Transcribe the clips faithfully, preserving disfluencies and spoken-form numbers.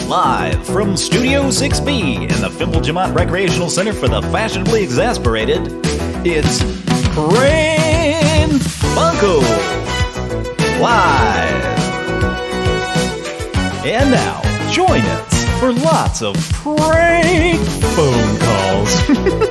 Live from Studio six B in the Fimple Jamont Recreational Center for the Fashionably Exasperated, it's Pran Funkels Live. And now, join us for lots of prank phone calls.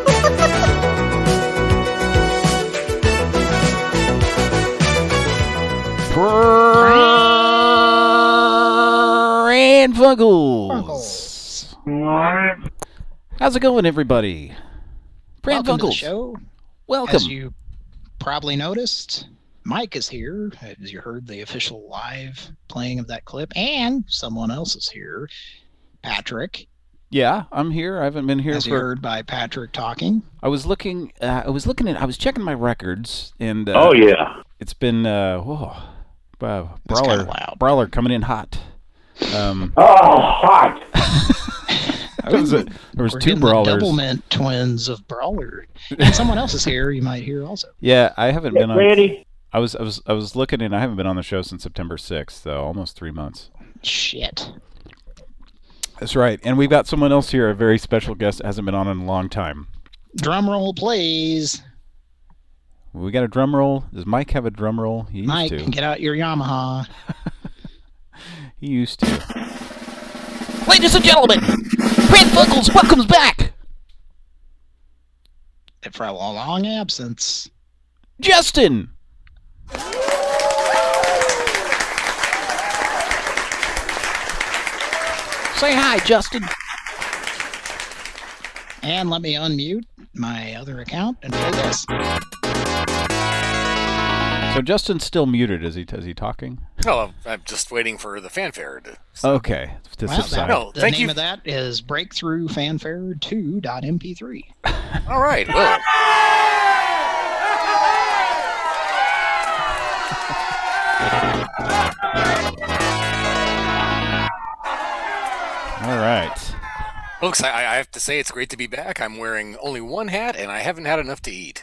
Pran Funkels. How's it going, everybody? Pran Welcome to the Funkels. show. Welcome. As you probably noticed, Mike is here. As you heard the official live playing of that clip, and someone else is here, Patrick. Yeah, I'm here. I haven't been here As for. you heard by Patrick talking. I was looking. Uh, I was looking at. I was checking my records, and uh, oh yeah, it's been. Uh, whoa, uh, That's brawler, kinda loud. brawler coming in hot. Um, oh hot. there was, a, there was We're two getting the brawlers. double mint twins of Brawler. And someone else is here you might hear also. Yeah, I haven't been on. Ready? I was. I was. I was looking, and I haven't been on the show since September sixth, so almost three months. Shit. That's right, and we've got someone else here, a very special guest that hasn't been on in a long time. Drum roll, please. We got a drum roll. Does Mike have a drum roll? He used Mike, to. get out your Yamaha. He used to. Ladies and gentlemen, Pran Funkels welcomes back For a long absence. Justin! Say hi, Justin. And let me unmute my other account and play this. So Justin's still muted. Is he? Is he talking? No, I'm, I'm just waiting for the fanfare to. Okay. To Well, subside. that, No, the thank name you. of that is Breakthrough Fanfare two dot M P three. All right, well, All right. folks, I, I have to say it's great to be back. I'm wearing only one hat, and I haven't had enough to eat.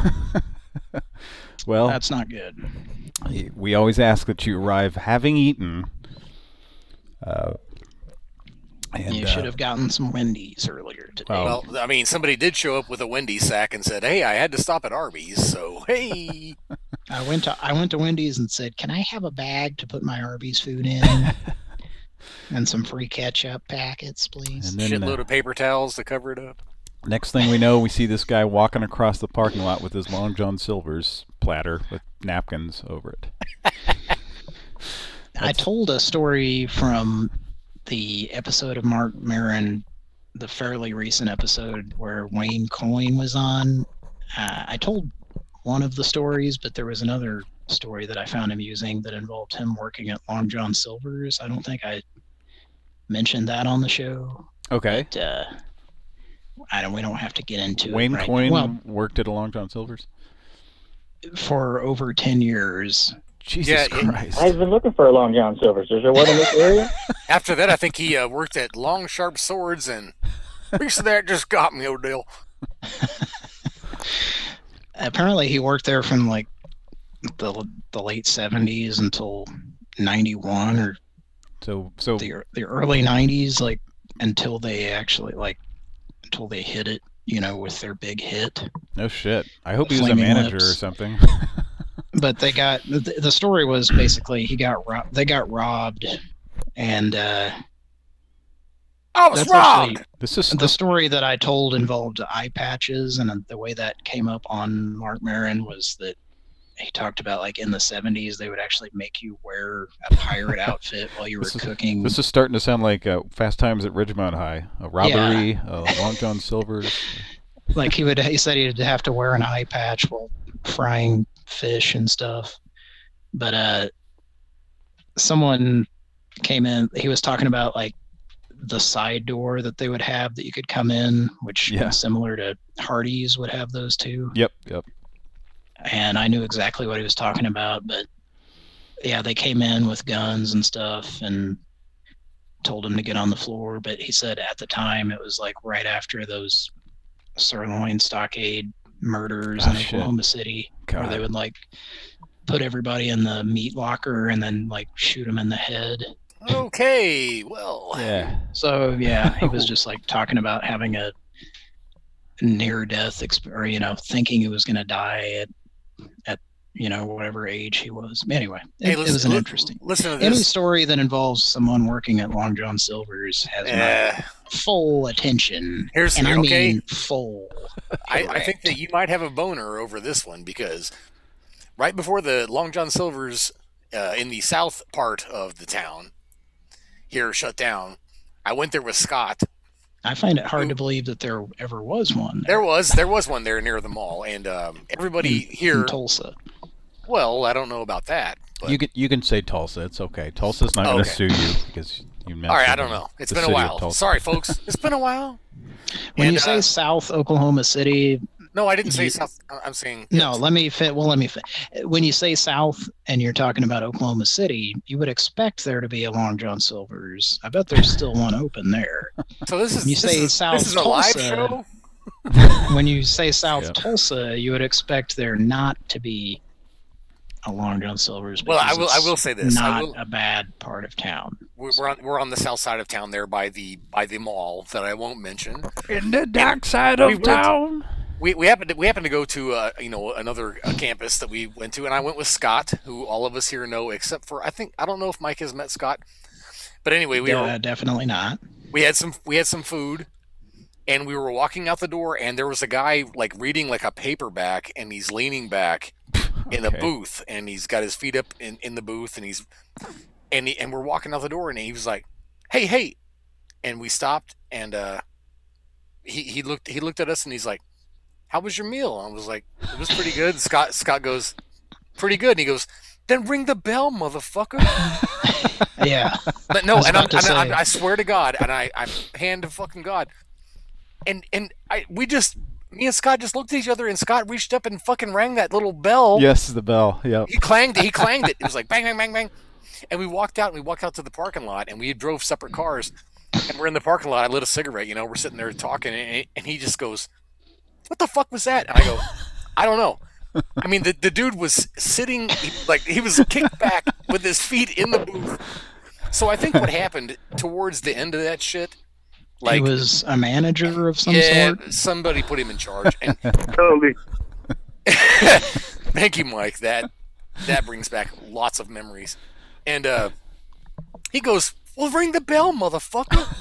Well, That's not good. we always ask that you arrive having eaten. Uh, and, You uh, should have gotten some Wendy's earlier today. Well, Well, I mean, somebody did show up with a Wendy's sack and said, "Hey, I had to stop at Arby's, so hey." I went to I went to Wendy's and said, "Can I have a bag to put my Arby's food in?" And some free ketchup packets, please. And then Shitload uh, of paper towels to cover it up. next thing we know, we see this guy walking across the parking lot with his Long John Silver's platter with napkins over it. I told a story from the episode of Mark Maron, the fairly recent episode where Wayne Coyne was on. Uh, I told one of the stories, but there was another story that I found amusing that involved him working at Long John Silver's. I don't think I mentioned that on the show. Okay. But, uh, I don't. We don't have to get into Wayne it. Right Coyne now. Well, worked at a Long John Silver's. for over ten years. Jesus Yeah, it- Christ. I've been looking for a Long John Silver's. Is there one in this area? After that, I think he uh, worked at Long Sharp Swords, and piece of that just got me, Odell. Apparently, he worked there from like the the late seventies until ninety-one or So, so the the early nineties, like until they actually like until they hit it, you know, with their big hit. no shit. I hope he was a Flaming manager Lips. or something. But they got the, the story was basically he got ro- they got robbed, and uh, I was that's robbed. actually This is the story that I told involved eye patches, and the way that came up on Mark Maron was that he talked about like in the seventies they would actually make you wear a pirate outfit while you were This is- cooking. This is starting to sound like uh, Fast Times at Ridgemont High. A robbery, uh, Long John Silver's. Like he would, he said he'd have to wear an eye patch while frying fish and stuff. But uh, someone came in. He was talking about like the side door that they would have that you could come in, which Yeah. was similar to Hardee's would have those too. Yep, yep. And I knew exactly what he was talking about. But yeah, they came in with guns and stuff and told him to get on the floor. But he said at the time it was like right after those Sirloin Stockade murders Oh, in shit. Oklahoma City, where God. they would like put everybody in the meat locker and then like shoot them in the head. Okay, well. Yeah. So yeah, he was just like talking about having a near-death exp- or you know, thinking he was going to die at at you know whatever age he was. Anyway, it, Hey, it listen, was an li- interesting. Listen to Any this. story that involves someone working at Long John Silver's has Uh, my full attention, here's and I okay. mean full. I, I think Correct. that you might have a boner over this one because right before the Long John Silver's uh, in the south part of the town here shut down, I went there with Scott. I find it hard to believe that there ever was one There was there was one there near the mall, and um, everybody in, here. in Tulsa. Well, I don't know about that. But, You can you can say Tulsa. It's okay. Tulsa's not Oh, going to okay. sue you because you mentioned. all right, I don't know. It's the been a city of while. Tulsa. Sorry, folks. It's been a while. When And, you say uh, South Oklahoma City, No, I didn't say you- South. I'm saying no, let me fit. Well, let me fit. When you say South and you're talking about Oklahoma City, you would expect there to be a Long John Silver's. I bet there's still one open there. So this is You this say is, South this is a live Tulsa. show. When you say South Yeah. Tulsa, you would expect there not to be a Long John Silver's. Well, I because will. I it's will say this. I Not will, a bad part of town. we're we're on we're on the south side of town there by the by the mall that I won't mention. In the dark side we of went- town. We we happened to, we happened to go to uh, you know another uh, campus that we went to, and I went with Scott, who all of us here know, except for I think I don't know if Mike has met Scott, but anyway, we Uh, were definitely not. we had some we had some food, and we were walking out the door, and there was a guy like reading like a paperback, and he's leaning back in the Okay. booth, and he's got his feet up in, in the booth, and he's and he, and we're walking out the door, and he was like, "Hey, hey," and we stopped, and uh, he he looked he looked at us, and he's like, "How was your meal?" I was like, "It was pretty good." Scott Scott goes, "Pretty good," and he goes, "Then ring the bell, motherfucker." Yeah. But I no, was and, I'm, about to and say- I'm, I swear to God, and I, I'm hand to fucking God, and and I we just me and Scott just looked at each other, and Scott reached up and fucking rang that little bell. Yes, the bell. Yep. He clanged it. He clanged it. It was like bang, bang, bang, bang, and we walked out. and We walked out to the parking lot, and we drove separate cars, and we're in the parking lot. I lit a cigarette. You know, we're sitting there talking, and, and he just goes, "What the fuck was that?" And I go, "I don't know." I mean, the, the dude was sitting, he- like, he was kicked back with his feet in the booth. So I think what happened towards the end of that shit, like, he was a manager of some yeah, sort. somebody put him in charge. And Totally. thank you, Mike. That that brings back lots of memories. And uh, he goes, "Well, ring the bell, motherfucker."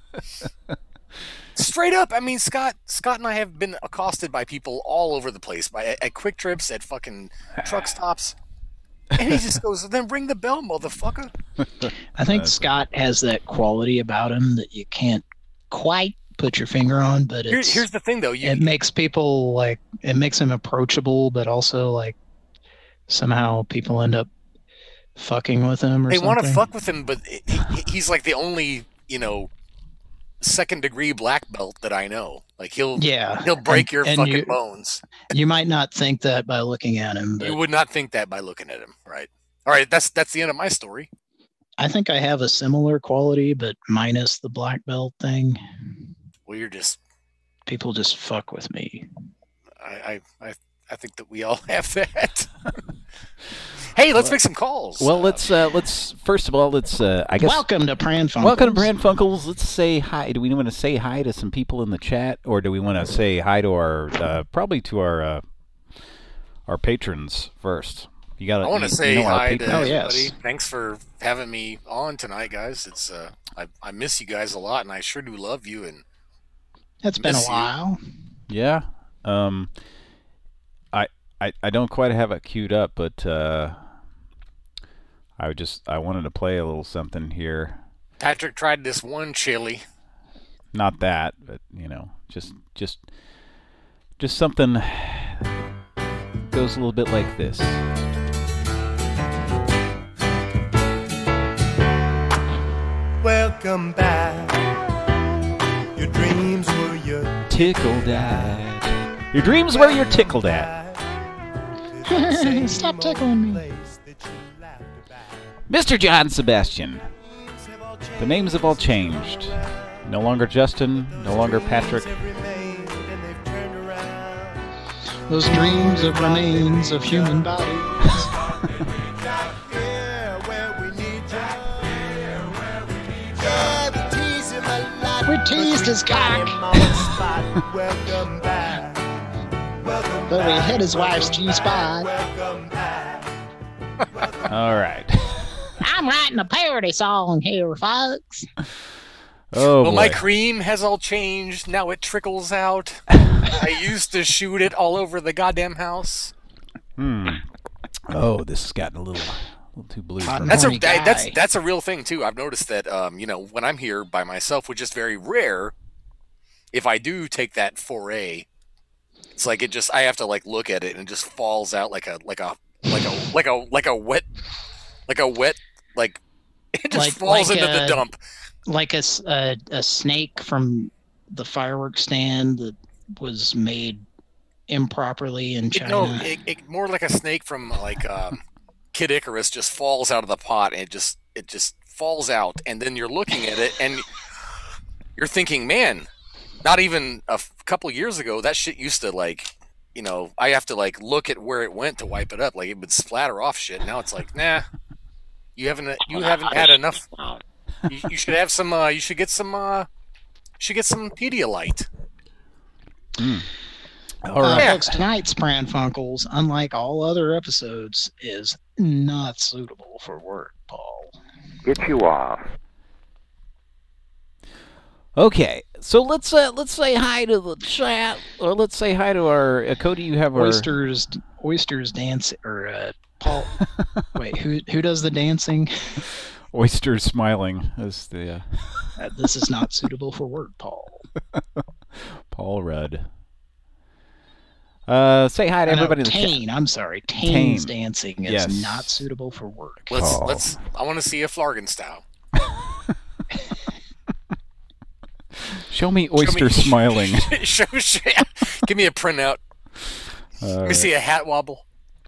Straight up, I mean, Scott, Scott and I have been accosted by people all over the place, by at Quick Trips, at fucking truck stops, and he just goes, "Then ring the bell, motherfucker." I think Scott has that quality about him that you can't quite put your finger on, but Here, it's, here's the thing, though. You, it makes people like it makes him approachable, but also like somehow people end up fucking with him or they something. want to fuck with him, but he, he- he's like the only, you know, second degree black belt that I know. Like he'll Yeah, he'll break and- your and fucking you, bones. You might not think that by looking at him, but You would not think that by looking at him, right? All right, that's that's the end of my story. I think I have a similar quality, but minus the black belt thing. Well, you're just People just fuck with me. I I I, I think that we all have that. Hey, let's make some calls. Well, Uh, let's uh, let's first of all let's uh, I guess Welcome to Pran Funkels. welcome to Brand Funkels. Let's say hi. Do we want to say hi to some people in the chat, or do we want to say hi to our uh, probably to our uh, our patrons first? You got. I want to you, say you know our hi to patrons? Oh, everybody. yes. Thanks for having me on tonight, guys. It's uh, I I miss you guys a lot, and I sure do love you. And It's been a miss you. while. Yeah. Um. I I I don't quite have it queued up, but uh, I would just I wanted to play a little something here. Patrick tried this one chili. Not that, but you know, just just just something that goes a little bit like this. Welcome back. Your dreams were your Tickled at. Your dreams where you're tickled at. Stop tickling me. place that you laughed about. Mister John Sebastian. The names have all changed. No longer Justin, no longer Patrick. Have remained and they've turned around. Those dreams of remains of human bodies. Yeah, where we need you. We teased his cock, Welcome back. Welcome but we back. hit his wife's G-spot. Welcome back. All right. I'm writing a parody song here, folks. Oh Well, boy. my cream has all changed. Now it trickles out. I used to shoot it all over the goddamn house. Hmm. Oh, this has gotten a little, a little too blue Hot for and me. That's a Horny that- that's guy. that's a real thing too. I've noticed that um, you know, when I'm here by myself, which is very rare, if I do take that foray, it's like it just I have to like look at it and it just falls out like a like a like a like a like a wet like a wet like it just Like- falls like, into uh, the dump. Like a, s- a, a snake from the fireworks stand that was made improperly in It, China. no, it, it, more like a snake from like um, Kid Icarus just falls out of the pot and it just it just falls out, and then you're looking at it and you're thinking, man, not even a f- couple years ago that shit used to like, you know, I have to like look at where it went to wipe it up, like it would splatter off shit. Now it's like, nah, you haven't you haven't had enough. You, you should have some. Uh, you should get some. Uh, you should get some Pedialyte. All Uh, right. folks, tonight's Pran Funkels, unlike all other episodes, is not suitable for work, Paul. Get you off. Okay, so let's uh, let's say hi to the chat, or let's say hi to our uh, Cody. You have our Oysters, oysters dance, or uh, Paul. Wait, who who does the dancing? oysters smiling as the uh, Uh, this is not suitable for work, Paul. Paul Rudd. Uh, say hi to Uh, no, everybody in the chat. Tane, I'm sorry, Tane's Tane. dancing is Yes. not suitable for work. Let's Oh. let's. I want to see a Flargan style. Show me oyster Show me- smiling. show, show, give me a printout. Let me see a hat wobble.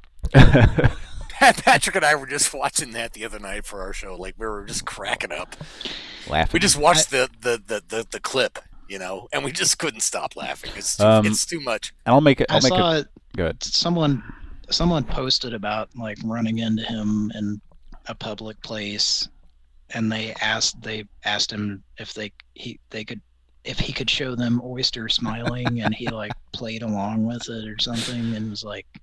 Patrick and I were just watching that the other night for our show. Like we were just cracking up. Laughing. We just watched the, the, the, the, the clip, you know, and we just couldn't stop laughing. It's too, Um, it's too much. I'll make it. I I'll make saw it. Good. someone someone posted about like running into him in a public place, and they asked they asked him if they he they could if he could show them oyster smiling, and he like played along with it or something, and was like,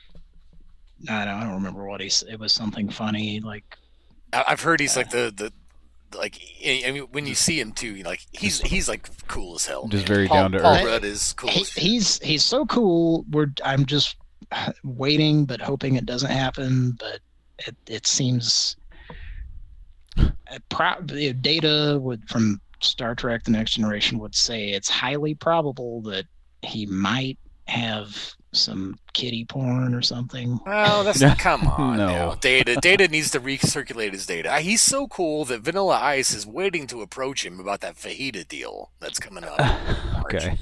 I don't I don't remember what he said. It was something funny like. I- I've heard he's like the, the, like, I I mean, when you see him too, like he's he's like cool as hell. Just man. very Paul, down to Paul earth. Rudd is cool. He, as shit. he's he's so cool. We're I'm just waiting, but hoping it doesn't happen. But it it seems uh, pro- the data would from Star Trek: The Next Generation would say it's highly probable that he might have some kiddie porn or something. Oh, that's come on No. now. Data Data needs to recirculate his data. Uh, He's so cool that Vanilla Ice is waiting to approach him about that fajita deal that's coming up. in March. Okay.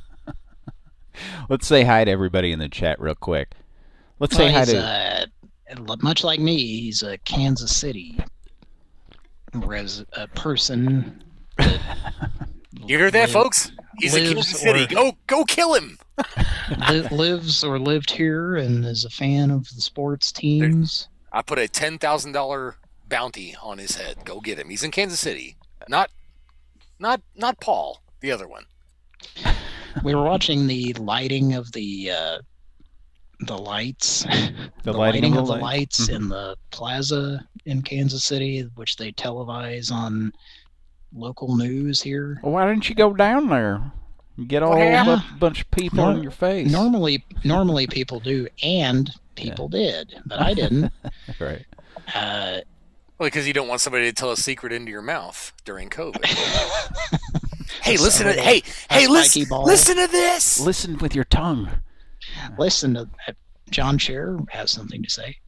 Let's say hi to everybody in the chat real quick. Let's say Well, hi he's, to. uh, much like me, he's a Kansas City res a person. That You hear that, live- folks? He's in lives Kansas City. or- Go go kill him. li- lives or lived here and is a fan of the sports teams. I put a ten thousand dollar bounty on his head. Go get him. He's in Kansas City. Not not not Paul, the other one. We were watching the lighting of the uh, the lights, the, lighting lighting, of of the the lights. lights Mhm. in the plaza in Kansas City, which they televise on local news here. Well, why didn't you go down there? You get all Yeah. a bunch of people Nor- in your face. Normally, normally people do, and people did, but I didn't. Right. Uh, Well, because you don't want somebody to tell a secret into your mouth during COVID. hey, listen to hey, hey, a listen, spiky ball. listen to this. Listen with your tongue. listen to uh, John Scher has something to say.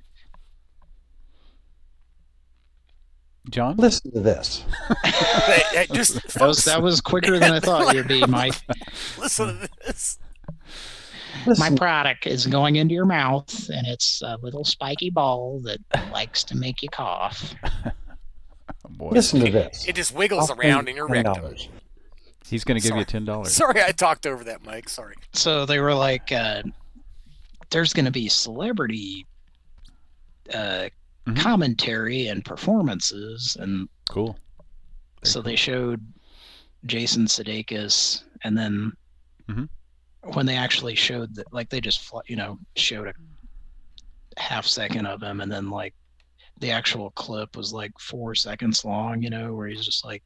John? Listen to this. Hey, hey, just That was, that was quicker than I thought it would be, Mike. listen to this. My Listen, product is going into your mouth, and it's a little spiky ball that likes to make you cough. Oh, boy. listen to this. It just wiggles I'll pay around in your ten rectum. dollars. He's going to give Sorry. you ten dollars. Sorry, I talked over that, Mike. Sorry. So they were like, uh, there's going to be celebrity uh, Mhm. commentary and performances. And Cool. so they showed Jason Sudeikis, and then Mhm. when they actually showed that, like they just fl- you know showed a half second of him, and then like the actual clip was like four seconds long, you know, where he's just like,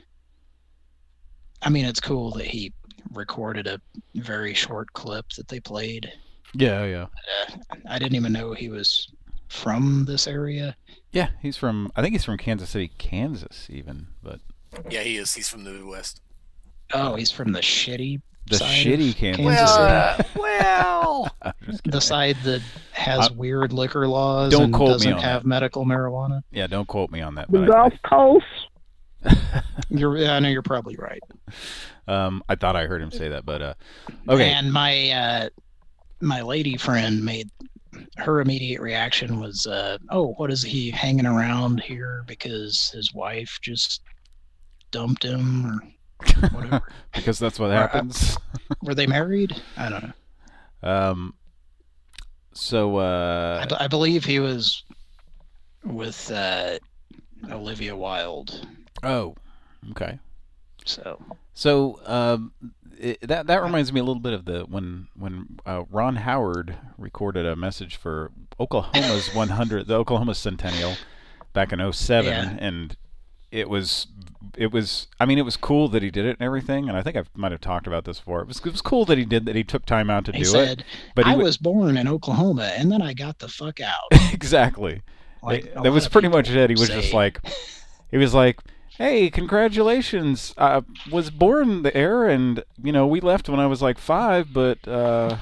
I mean, it's cool that he recorded a very short clip that they played. Yeah, yeah. Uh, I didn't even know he was from this area. Yeah, he's from, I think he's from Kansas City, Kansas, even. But Yeah, he is. He's from the Midwest. Oh, he's from the shitty the side shitty of Kansas, Kansas Well, City. uh, well, I'm just The kidding. side that has Uh, weird liquor laws don't and quote me doesn't on have that. medical marijuana. Yeah, don't quote me on that. The But Gulf Coast. I, You're, yeah, I know you're probably right. um, I thought I heard him say that, but uh, okay. And my uh, my lady friend made her immediate reaction was, uh, "Oh, what is he hanging around here because his wife just dumped him or whatever?" Because that's what Or, uh, happens. Were they married? I don't know. Um. So, uh, I, b- I believe he was with uh, Olivia Wilde. oh, okay. So So, um, it, that that reminds me a little bit of the when when uh, Ron Howard recorded a message for Oklahoma's one hundred, the Oklahoma Centennial, back in oh seven, Yeah. and it was it was I mean it was cool that he did it and everything, and I think I might have talked about this before. It was it was cool that he did that. He took time out to he do said, it, but he "I w- was born in Oklahoma, and then I got the fuck out." exactly. Like, It- a that lot was of pretty much people it. He was just say. like, he was like, "Hey, congratulations! I was born there, and you know we left when I was like five, but." Uh...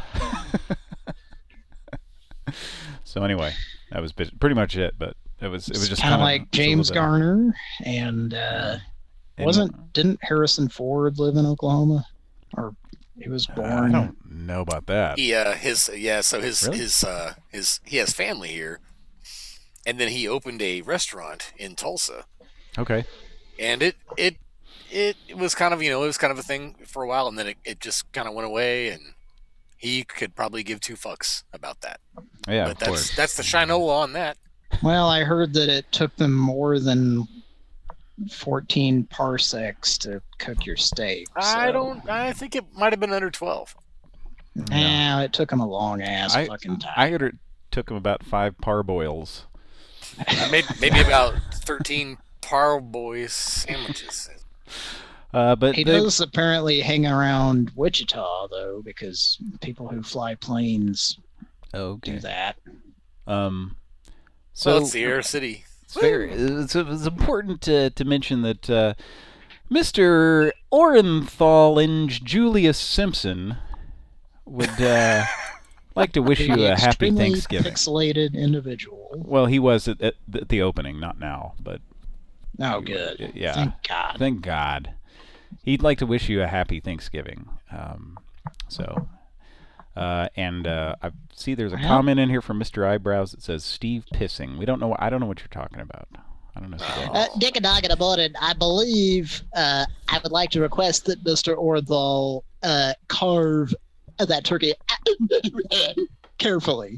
so anyway, that was bit- pretty much it. But it was it was just kind of kinda- like just a little James bit- Garner, and uh, and- wasn't didn't Harrison Ford live in Oklahoma, or he was Uh, I born? don't know about that. he uh, his yeah. So his Really? his uh, his he has family here, and then he opened a restaurant in Tulsa, Okay. and it it it, it was kind of you know it was kind of a thing for a while, and then it, it just kind of went away, and he could probably give two fucks about that. Yeah, but of that's course. that's the Shinola on that. Well, I heard that it took them more than fourteen parsecs to cook your steak. I so- don't. I think it might have been under twelve. Nah, it took them a long ass I- fucking time. I heard it took him about five parboils. Uh, maybe maybe about thirteen parboiled sandwiches. Uh, but he they- does apparently hang around Wichita though, because people who fly planes oh, do okay. that. Um. So So it's the Air City. It's very. It's, it's important to to mention that uh, Mister Orenthal and Julius Simpson would uh, like to wish you The a happy extremely Thanksgiving. Pixelated individual. Well, he was at, at the- the opening, not now, but Oh, good. yeah. Thank God. Thank God. He'd like to wish you a happy Thanksgiving. Um, so, uh, and uh, I see there's a Well- comment in here from Mister Eyebrows that says Steve pissing. We don't know. I don't know what you're talking about. I don't know. If you Uh, Dick and Dog in the morning. I believe uh, I would like to request that Mister Orthal uh, carve that turkey carefully.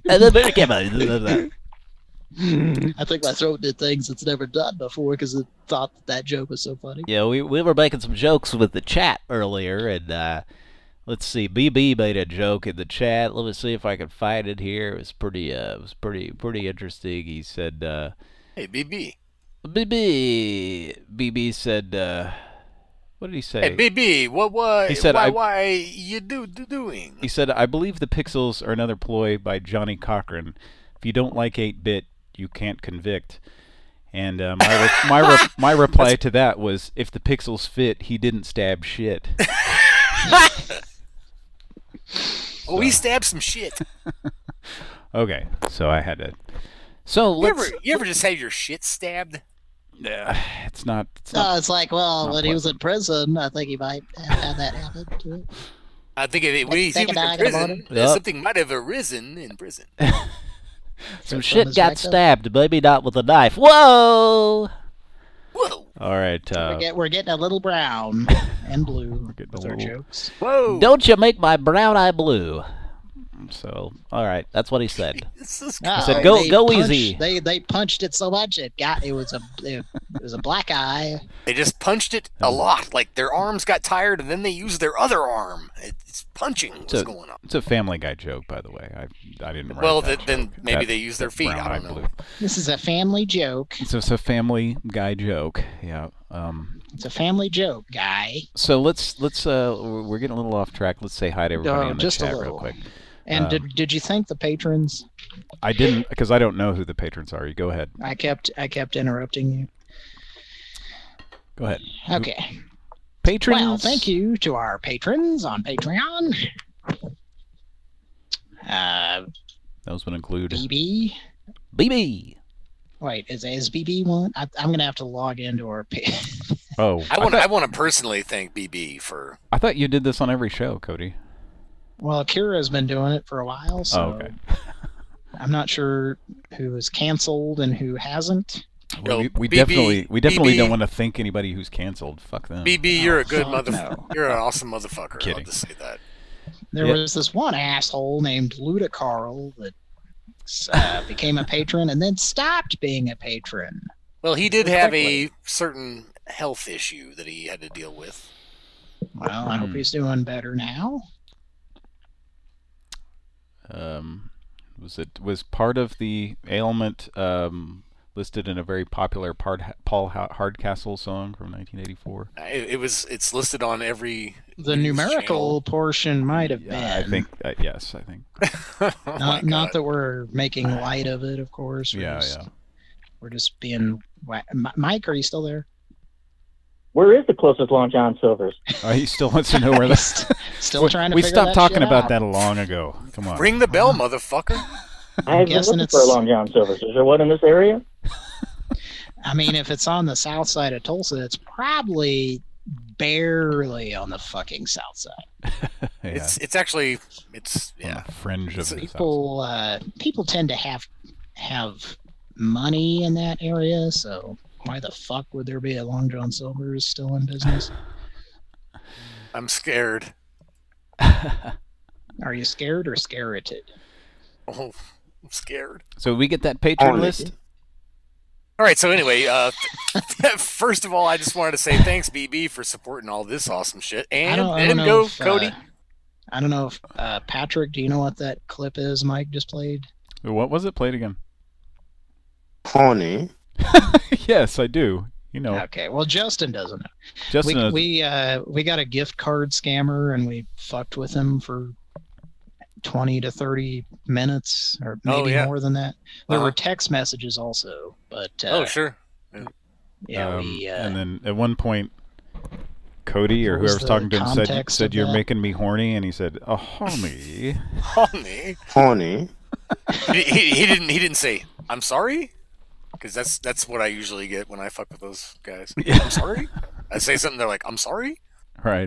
I think my throat did things it's never done before because it thought that, that joke was so funny. Yeah, we we were making some jokes with the chat earlier, and uh, let's see, B B made a joke in the chat. Let me see if I can find it here. It was pretty, uh, it was pretty, pretty interesting. He said, uh, Hey, B B. B B, B B said, uh, what did he say? Hey, B B. What? What? He said, why? I- Why you do, do doing? He said, I believe the Pixels are another ploy by Johnny Cochran. If you don't like eight bit, you can't convict. And uh, my re- my re- my reply to that was, if the Pixels fit, he didn't stab shit. Oh, he stabbed some shit. Okay, so I had to. So You let's. ever, you ever just have your shit stabbed? Uh, it's not. It's not No, it's like, well, Not when he was in prison, I think he might have had that happen to him. I think it, when he, he Take was a in dog in the prison, morning. uh, Yep. something might have arisen in prison. Some From shit his got rectum? stabbed, maybe not with a knife. Whoa! Whoa, all right. Uh, we're, get, we're getting a little brown and blue getting with a our little- jokes. whoa! Don't you make my brown eye blue. So, all right, that's what he said. This is No, said, "Go- they go punched- easy." They they punched it so much it got it was a it, was a black eye. They just punched it a lot. Like their arms got tired, and then they used their other arm. It's punching was So- going on. It's a Family Guy joke, by the way. I I didn't. Write Well, that th- then joke. maybe That- they use their that feet. brown I eye don't know. blue. This is a family joke. So it's a Family Guy joke. Yeah. Um. It's a family joke, guy. So let's let's uh we're we're getting a little off track. Let's say hi to everybody Oh, in the just a chat real little. quick. And Um, did did you thank the patrons? I didn't because I don't know who the patrons are. You go ahead. I kept I kept interrupting you. Go ahead. Okay. Patrons. Well, thank you to our patrons on Patreon. Uh, Those would include B B. B B. Wait, is is B B one? I, I'm gonna have to log into our page. Oh, I want. thought, I want to personally thank B B for. I thought you did this on every show, Cody. Well, Kira's been doing it for a while, so Oh, okay. I'm not sure who is canceled and who hasn't. Well, we, No, we B B definitely we definitely B B don't want to thank anybody who's canceled. Fuck them. B B, you're a good fuck mother. no. You're an awesome motherfucker. I'll Kidding. just say that. There Yeah. was this one asshole named Luda Carl that uh, became a patron and then stopped being a patron. Well, he did have Quickly. a certain health issue that he had to deal with. Well, I hope Hmm. he's doing better now. Um, was it was part of the ailment um, listed in a very popular part, Paul Ha- Hardcastle song from nineteen eighty-four? Uh, It, it was. It's listed on every. The news numerical portion might have been. Yeah, I think uh, yes, I think. channel. Oh my Not, not God. that we're making light of it, of course. We're Yeah, just, yeah. We're just being. Wa- M- Mike, are you still there? Where is the closest Long John Silver's? Oh, he still wants to know where that. St- Still trying to we figure stopped that talking shit about out. that long ago. Come on. Ring the bell, motherfucker. I have been guessing looking for a it's- Long John Silver's. Is there one in this area? I mean, if it's on the south side of Tulsa, it's probably barely on the fucking south side. yeah. It's. It's actually. It's. on Yeah. the fringe of It's- the South. People, uh, people tend to have have money in that area, so why the fuck would there be a Long John Silver's still in business? I'm scared. Are you scared or scarreted? Oh, I'm scared. So we get that patron Only. list. All right. So anyway, uh, first of all, I just wanted to say thanks, B B, for supporting all this awesome shit, I and don't, I don't and know go, if, Cody. Uh, I don't know if uh, Patrick. Do you know what that clip is? Mike just played. What was it? Play it again. Honey. Yes, I do. You know, Okay, well Justin doesn't know. Justin. we knows- we uh we got a gift card scammer and we fucked with him for twenty to thirty minutes or Oh, maybe yeah. more than that. There Uh-huh. were text messages also, but uh, Oh, sure. yeah, um, we uh, and then at one point, Cody or What was whoever's the talking to him said, context said of you're that? making me horny, and he said, "Oh, honey." Honey. Honey. he, he, he didn't. He didn't say I'm sorry, because that's that's what I usually get when I fuck with those guys. I'm sorry. I say something, they're like, I'm sorry. Right.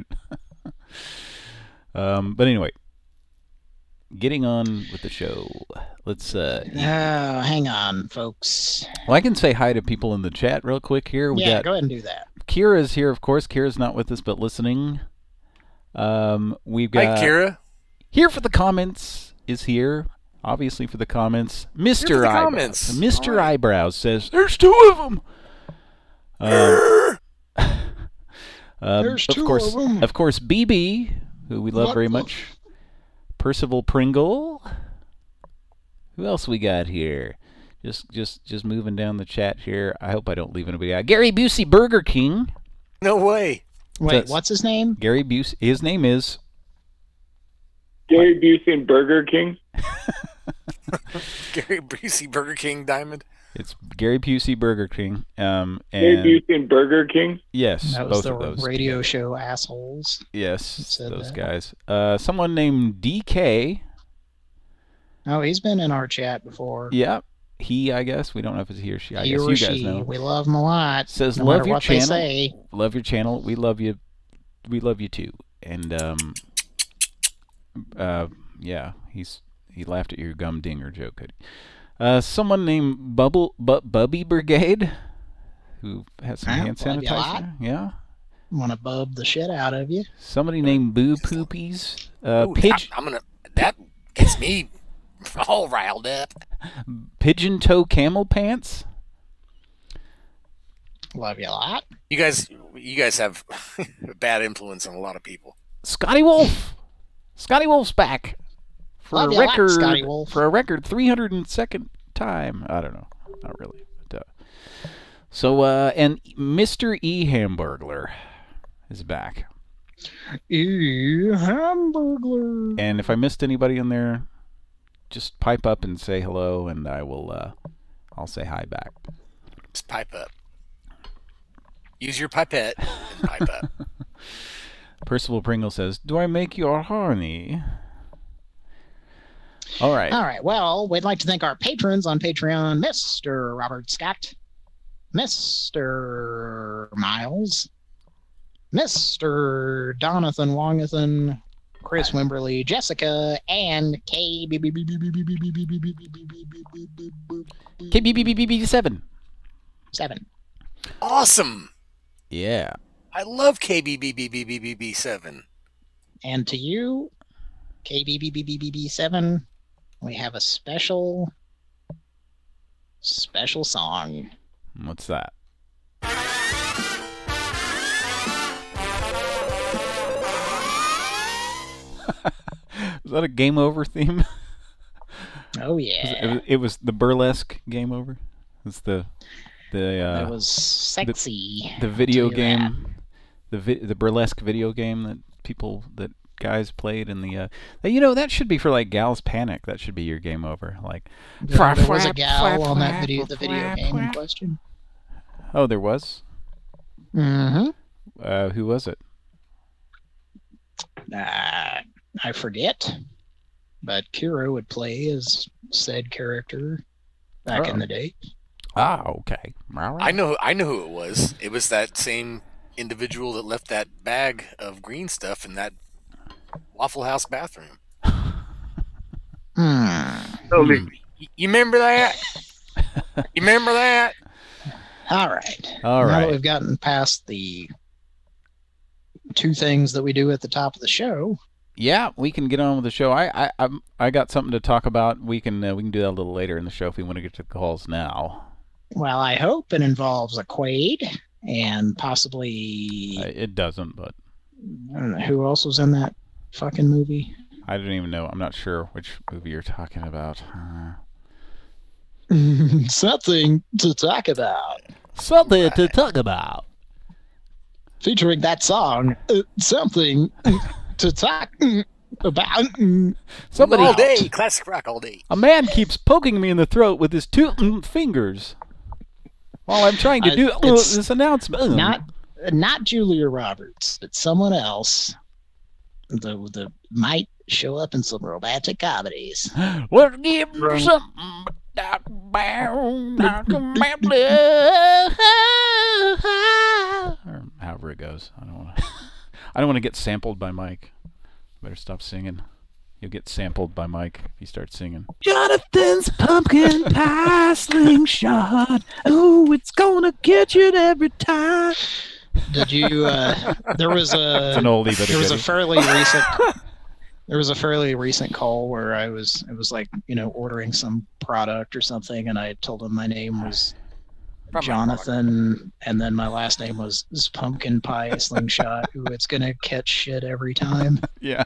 um, but anyway, getting on with the show. Let's. Uh, oh, hang on, folks. well, I can say hi to people in the chat real quick here. We yeah, got go ahead and do that. Kira's here, of course. Kira's not with us, but listening. Um, we've got Hi, Kira. here for the comments is here. Obviously for the comments, Mister the Eyebrows. comments. Mister All right. Eyebrows says, "There's two of them." Um, um, There's of two course, of 'em. of course, B B, who we love What very the- much. Percival Pringle. Who else we got here? Just, just, just moving down the chat here. I hope I don't leave anybody out. Gary Busey, Burger King. No way. Wait, That's- what's his name? Gary Busey. His name is. Gary Busey and Burger King. Gary Busey, Burger King Diamond. It's Gary Busey, Burger King. Um, Gary and Busey and Burger King. yes, That was both the of those. radio show assholes. Yes, said those that. guys. Uh, someone named D K. Oh, he's been in our chat before. Yeah, he. I guess we don't know if it's he or she. I he guess or you she. guys know. We love him a lot. Says no love matter your what channel. they say. Love your channel. We love you. We love you too. And um, uh, yeah, he's he laughed at your gum dinger joke. Uh, someone named Bubble Bu- Bubby Brigade, who has some Huh? hand Love you a lot. sanitizer. Yeah. Want to bub the shit out of you. Somebody named Boo Poopies. Uh, Ooh, Pidge. I, am gonna that Gets me all riled up. Pigeon toe camel pants. Love you a lot. You guys, you guys have a bad influence on a lot of people. Scotty Wolf. Scotty Wolf's back for Love a you a lot, record. Scotty Wolf. For a record three hundred second time. I don't know. Not really. But, uh, so, uh, and Mister E. Hamburglar is back. E. Hamburglar. And if I missed anybody in there, just pipe up and say hello, and I will. Uh, I'll say hi back. Just pipe up. Use your pipette and pipe up. Percival Pringle says, "Do I make your honey?" All right. All right. Well, we'd like to thank our patrons on Patreon, Mister Robert Scott, Mister Miles, Mister Donathan Wongathan, Chris Wimberly, Jessica, and K B B B B B B B B B B B B K B B B B B seven. seven. Awesome. Yeah. I love K B B B B B B B seven. And to you, K B B B B B B seven, we have a special, special song. What's that? Is that a Game Over theme? Oh It yeah, was, it was the burlesque Game Over. It's the the uh, that was sexy. the video to hear that. game, the vi- the burlesque video game that people that guys played in the. Uh, you know, that should be for like Gals Panic. That should be your Game Over. Like, There, there was a gal on that video, the video game in question. oh, there was. Mm-hmm. Uh, who was it? Uh, I forget, but Kira would play as said character back Oh. in the day. Ah, okay. All right. I know. I know who it was. It was that same individual that left that bag of green stuff in that Waffle House bathroom. Hmm. You, you remember that? You remember that? All right. All now right. that we've gotten past the two things that we do at the top of the show, Yeah, we can get on with the show. I I I'm, I got something to talk about. We can uh, we can do that a little later in the show if we want to get to the calls now. well, I hope it involves a Quaid and possibly Uh, it doesn't, but I don't know who else was in that fucking movie. I don't even know. I'm not sure which movie you're talking about. Uh, Something to talk about. something to talk about. Featuring that song, uh, something to talk about. Somebody, all day, classic rock all day. a man keeps poking me in the throat with his two mm, fingers while I'm trying to Uh, do uh, it's this announcement. Mm. Not, not Julia Roberts, but someone else. The the might show up in some romantic comedies. Let's give him something. Talk about, talk about love. Or however it goes. I don't want to. I don't want to get sampled by Mike. Better stop singing. You'll get sampled by Mike if you start singing. Jonathan's pumpkin pie slingshot. Oh, it's gonna get you every time. Did you? Uh, there was a. It's an oldie, but a there was a goodie. fairly recent. There was a fairly recent call where I was. It was like you know ordering some product or something, and I told him my name was From my Jonathan, and then my last name was this pumpkin pie slingshot. Ooh, it's gonna catch shit every time. Yeah.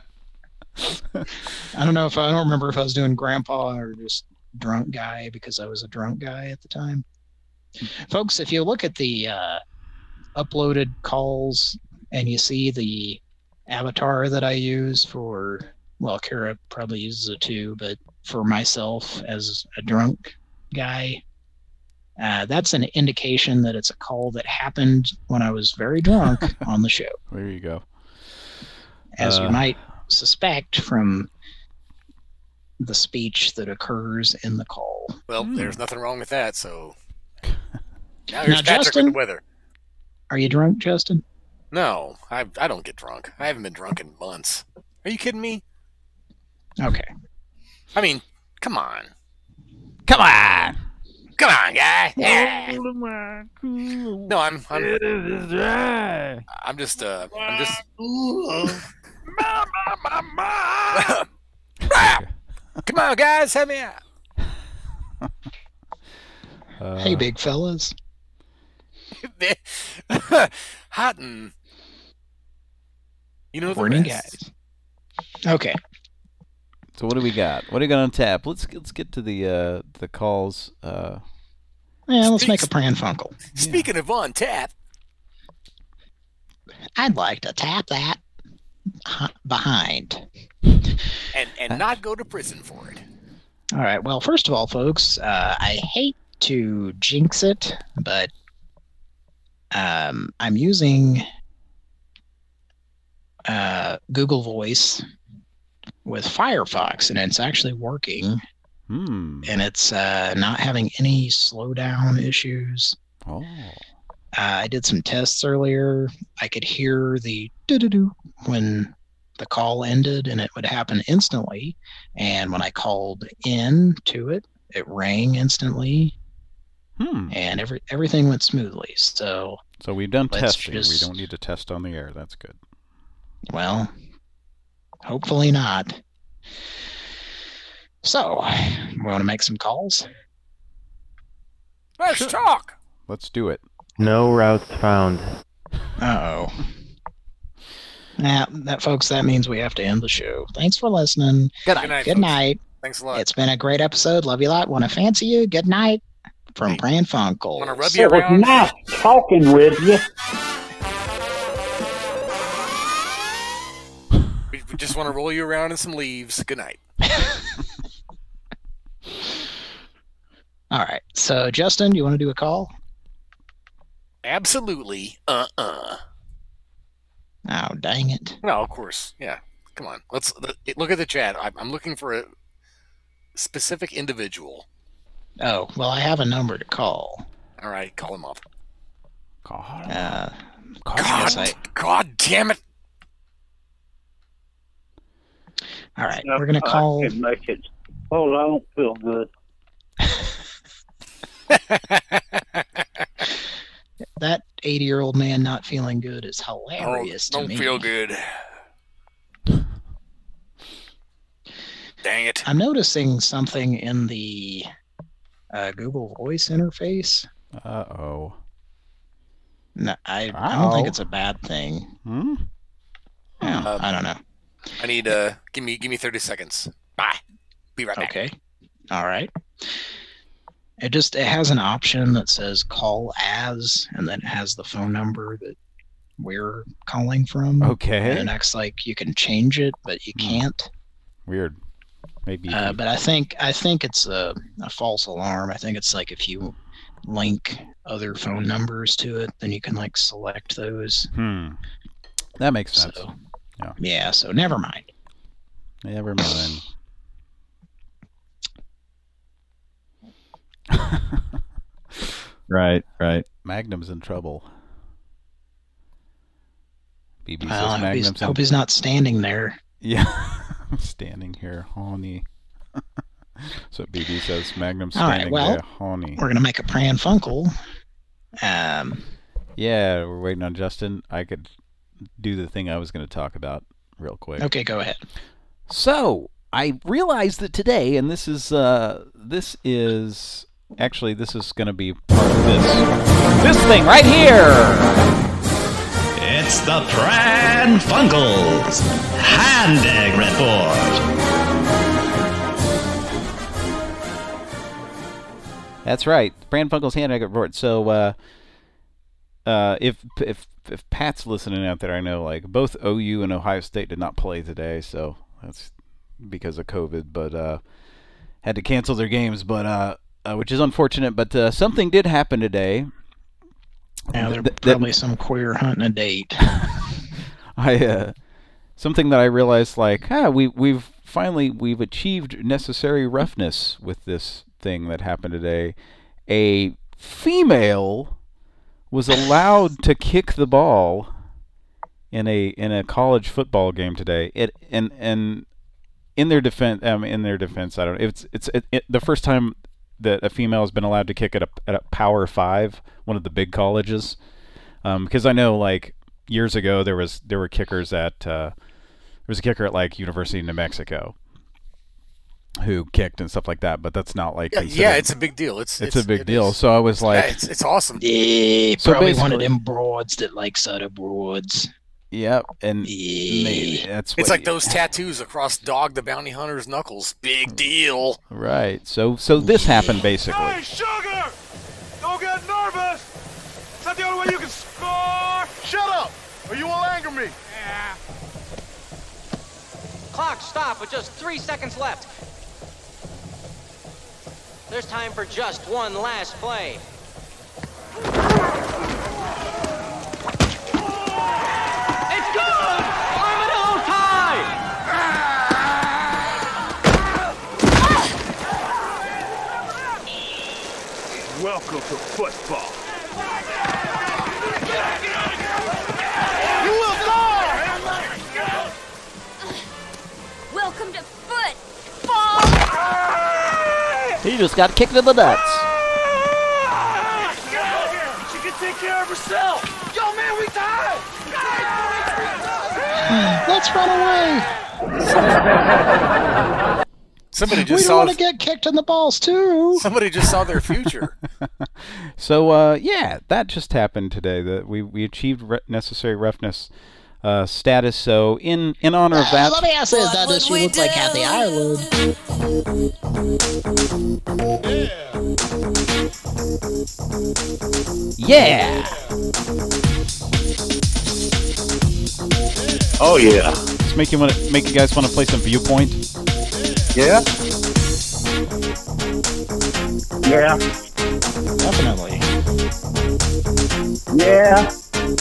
I don't know if I don't remember if I was doing grandpa or just drunk guy because I was a drunk guy at the time. Folks, if you look at the uh, uploaded calls and you see the avatar that I use for, well, Kara probably uses it too, but for myself as a drunk guy, uh, that's an indication that it's a call that happened when I was very drunk on the show. There you go. As Uh, you might suspect from the speech that occurs in the call. Well, Hmm. there's nothing wrong with that. So now Now, here's Patrick Justin? with the weather. Are you drunk, Justin? No, I I don't get drunk. I haven't been drunk in months. Are you kidding me? Okay. I mean, come on, Come on. come on, guy. Yeah. No, I'm I'm I'm just uh I'm just. on, guys, help me out. Uh, Hey, big fellas. Hot and you know the Morning, rest. guys. Okay. So what do we got? What are we going to tap? Let's let's get to the uh, the calls. Uh, Yeah, let's Speak- make a Pran Funkel. Speaking of on tap, I'd like to tap that h- behind. and and not go to prison for it. All right. Well, first of all, folks, uh, I hate to jinx it, but um, I'm using uh, Google Voice with Firefox, and it's actually working, hmm. and it's uh, not having any slowdown issues. Oh. Uh, I did some tests earlier. I could hear the doo-doo-doo when the call ended, and it would happen instantly. And when I called in to it, it rang instantly, Hmm. and every everything went smoothly. So, So we've done Let's testing. just- We don't need to test on the air. That's good. well, hopefully not. So, we want to make some calls? Let's talk. Let's do it. No routes found. Uh-oh. Now, that, folks, that means we have to end the show. Thanks for listening. Good Good night. Good folks. night. Thanks a lot. It's been a great episode. Love you a lot. Want to fancy you. Good night from Pran Funkel. Want to rub you It was around? nice talking with you. We, we just want to roll you around in some leaves. Good night. All right. So, Justin, you want to do a call? Absolutely. Uh-uh. Oh, dang it. No, of course. Yeah. Come on. Let's look at the chat. I'm, I'm looking for a specific individual. Oh, well, I have a number to call. All right, call him up. God. Uh, God. yes, God, I- God damn it. all right. We're going to call. I can make it. Oh, I don't feel good. That eighty-year-old man not feeling good is Oh, hilarious to don't me. feel good. Dang it. I'm noticing something in the uh, Google Voice interface. Uh-oh. No, I, I don't think Uh-oh. it's a bad thing. Hmm? Yeah, Um, I don't know. I need uh give me give me thirty seconds. Bye. Be right back. Okay. All right. It just it has an option that says call as, and then it has the phone number that we're calling from. Okay. And it acts like you can change it, but you Hmm. can't. Weird. Maybe. you Uh, can- but I think I think it's a, a false alarm. I think it's like if you link other phone numbers to it, then you can like select those. Hmm. That makes sense. So Yeah. yeah, so never mind. Never mind. Right, right. Magnum's in trouble. B B Well, says I hope he's, Magnum's in hope he's not standing there. Yeah. I'm standing here, honey. So B B says Magnum's All right, standing well, there, honey. We're gonna make a Pran Funkel. Um, Yeah, we're waiting on Justin. I could do the thing I was going to talk about real quick. okay, go ahead. So I realized that today, and this is uh, this is actually this is going to be part of this this thing right here. It's the Pran Funkels Hand Egg Report. That's right, Pran Funkel's Hand Egg Report. So uh, uh, if if if Pat's listening out there, I know like both O U and Ohio State did not play today, so that's because of COVID, but uh, had to cancel their games, but uh, uh, which is unfortunate. But uh, something did happen today. Now there's Th- that- probably some queer hunting a date. I uh, something that I realized like ah we we've finally we've achieved necessary roughness with this thing that happened today. A female was allowed to kick the ball in a in a college football game today. It and and in their defense, um, in their defense, I don't know. It's it's it, it, the first time that a female has been allowed to kick at a at a Power Five, one of the big colleges. Um, because I know like years ago there was there were kickers at uh, there was a kicker at like University of New Mexico. who kicked and stuff like that, but that's not like Yeah, yeah, it's a big deal. It's it's, it's a big it deal. is. So I was like, yeah, it's it's awesome. Yeah, So probably one of basically- them broads that likes other broads. yep, and Yeah. maybe that's It's what like those tattoos across Dog the Bounty Hunter's knuckles. Big deal. right. So so this happened basically. Hey, Sugar! Don't get nervous! Is that the only way you can score? Shut up, or you will anger me. Yeah. Clock, stop with just three seconds left. There's time for just one last play. It's good! Armadillo tie! Welcome to football. You will die! Welcome to football. He just got kicked in the nuts. She can take care of herself. Yo, man, we died. Let's run away. Somebody We just don't saw. want to get kicked in the balls too. Somebody just saw their future. So uh, yeah, that just happened today. That we we achieved re- necessary roughness uh, status. So in in honor of that, Let me ask this: that does she look like Kathy Ireland? yeah. Oh yeah. Just make you want to make you guys want to play some Viewpoint. Yeah. Yeah. Definitely. Yeah.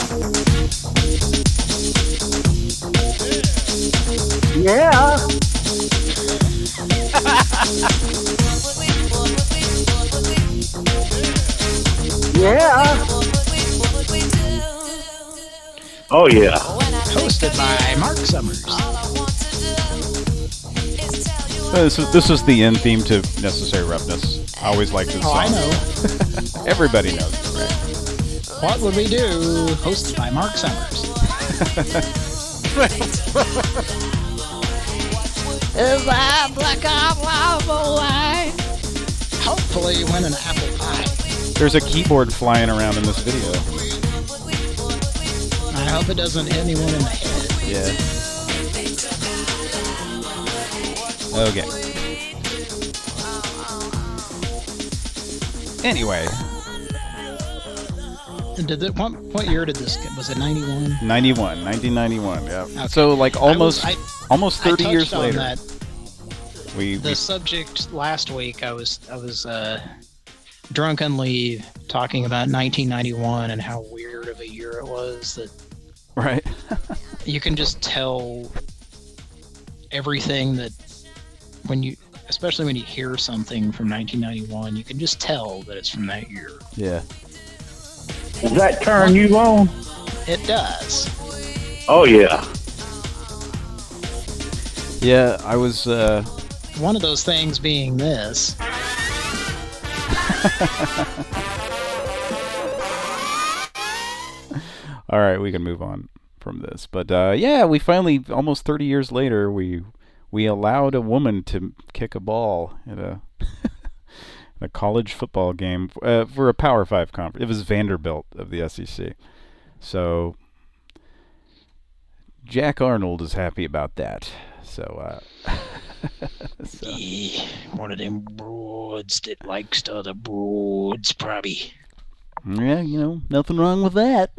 Yeah. Yeah. Oh yeah. Hosted by Mark Summers. Uh, This is this is the end theme to Necessary Roughness. I always like this Oh, song. I know. Everybody knows it, right? What would we do? Hosted by Mark Summers. Is that black boy? Hopefully win an apple pie. There's a keyboard flying around in this video. I hope it doesn't hit anyone in the head. Yeah. Okay. Anyway, Did it, what, what year did this get? Was it ninety-one? ninety-one, nineteen ninety-one. Yeah. Okay. So like almost I was- I- almost thirty I years touched on later. that. We, The we subject last week, I was I was uh, drunkenly talking about nineteen ninety-one and how weird of a year it was. That right. you can just tell everything that when you, especially when you hear something from nineteen ninety-one, you can just tell that it's from that year. Yeah. Does that turn you on? It does. Oh yeah. Yeah, I was uh One of those things being this. all right, we can move on from this. But uh yeah, we finally almost thirty years later we we allowed a woman to kick a ball at a a college football game uh, for a Power Five conference. It was Vanderbilt of the S E C. So Jack Arnold is happy about that. So, uh, so. Yeah, one of them broads that likes the other broads, probably. Yeah, you know, nothing wrong with that.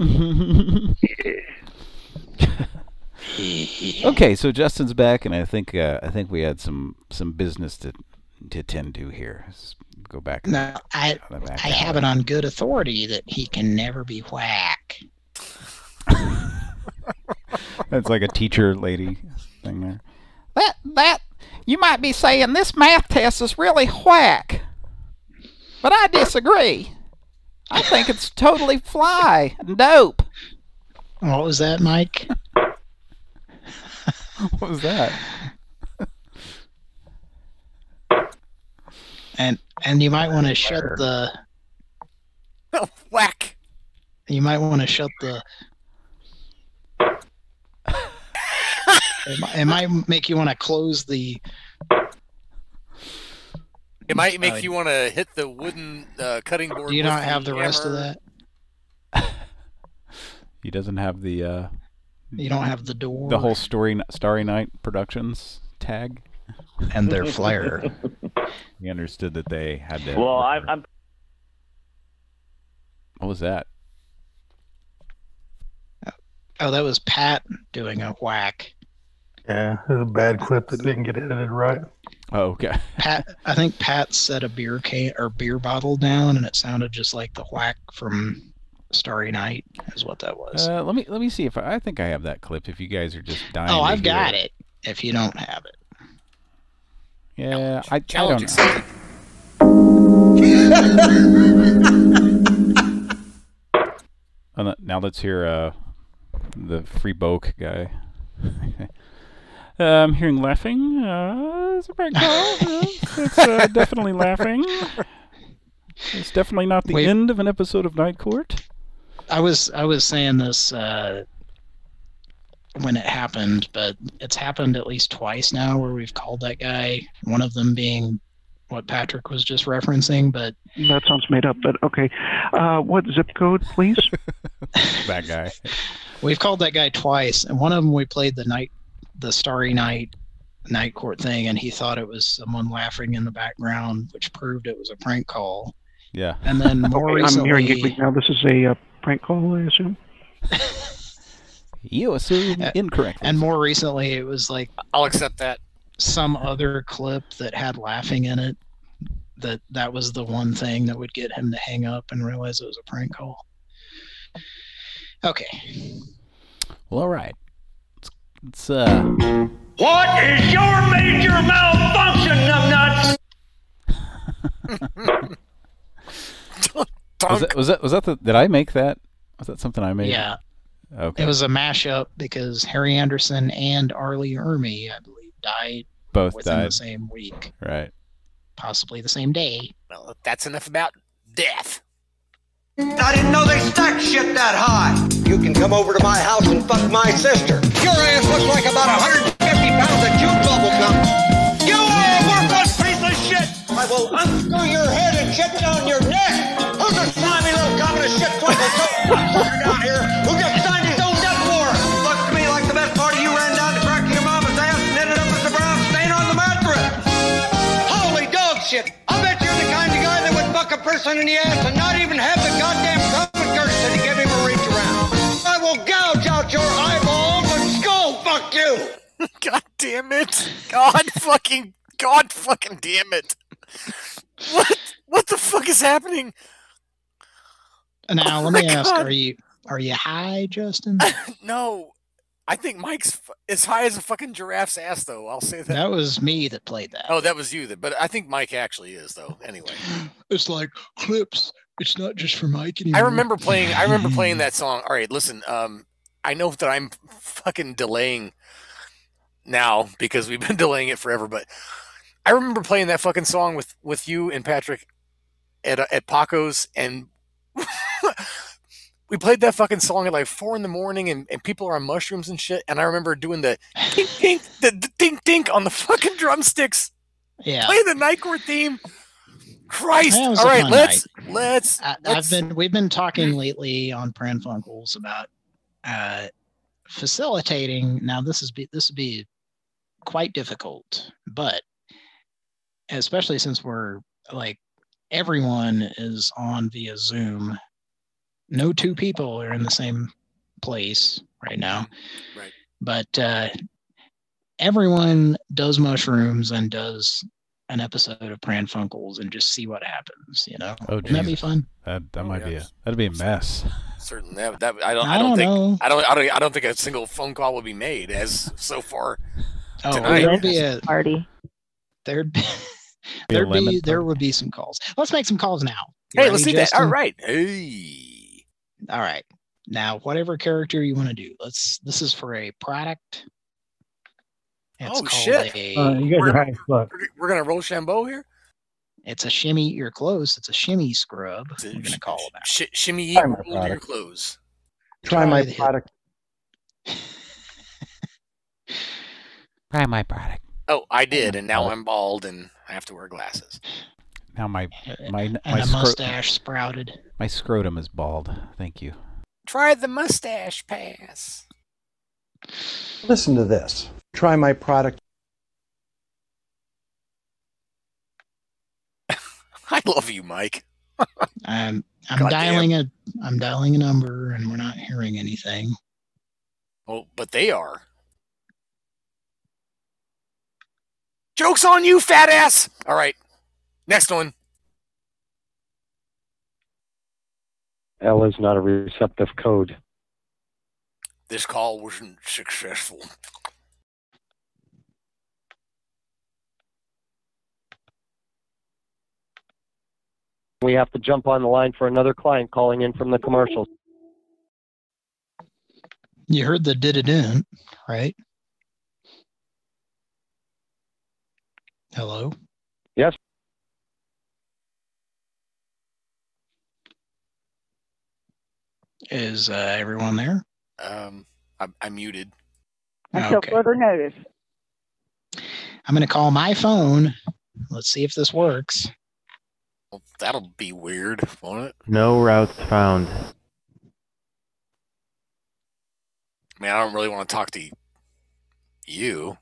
Okay, so Justin's back, and I think uh, I think we had some some business to to tend to here. Let's go back. No, I back I have it on good authority that he can never be whack. That's like a teacher lady thing there. That that you might be saying this math test is really whack, but I disagree. I think it's totally fly and dope. What was that, Mike? What was that? And and you might want to shut the. Oh, whack. You might want to shut the. It might, it might make you want to close the It might make Uh, you want to hit the wooden uh, cutting board. Do you with not have the rest of hammer. that? He doesn't have the uh, You don't have the door. the whole story Starry Night Productions tag. And their flair. He understood that they had to. Well, I'm, I'm What was that? Oh, that was Pat doing a whack. Yeah, it was a bad clip that didn't get edited right. Oh, okay. Pat, I think Pat set a beer can or beer bottle down, and it sounded just like the whack from Starry Night. Is what that was. Uh, let me let me see if I, I think I have that clip. If you guys are just dying. oh, to I've hear got it. If you don't have it, Yeah, I, I Challenge don't know. Oh, no, now let's hear uh, the Free Boke guy. uh, I'm hearing laughing. Uh, it's a prank call. It's, it's uh, definitely laughing. It's definitely not the Wait. end of an episode of Night Court. I was I was saying this uh, when it happened, but it's happened at least twice now where we've called that guy. One of them being what Patrick was just referencing, but That sounds made up, but okay. Uh, what zip code, please? That guy. we've called that guy twice, and one of them we played the night, the Starry Night Night Court thing, and he thought it was someone laughing in the background, which proved it was a prank call. Yeah. And then more Okay, I'm hearing recently, it now. This is a uh, prank call, I assume? You assume incorrectly. and more recently, it was like I'll accept that. some other clip that had laughing in it. That that was the one thing that would get him to hang up and realize it was a prank call. Okay. Well, all right. It's, it's uh. What is your major malfunction, numbnuts? Was that was that was that the, did I make that? Was that something I made? Yeah. Okay. It was a mashup because Harry Anderson and Arlie Ermy, I believe, died Both within died. the same week, Right. possibly the same day. Well, that's enough about death. I didn't know they stacked shit that high. You can come over to my house and fuck my sister. Your ass looks like about one hundred fifty pounds of June bubble gum. You are a worthless piece of shit. I will unscrew your head and shit down your neck. Who's a slimy little communist shit twinkle sucker down here who just signed his own death warrant? Looks to me like the best part of you ran down to crack your mama's ass and ended up as the brown stain on the mattress. Holy dog shit. I bet you're the kind of guy that would fuck a person in the ass and not even have the goddamn common courtesy to give him a reach around. I will gouge out your eyeballs and skull fuck you. God damn it. God fucking, God fucking damn it. What? What the fuck is happening? Now, Oh let me my ask: God. Are you are you high, Justin? No. I think Mike's f- as high as a fucking giraffe's ass, though. I'll say that. That was me that played that. Oh, that was you. That, but I think Mike actually is, though. Anyway, It's like clips. It's not just for Mike anymore. I remember playing. I remember playing that song. All right, listen. Um, I know that I'm fucking delaying now because we've been delaying it forever. But I remember playing that fucking song with with you and Patrick at uh, at Paco's, and we played that fucking song at like four in the morning, and, and people are on mushrooms and shit. And I remember doing the dink dink, the, the dink dink on the fucking drumsticks. Yeah. Playing the Night Court theme. Christ! That was All a right, fun let's night. let's. I, let's I've been we've been talking lately on Pran Funkels about uh, facilitating. Now this is be this would be quite difficult, but especially since we're like everyone is on via Zoom. No two people are in the same place right now. Right. But uh, everyone does mushrooms and does an episode of Pran Funkels and just see what happens, you know? Oh, Wouldn't that be Jesus. fun? That that Oh, might be yes. a that'd be a mess. Certainly, that, that I don't. I I don't, don't think. know. I don't. I don't. I don't think a single phone call will be made as so far Oh, tonight. there'd be a party. there'd be, Be a there'd be lemon there would be some calls. Let's make some calls now. You Hey, let's do ready, that. All Justin? right. Hey. All right. Now, whatever character you want to do, let's. This is for a product. It's Oh, called shit. A, Uh, you guys are high as fuck. We're, we're gonna roll Shambo here. it's a shimmy. You're close. It's a shimmy scrub. We're gonna call it that. Sh- shimmy, Try my roll your product. clothes. Try my the hit. product. Try my product. Oh, I did, and now I'm bald and I have to wear glasses. Now my my and my a scro- mustache sprouted. My scrotum is bald. Thank you. Try the mustache pass. Listen to this. Try my product. I love you, Mike. I'm I'm God dialing a I'm dialing a number and we're not hearing anything. Oh, but they are. Joke's on you, fat ass! All right. Next one. L is not a receptive code. This call wasn't successful. We have to jump on the line for another client calling in from the commercial. You heard the did-it-in, right? Hello? Yes. Is uh, everyone there? Um, I, I muted. Until Okay. further notice. I'm going to call my phone. Let's see if this works. Well, that'll be weird, won't it? No routes found. I mean, I don't really want to talk to y- you.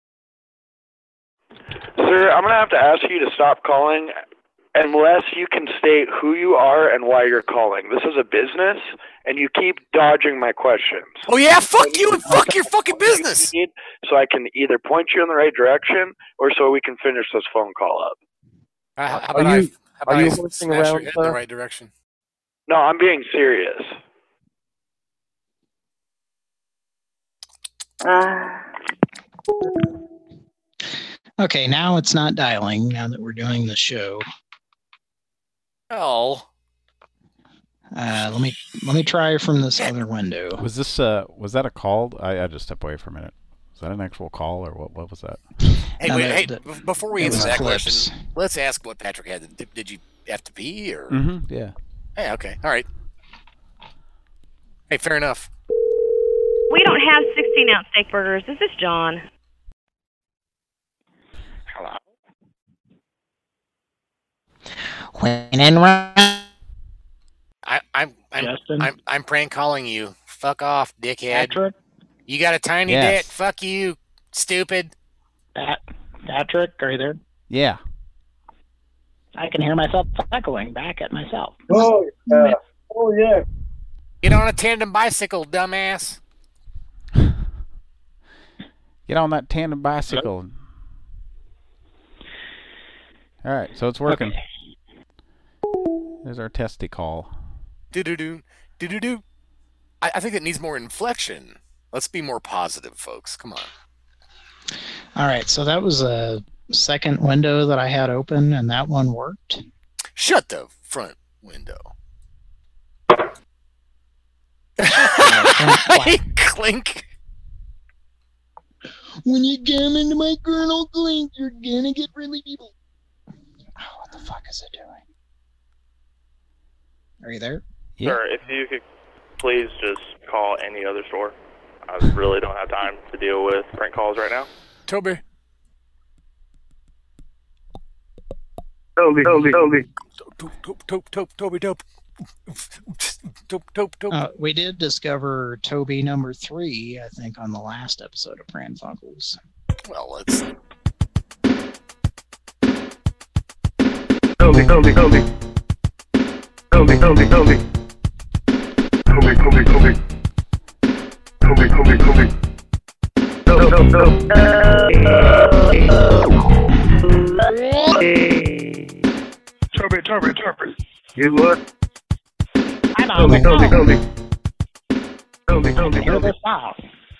Sir, I'm going to have to ask you to stop calling unless you can state who you are and why you're calling. This is a business, and you keep dodging my questions. Oh, yeah? Fuck you and fuck your fucking business! So I can either point you in the right direction or so we can finish this phone call up. Uh, how Are about I, you- how about are you I horsing smash around, your head in the sir? right direction? No, I'm being serious. Uh, Okay, now it's not dialing, now that we're doing the show. Oh. Uh, let me let me try from this other window. Was this uh was that a call? I I just stepped away for a minute. Was that an actual call or what? What was that? Hey, No, wait, that- hey, that- b- before we that answer was that Clips. question, let's ask what Patrick had. Did, did you have to pee or? Mm-hmm. Yeah. Hey, okay, all right. Hey, fair enough. We don't have sixteen ounce steak burgers. This is John. Hello? When in round. I, I'm I'm, Justin? I'm I'm prank calling you. Fuck off, dickhead. Patrick? You got a tiny Yes. dick. Fuck you, stupid. Pat, Patrick, are you there? Yeah. I can hear myself echoing back at myself. Oh, yeah. Oh, yeah. Get on a tandem bicycle, dumbass. Get on that tandem bicycle. All right, so it's working. Okay. There's our testy call. Do do do do do do. I, I think it needs more inflection. Let's be more positive, folks. Come on. All right, so that was a second window that I had open, and that one worked. Shut the front window. Clink. When you come into my kernel clink, you're gonna get really people. Oh, what the fuck is it doing? Are you there? Yeah. Sir, if you could please just call any other store. I really don't have time to deal with prank calls right now. Toby. Toby, Toby, Toby. Toby, Toby, Toby, Toby, Toby. Toby, Toby, Toby. Uh, we did discover Toby number three, I think, on the last episode of Pran Funkels. Well, let's. Toby, Toby, Toby. Toby, Toby, Toby. Toby, Toby, Toby. Toby, Toby, Toby. Toby, Toby, Toby, Toby, Toby. You what? I'm on Toby, the Toby, phone. Toby. Toby, Toby, Hear Toby. this off.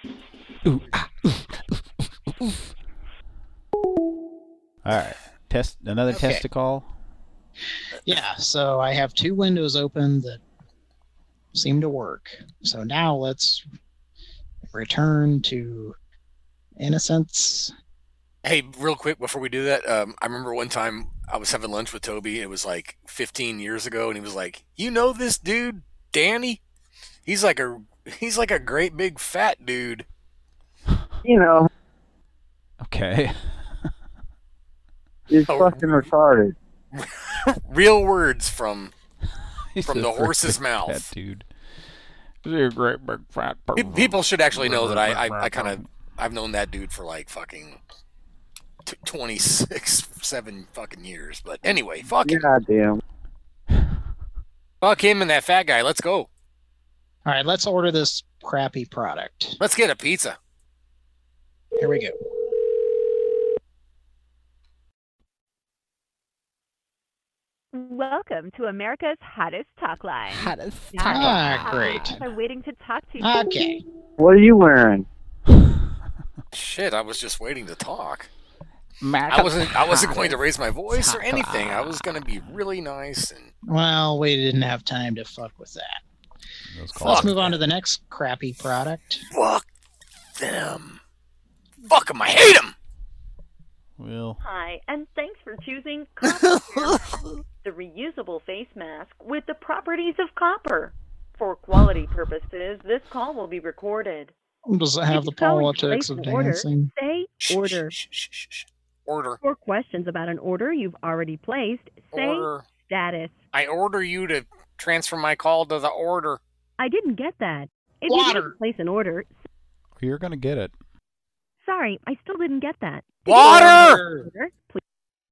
All right. Test another Okay. test to call. Yeah, so I have two windows open that seem to work. So now let's return to innocence. Hey, real quick before we do that, um, I remember one time I was having lunch with Toby. It was like fifteen years ago, and he was like, "You know this dude, Danny? He's like a he's like a great big fat dude." You know, Okay. he's Oh. fucking retarded. Real words from He's from a the horse's great mouth. fat dude. He's a great big fat Pe- person. People should actually know that I I, I kind of I've known that dude for like fucking t- twenty-six, seven fucking years. But anyway, fuck him. Goddamn. Fuck him and that fat guy. Let's go. All right, let's order this crappy product. Let's get a pizza. Here we go. Welcome to America's hottest talk line. Hottest talk line. Ah, great. I'm waiting to talk to you. Okay. What are you wearing? Shit, I was just waiting to talk. America's I wasn't I wasn't going to hottest raise my voice or talk anything. I line. was going to be really nice and Well, we didn't have time to fuck with that. So let's move on to the next crappy product. fuck them. Fuck them. I hate them. Well, Hi, and thanks for choosing Copper Care, the reusable face mask with the properties of copper. For quality purposes, this call will be recorded. Does it have the politics of dancing? Say order. Order. For questions about an order you've already placed, say Order. status. I order you to transfer my call to the order. I didn't get that. If you Water. didn't place an order, you're gonna get it. sorry, I still didn't get that. Water! Order, please.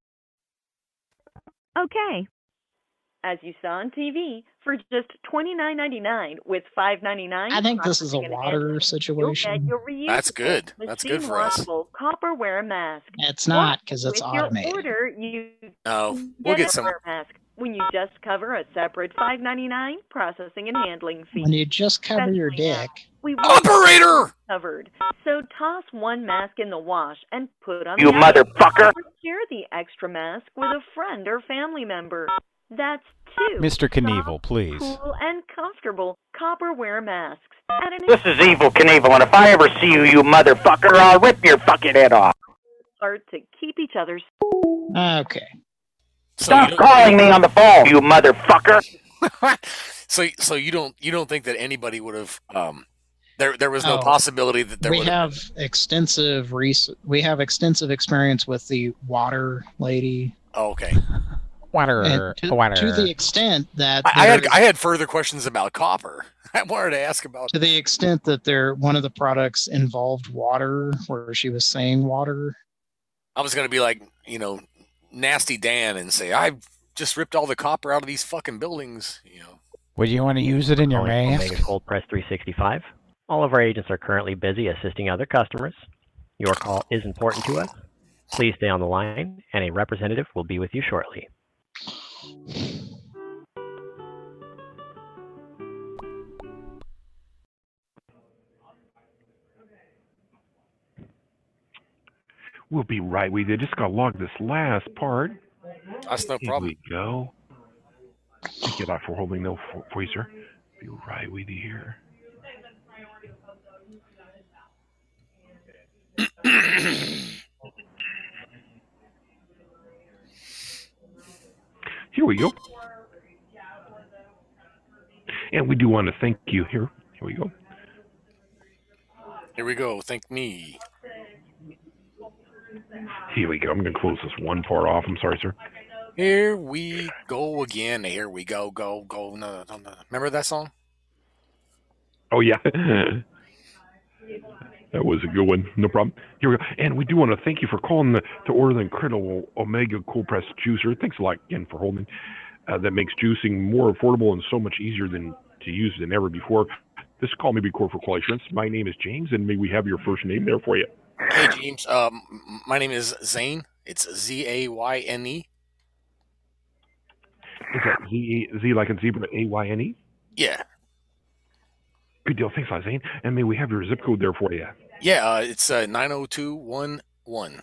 Okay. As you saw on T V, for just twenty-nine ninety-nine with five ninety-nine. I think this is a water situation. Your reusable That's good. That's good for us. machine-washable copperware mask. It's not, because it's With your automated. order, you Oh, we'll get a some. copperware mask when you just cover a separate five ninety-nine processing and handling fee. When you just cover your Especially now, dick. We Operator! covered. So toss one mask in the wash and put on You the other. motherfucker. Or share the extra mask with a friend or family member. That's two. Mister Knievel, please. Cool and comfortable copperware masks. At an This is Evil Knievel, and if I ever see you, you motherfucker, I'll rip your fucking head off. start to keep each other's. Okay. Stop calling me on the phone, you motherfucker. So, so you don't you don't think that anybody would have um, there there was no Oh. possibility that there We would have extensive res- We have extensive experience with the water lady. Oh, okay. Water, And to, water. to the extent that I, I had there- I had further questions about copper. I wanted to ask about. to the extent that there one of the products involved water, where she was saying water. I was gonna be like, you know, nasty Dan and say I've just ripped all the copper out of these fucking buildings. You know. Would you want to use it in your Calling mask? Omega Cold Press three sixty-five. All of our agents are currently busy assisting other customers. Your call is important to us. Please stay on the line, and a representative will be with you shortly. We'll be right with you. Just gotta log this last part. That's no Here problem. we go. Thank you a lot for holding no for, for you, sir. Be right with you here. Here we go. And we do want to thank you here. Here we go. Here we go. Thank me. Here we go. I'm going to close this one part off. I'm sorry, sir. Here we go again. Here we go. Go go. No, no, no. Remember that song? Oh, yeah. That was a good one. No problem. Here we go. And we do want to thank you for calling the, to order the incredible Omega Cold Press Juicer. Thanks a lot again for holding. Uh, that makes juicing more affordable and so much easier than to use than ever before. This call may be recorded for quality assurance. My name is James, and may we have your first name there for you? Hey James. Um, my name is Zane. It's Z A Y N E. Is that Z, Z like in zebra, A Y N E? Yeah. Good deal. Thanks a lot, Zane. And may we have your zip code there for you? Yeah. Uh, it's uh, nine oh two one one.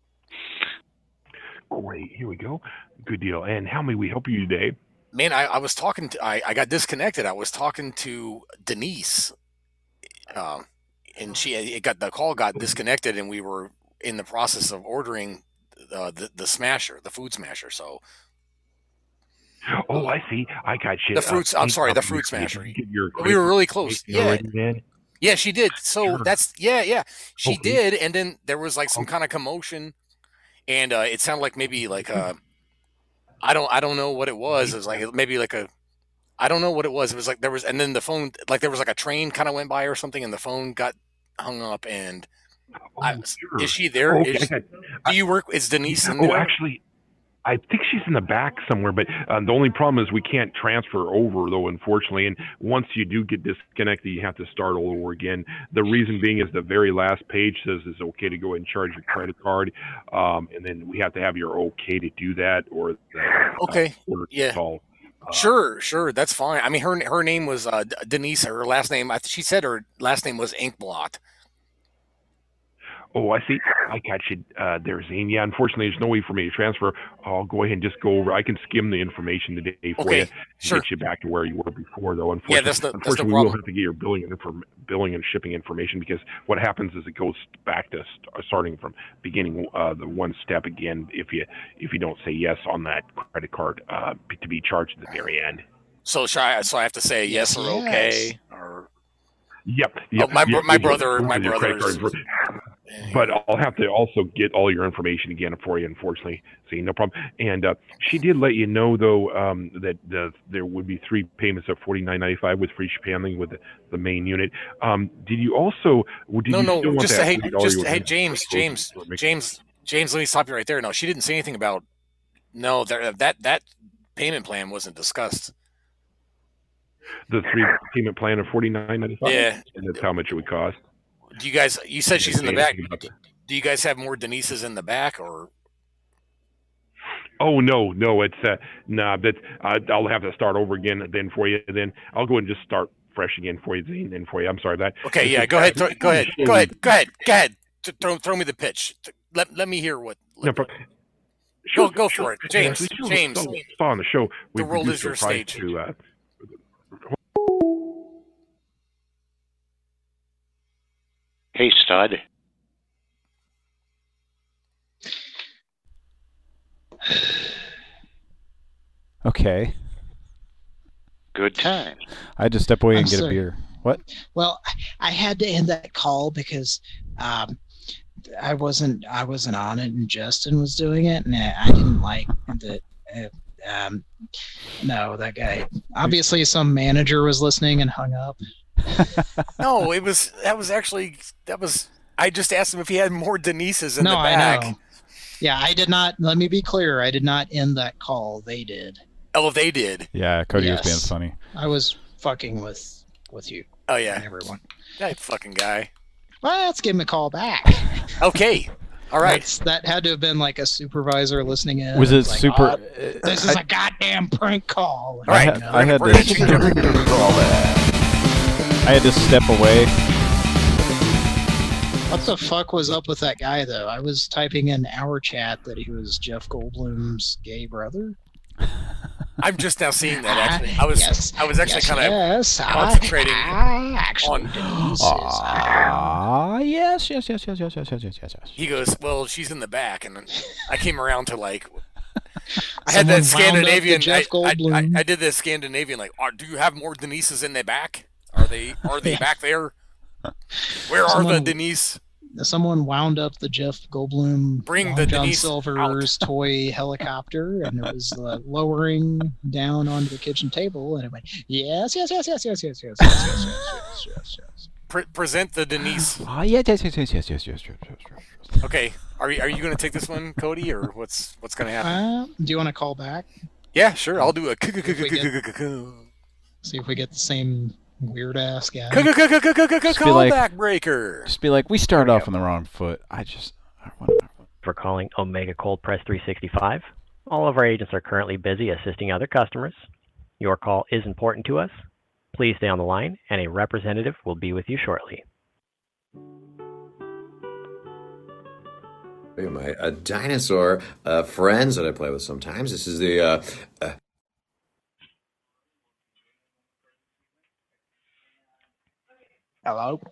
Great. Here we go. Good deal. And how may we help you today? Man, I, I was talking to. I, I got disconnected. I was talking to Denise. Um, and she it got the call got disconnected, and we were in the process of ordering uh, the the smasher, the food smasher. So. Oh, I see. I got you. The fruits. Uh, I'm sorry, the uh, fruit you- smasher. you get your We were really quick close. information Yeah. already, man? Yeah, she did. So Sure. that's yeah, yeah. She Okay. did, and then there was like some kind of commotion, and uh, it sounded like maybe like uh, I don't I don't know what it was. It was like maybe like a I don't know what it was. It was like there was and then the phone like there was like a train kind of went by or something and the phone got hung up and Oh, I, sure. is she there? Oh, okay, Is, okay. do you work? Is Denise in Oh, there? actually, I think she's in the back somewhere, but uh, the only problem is we can't transfer over, though, unfortunately. And once you do get disconnected, you have to start all over again. The reason being is the very last page says it's okay to go and charge your credit card, um, and then we have to have your okay to do that, or the Okay. uh, order Yeah. call. Uh, Sure, sure, that's fine. I mean, her her name was uh, D- Denise. Her last name, I, she said her last name was Inkblot. Oh, I see. I got you uh, there, Zane. Yeah, unfortunately, there's no way for me to transfer. I'll go ahead and just go over. I can skim the information today for Okay, you to sure. get you back to where you were before, though. Unfortunately, Yeah, that's no- that's no unfortunately we will problem. have to get your billing and, inform- billing and shipping information because what happens is it goes back to st- starting from beginning uh, the one step again if you if you don't say yes on that credit card uh, to be charged at the very end. So should I, so I have to say yes, or Yes. okay or Yep. oh, yep my bro- yep, my yep, brother yep, my with your credit brother's. card. But I'll have to also get all your information again for you, unfortunately. See, no problem. And uh, she did let you know, though, um, that the, there would be three payments of forty-nine ninety-five with free shipping with the, the main unit. Um, did you also? Did No, you no, still want just that hey, $100 just you would hey, have James, to James, go to make- James, James. Let me stop you right there. No, she didn't say anything about. No, there, that that payment plan wasn't discussed. the three payment plan of forty-nine ninety-five? Yeah. And that's how much it would cost. Do you guys? You said she's in the Say back. anything about that. Do you guys have more Denises in the back, or Oh no, no, it's uh, nah. That uh, I'll have to start over again then for you. Then I'll go and just start fresh again for you, Zane. Then for you. I'm sorry that. okay? this Yeah, is- go ahead, throw, go ahead, go ahead, go ahead, go ahead. Th- Throw, throw me the pitch. Th- Let let me hear what. No, but- Go go sure, for it, sure. James. We still James. saw- saw on the show. We The world reduced is your the price stage. To, uh, Hey, stud. Okay. Good time. I had to step away I'm and get sorry. a beer. What? Well, I had to end that call because um, I wasn't I wasn't on it, and Justin was doing it, and I I didn't like that. Uh, um, no, that guy. Obviously, some manager was listening and hung up. No, it was that was actually that was. I just asked him if he had more Denises in no, the back. I know. Yeah, I did not. Let me be clear. I did not end that call. They did. Oh, they did. Yeah, Cody Yes. was being funny. I was fucking with with you. Oh yeah, and everyone. That fucking guy. Well, let's give him a call back. Okay. All right. That's, that had to have been like a supervisor listening in. Was it like, super- "Oh, this is I- a goddamn prank call. I had, I had to. I had to step away. What the fuck was up with that guy, though? I was typing in our chat that he was Jeff Goldblum's gay brother. I'm just now seeing that. Actually, I was Yes. I was actually Yes, kind of yes, I- concentrating I actually on. Ah, yes, yes, yes, yes, yes, yes, yes, yes, yes, yes. He goes, well, she's in the back, and then I came around to like. I had Someone that wound up the Scandinavian. Jeff I, I, I, Goldblum. I did this Scandinavian. Like, are, do you have more Denises in the back? Are they? Are they Yeah. back there? Where are Someone- the Denise? Someone wound up the Jeff Goldblum Bring Long the John Denise Silver's toy helicopter, and it was uh, lowering down onto the kitchen table, and it went, yes, yes, yes, yes, yes, yes, yes, yes, yes, yes, yes, yes. Pre- present the Denise. Ah, yes, yes, yes, yes, yes, yes, yes, yes, yes, yes. Okay, are you are you going to take this one, Cody, or what's what's going to happen? Uh, do you want to call back? Yeah, sure. I'll do a See if we get the same weird ass guy. Just be like- callback breaker. Just be like, we started off on the wrong foot. I just. I want For calling Omega Cold Press three sixty-five. All of our agents are currently busy assisting other customers. Your call is important to us. Please stay on the line, and a representative will be with you shortly. My uh, dinosaur uh, friends that I play with sometimes. This is the uh, uh, Hello.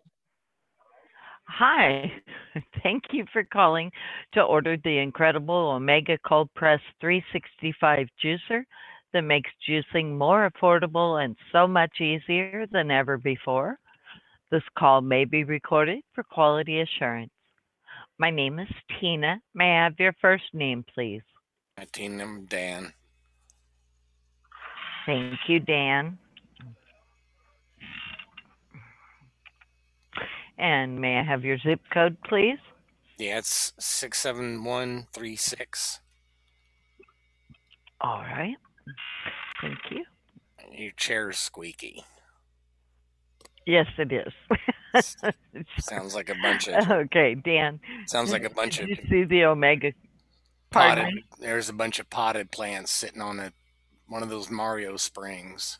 Hi. Thank you for calling to order the incredible Omega Cold Press three sixty-five juicer that makes juicing more affordable and so much easier than ever before. This call may be recorded for quality assurance. My name is Tina. May I have your first name, please? Tina Dan. Thank you, Dan. And may I have your zip code, please? Yeah, it's six seven one three six. All right. Thank you. Your chair's squeaky. Yes, it is. Sounds like a bunch of. Okay, Dan. Sounds like a bunch Did of. you see the Omega? Pardon Potted, me? there's a bunch of potted plants sitting on a one of those Mario springs.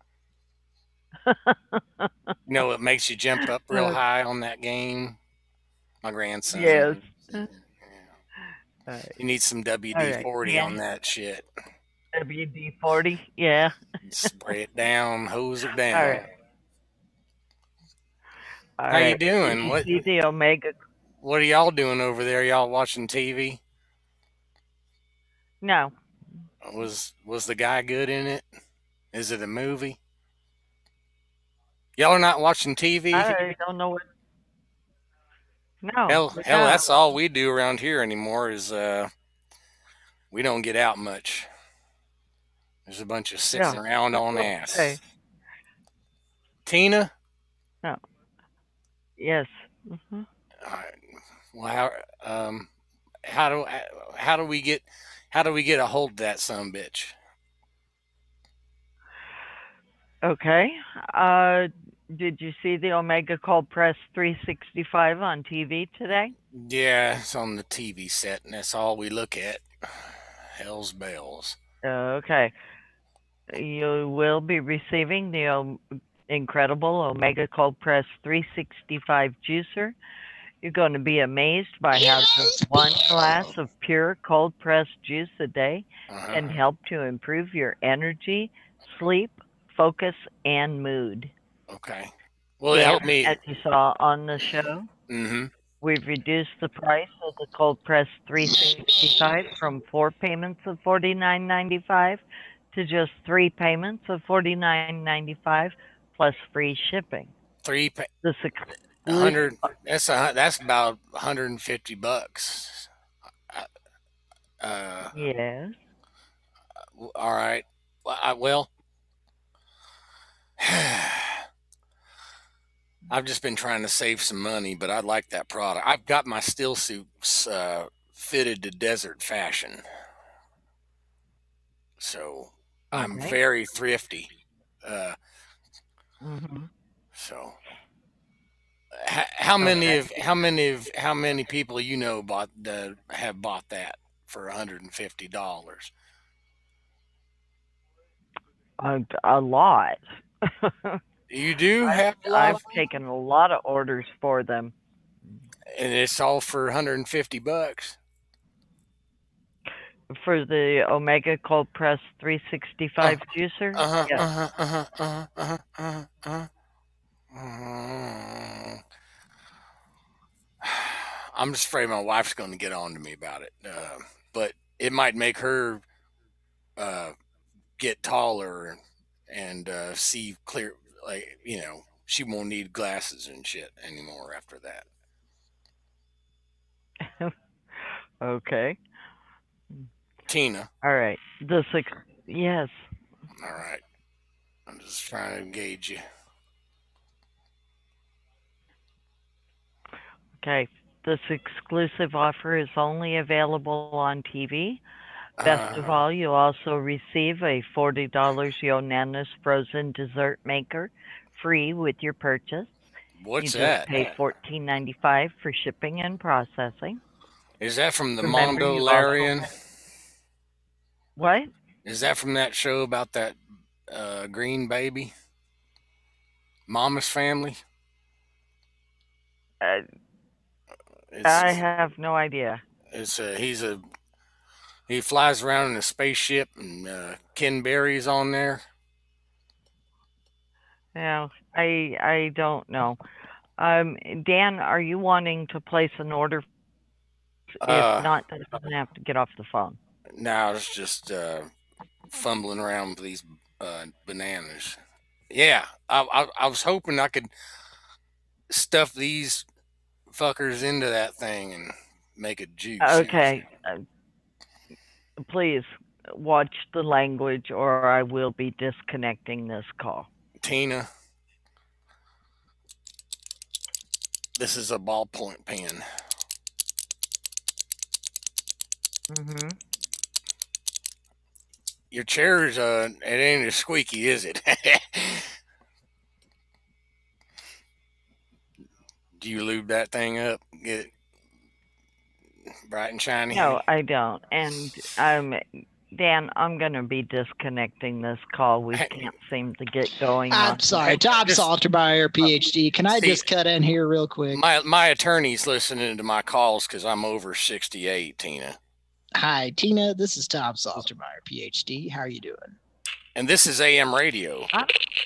You know, it makes you jump up real Uh, high on that game. My grandson. Yes. You need some W D forty on that shit. W D forty, yeah. Spray it down, hose it down. All right. All How you right. doing? Did you What? see the Omega? What are y'all doing over there? Y'all watching T V? No. Was was the guy good in it? Is it a movie? Y'all are not watching T V? I don't know what. No. Hell, we're hell, not. that's all we do around here anymore. Is uh, we don't get out much. There's a bunch of sitting Yeah. around on Okay. ass. Tina. No. Yes. hmm All right. Well, how, um, how do how do we get how do we get a hold of that son bitch? Okay. Uh, did you see the Omega Cold Press three sixty-five on T V today? Yeah, it's on the T V set, and that's all we look at. Hell's bells. Okay. You will be receiving the um, incredible Omega Cold Press three sixty-five juicer. You're going to be amazed by how just one glass of pure cold pressed juice a day Uh-huh. can help to improve your energy, sleep, focus, and mood. Okay. Well, it Yeah, helped me. as you saw on the show, Mm-hmm. we've reduced the price of the cold press three sixty-five from four payments of forty-nine ninety-five to just three payments of forty-nine ninety-five plus free shipping. Three pa- This a hundred. That's a hun- that's about one hundred and fifty bucks. Uh, Yes. all right. Well, I, well, I've just been trying to save some money, but I like that product. I've got my still suits uh, fitted to desert fashion, so I'm Okay. very thrifty. Uh, hmm so, h- how many Okay. of how many of how many people you know bought uh, have bought that for one hundred and fifty dollars? A, a lot. You do I've, have a lot, I've of- taken a lot of orders for them. and it's all for one hundred and fifty bucks. For the Omega Cold Press three sixty-five juicer? Uh huh. Yes. Uh huh. Uh huh. Uh huh. Uh huh. Uh-huh. I'm just afraid my wife's going to get on to me about it, uh, but it might make her uh, get taller and uh, see clear. Like, you know, she won't need glasses and shit anymore after that. Okay. Tina. All right. The six. Yes. All right. I'm just trying to engage you. Okay. This exclusive offer is only available on T V. Best of Uh, all, you'll also receive a forty dollars Yonanas frozen dessert maker free with your purchase. What's you just that? pay fourteen ninety-five for shipping and processing. Is that from the Remember, Mondo you Larian? also- What? Is that from that show about that uh, green baby? Mama's Family? Uh, It's, I have no idea. it's a, he's a he flies around in a spaceship, and uh, Ken Berry's on there. No, I I don't know. Um, Dan, are you wanting to place an order? If Uh, not, then I'm gonna have to get off the phone. Now it's just uh, fumbling around with these uh, bananas. Yeah, I, I I was hoping I could stuff these fuckers into that thing and make a juice. Okay. Uh, please watch the language or I will be disconnecting this call. Tina, this is a ballpoint pen. Mm-hmm. Your chair's, uh, it ain't as squeaky, is it? Do you lube that thing up? Get it bright and shiny? No, I don't. And um, Dan, I'm going to be disconnecting this call. We can't seem to get going. I'm on sorry, Tom Saltermeyer, PhD. Can I See, just cut in here real quick? My my attorney's listening to my calls because I'm over sixty-eight, Tina. Hi, Tina. This is Tom Saltermeyer, PhD. How are you doing? And this is A M radio. Huh?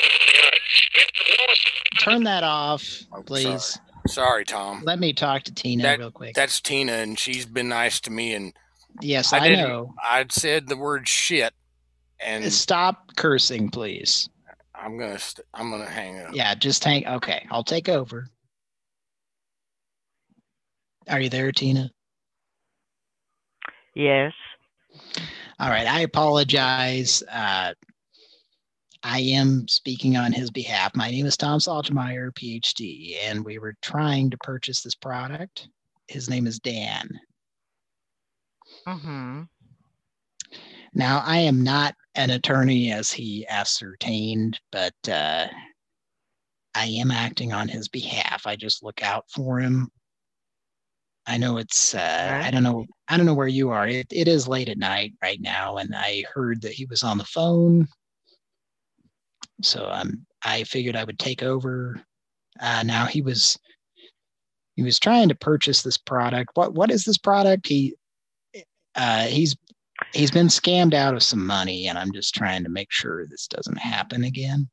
Turn that off, please. Sorry. Sorry, Tom. Let me talk to Tina That- real quick. That's Tina, and she's been nice to me. And Yes, I, I didn't- know. I'd said the word shit, and Stop cursing, please. I'm gonna st- I'm gonna hang up. Yeah, just hang. Okay, I'll take over. Are you there, Tina? Yes. All right. I apologize. Uh, I am speaking on his behalf. My name is Tom Saltermeyer, PhD, and we were trying to purchase this product. His name is Dan. Mm-hmm. Now, I am not an attorney, as he ascertained, but uh, I am acting on his behalf. I just look out for him. I know it's, uh, Right. I don't know, I don't know where you are. It, it is late at night right now, and I heard that he was on the phone. So um, I figured I would take over. Uh, now he was, he was trying to purchase this product. What, what is this product? He, uh, he's, he's been scammed out of some money, and I'm just trying to make sure this doesn't happen again.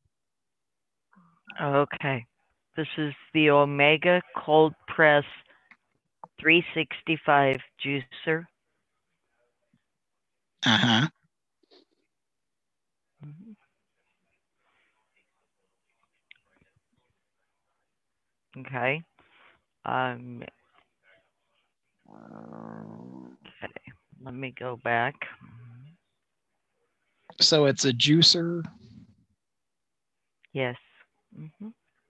Okay. This is the Omega Cold Press three sixty-five juicer. Uh-huh. Okay. Um, okay. Let me go back. So it's a juicer. Yes. hmm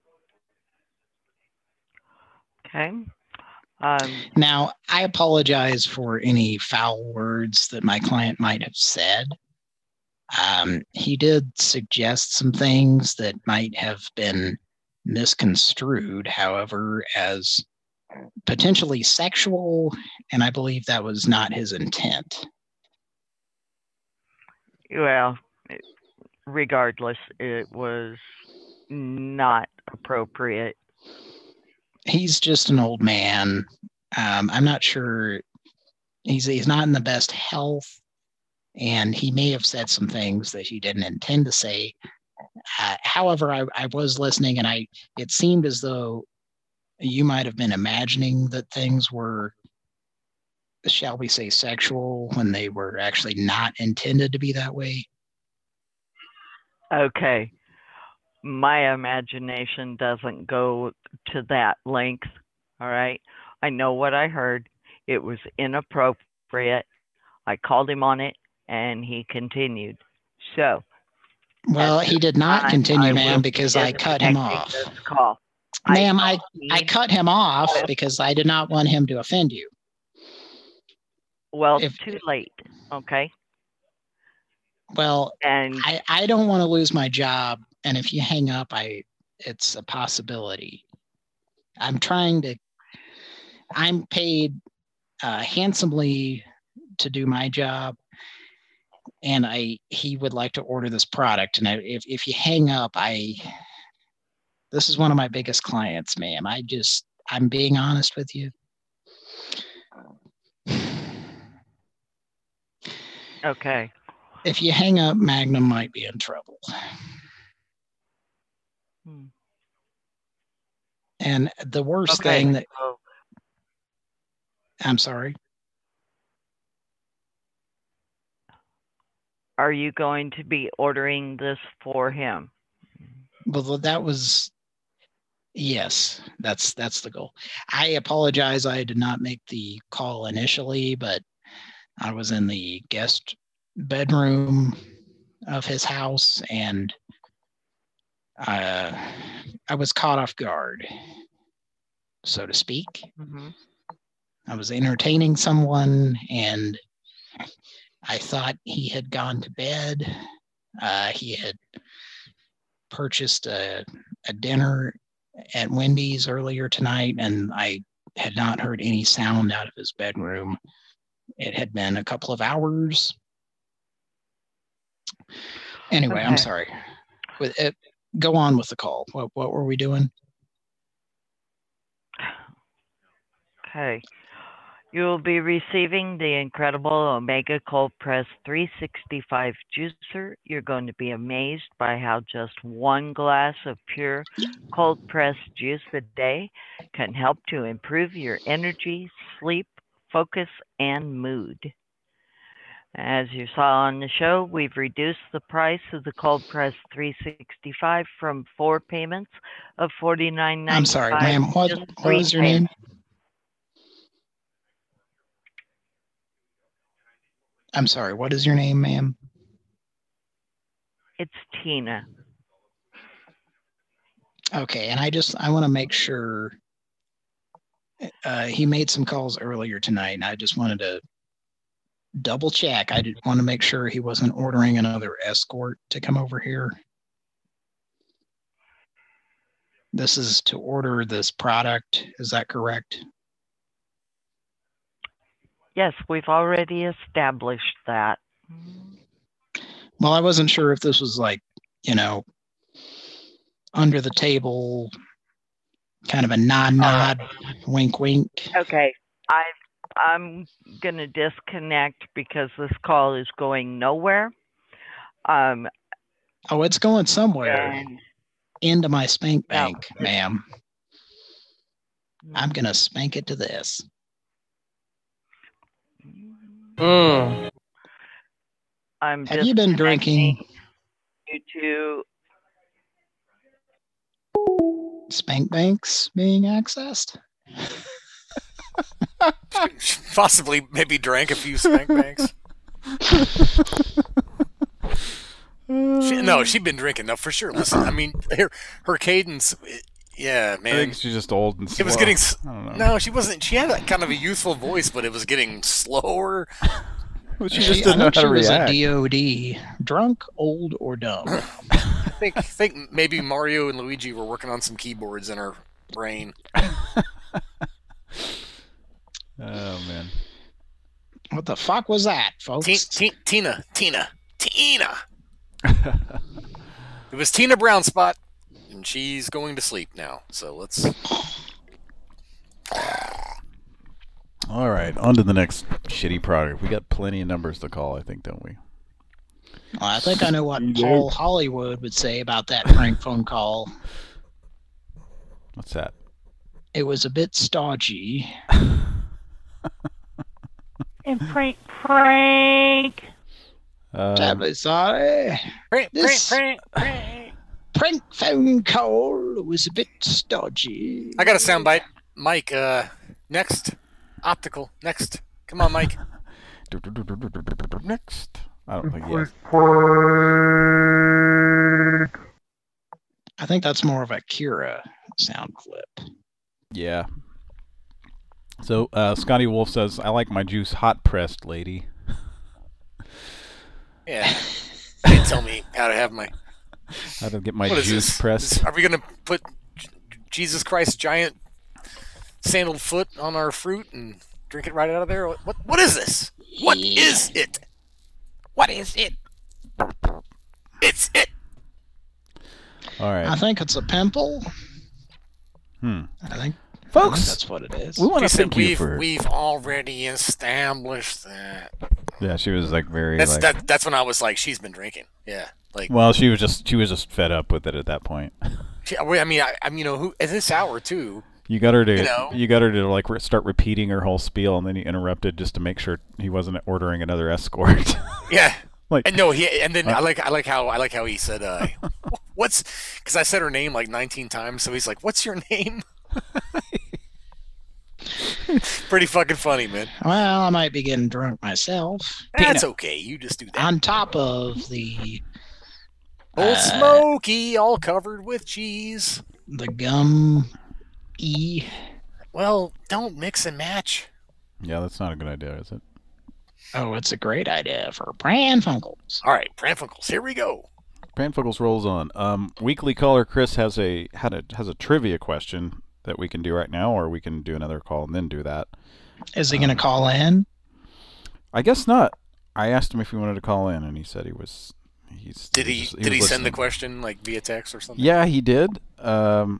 Okay. Um, Now, I apologize for any foul words that my client might have said. Um, he did suggest some things that might have been misconstrued, however, as potentially sexual, and I believe that was not his intent. well, regardless, it was not appropriate. He's just an old man. Um, I'm not sure. He's he's not in the best health, and he may have said some things that he didn't intend to say. Uh, however, I, I was listening, and I it seemed as though you might have been imagining that things were, shall we say, sexual when they were actually not intended to be that way. Okay. My imagination doesn't go to that length. All right. I know what I heard. It was inappropriate. I called him on it and he continued. So, Well, he did not continue, I ma'am, will because be I cut him disconnecting off. this call. Ma'am, I, I I cut him off because I did not want him to offend you. Well, If- too late. Okay. Well, And I, I don't want to lose my job, and if you hang up, I it's a possibility. I'm trying to. I'm paid uh, handsomely to do my job, and I he would like to order this product. And I, if if you hang up, I this is one of my biggest clients, ma'am. I just I'm being honest with you. okay. If you hang up, Magnum might be in trouble. Hmm. And the worst Okay. thing that So, I'm sorry. are you going to be ordering this for him? Well, that was, yes, that's that's the goal. I apologize. I did not make the call initially, but I was in the guest bedroom of his house, and uh, I was caught off guard, so to speak. Mm-hmm. I was entertaining someone, and I thought he had gone to bed. Uh, he had purchased a, a dinner at Wendy's earlier tonight, and I had not heard any sound out of his bedroom. It had been a couple of hours. Anyway, I'm Okay. sorry. With it, go on with the call. What what were we doing? Okay. You will be receiving the incredible Omega Cold Press three sixty-five juicer. You're going to be amazed by how just one glass of pure cold pressed juice a day can help to improve your energy, sleep, focus, and mood. As you saw on the show, we've reduced the price of the Cold Press three sixty-five from four payments of forty-nine ninety-five. I'm sorry, ma'am. What, to what three was your name? payments. I'm sorry. What is your name, ma'am? It's Tina. Okay, and I just I want to make sure. Uh, he made some calls earlier tonight, and I just wanted to double check. I did want to make sure he wasn't ordering another escort to come over here. This is to order this product. Is that correct? Yes, we've already established that. Well, I wasn't sure if this was like, you know, under the table, kind of a nod, nod, wink, wink. Okay, I I'm gonna disconnect because this call is going nowhere. Um, Oh, it's going somewhere. and Into my spank No. bank, ma'am. I'm gonna spank it to this. I'm Have you been drinking disconnecting you spank banks being accessed? Possibly, maybe drank a few spank banks. She, no, she'd been drinking. No, for sure. Listen, I mean, her, her cadence, it- yeah, man. I think she's just old and slow. It was getting. s- I don't know. No, she wasn't. She had that kind of a youthful voice, but it was getting slower. Well, she She- just I didn't know think how to she was a react. D O D, drunk, old, or dumb. I think, think maybe Mario and Luigi were working on some keyboards in her brain. Oh man. What the fuck was that, folks? Ti- Ti- Tina, Tina, Tina. It was Tina Brown Spot, and she's going to sleep now. So let's. All right, on to the next shitty product. We got plenty of numbers to call, I think, don't we? Well, I think I know what Paul Hollywood would say about that prank phone call. What's that? It was a bit stodgy. And prank, prank. Um, Terribly sorry. Prank, This prank, prank. prank phone call was a bit stodgy. I got a soundbite. Mike, uh, next. Optical, next. Come on, Mike. Next. I don't think yes. I think that's more of a Kira sound clip. Yeah. So uh, Scotty Wolf says, "I like my juice hot pressed, lady." Yeah. You didn't tell me how to have my. How to get my What is juice this? pressed? Is- are we going to put J- Jesus Christ giant sandaled foot on our fruit and drink it right out of there? What? What, what is this? What is it? What is it? It's it. All right. I think it's a pimple. Hmm. I think, Folks, I think that's what it is. We want She to said thank you we've for. we've already established that. Yeah, she was like very That's like. that. That's when I was like, she's been drinking. Yeah, like. Well, she was just she was just fed up with it at that point. She, I mean, I, I mean, you know, who at this hour too. You got her to You know? you got her to like re- start repeating her whole spiel, and then he interrupted just to make sure he wasn't ordering another escort. Yeah. Like- and no, he and then Uh, I like I like how I like how he said, uh, "What's?" Because I said her name like nineteen times, so he's like, "What's your name?" Pretty fucking funny, man. Well, I might be getting drunk myself. That's okay. You just do that. On top of the Old uh, Smoky, all covered with cheese. the gum E. Well, don't mix and match. Yeah, that's not a good idea, is it? Oh, it's a great idea for Pran Funkels. All right, Pran Funkels, here we go. Pranfuckles rolls on. Um, weekly caller Chris has a had a has a trivia question that we can do right now, or we can do another call and then do that. Is he um, going to call in? I guess not. I asked him if he wanted to call in, and he said he was. He's. Did he? he, was, he did he was send the listening. question like via text or something? Yeah, he did. Um,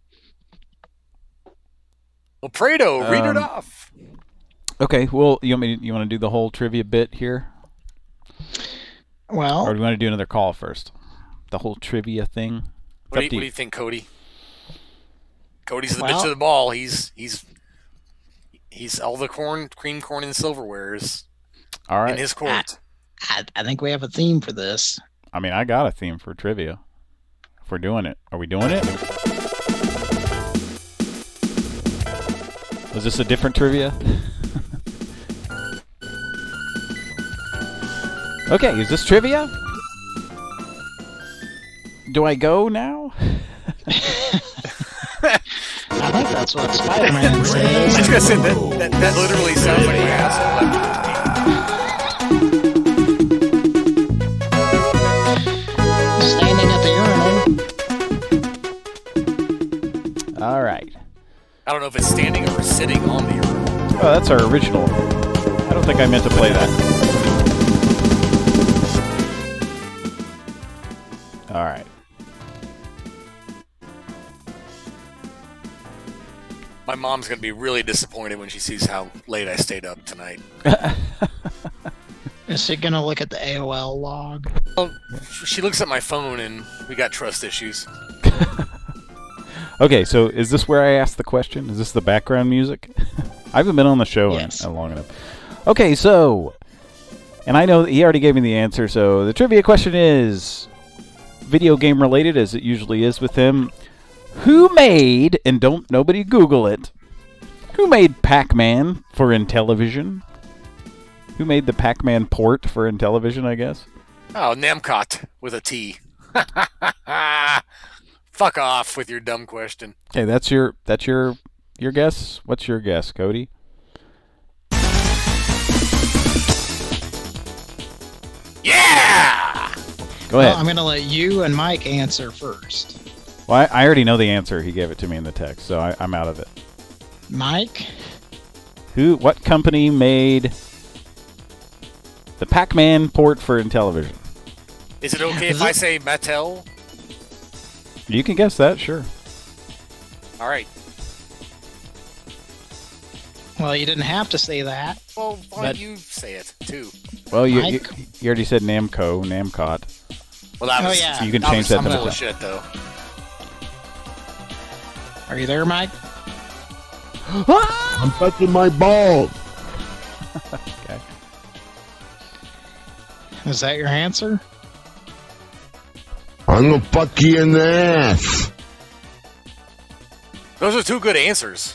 well, Prado, read um, it off. Okay. Well, you want me? To, you want to do the whole trivia bit here? Well, or do you want to do another call first? The whole trivia thing. What do, you, what do you think, Cody? Cody's the well, bitch of the ball. He's he's he's all the corn, cream corn, and silverware is all right in his court. I, I think we have a theme for this. I mean, I got a theme for trivia. If we're doing it, are we doing it? Was this a different trivia? Okay, is this trivia? Do I go now? I think that's what Spider-Man says. I was gonna say that, that, that literally sounds like my asshole. Standing at the urinal. All right. I don't know if it's standing or sitting on the urinal. Oh, that's our original. I don't think I meant to play that. All right. My mom's going to be really disappointed when she sees how late I stayed up tonight. Is she going to look at the A O L log? Well, she looks at my phone and we got trust issues. Okay, so is this where I ask the question? Is this the background music? I haven't been on the show yes. in, uh, long enough. Okay, so, and I know that he already gave me the answer, so the trivia question is video game related, as it usually is with him. Who made, and don't nobody Google it, who made Pac-Man for Intellivision? Who made the Pac-Man port for Intellivision, I guess? Oh, Namcot with a T. Fuck off with your dumb question. Okay, that's your that's your your guess. What's your guess, Cody? Yeah! Go ahead. Well, I'm going to let you and Mike answer first. Well, I, I already know the answer. He gave it to me in the text, so I, I'm out of it. Mike? Who? What company made the Pac-Man port for Intellivision? Is it okay if I say Mattel? You can guess that, sure. All right. Well, you didn't have to say that. Well, why don't you say it, too? Well, you, you you already said Namco, Namcot. Well, that was, oh, yeah. So you can that change that was to some Mattel. bullshit, though. Are you there, Mike? I'm touching my balls. Okay. Is that your answer? I'm gonna fuck you in the ass. Those are two good answers.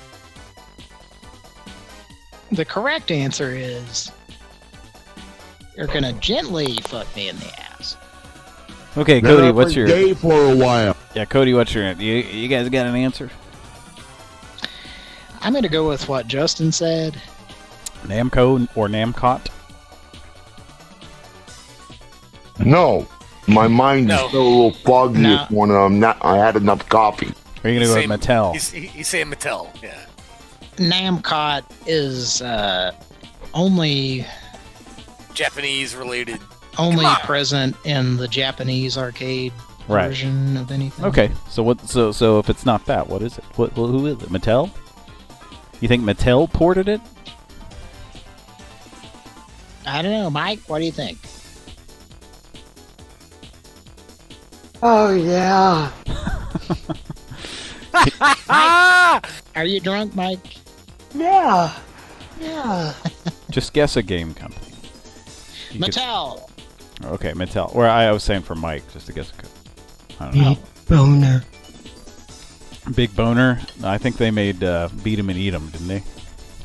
The correct answer is you're gonna gently fuck me in the ass. Okay, Then Cody, I what's was your... gay for a while. Yeah, Cody, what's your... You, you guys got an answer? I'm gonna go with what Justin said. Namco or Namcot? No, my mind No. is still a little foggy No. when I'm not. I had enough coffee. Are you going to go Saying- with Mattel? He's, he- he's saying Mattel, yeah. Namcot is uh, only Japanese related. only Come on. present in the Japanese arcade Right. version of anything. Okay, so what? So so if it's not that, what is it? What? Who is it? Mattel? You think Mattel ported it? I don't know, Mike. What do you think? Oh, yeah. Mike, are you drunk, Mike? Yeah. Yeah. Just guess a game company. You could- Mattel. okay, Mattel. Or I was saying for Mike, just to guess a co- I don't know. Boner. Big Boner. I think they made uh, Beat 'em and Eat 'em, didn't they?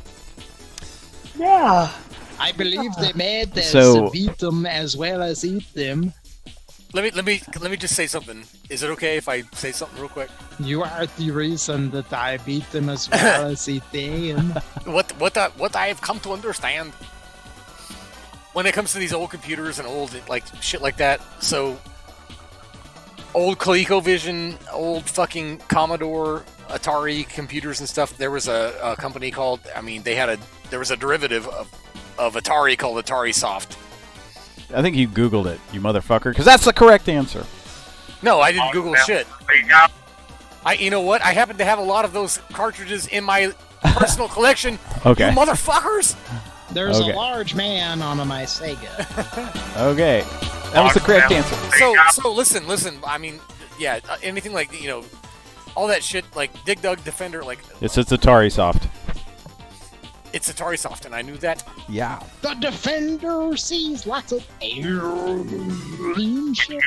Yeah. I believe they made this So- beat them as well as eat them. Let me let me let me just say something. Is it okay if I say something real quick? You are the reason that I beat them as well as eat them. What what I, what I have come to understand when it comes to these old computers and old like shit like that. So old ColecoVision, old fucking Commodore, Atari computers and stuff. There was a, a company called. I mean, they had a there was a derivative of of Atari called Atari Soft. I think you Googled it, you motherfucker, because that's the correct answer. No, I didn't Google shit. I, you know what? I happen to have a lot of those cartridges in my personal collection. Okay. You motherfuckers! There's Okay. a large man on my Sega. Okay. That was the correct answer. So, so listen, listen. I mean, yeah, uh, anything like you know, all that shit like Dig Dug Defender, like It's it's Atari Soft. it's Atari Soft, and I knew that. Yeah. The Defender sees lots of alien ships.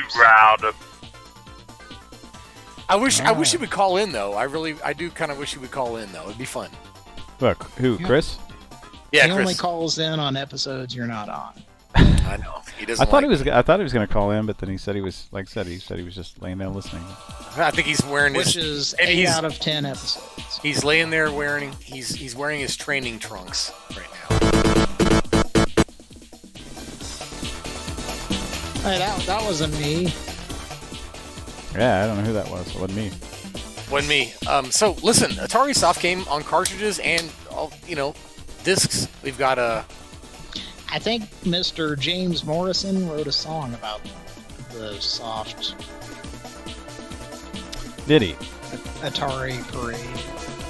I wish I wish Ah. he would call in though. I really, I do kind of wish he would call in though. It'd be fun. Look, who, Chris? Yeah, he Chris. only calls in on episodes you're not on. I know he doesn't. I thought like he was. I thought he was going to call in, but then he said he was. Like I said, he said he was just laying there listening. I think he's wearing Which his. is and eight he's, out of ten episodes. He's laying there wearing. He's he's wearing his training trunks right now. Hey, that, that wasn't me. Yeah, I don't know who that was. It wasn't me. When me. Um. So listen, Atari Soft came on cartridges and all you know, discs. We've got a. I think Mister James Morrison wrote a song about the soft Did he? Atari parade.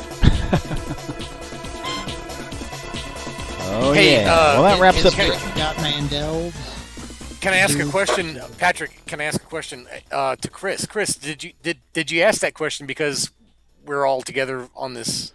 Oh Hey, yeah. uh, well, that wraps up. can- the- Got Mandel. Can I ask a question, Patrick? Can I ask a question uh, to Chris? Chris, did you did did you ask that question because we're all together on this?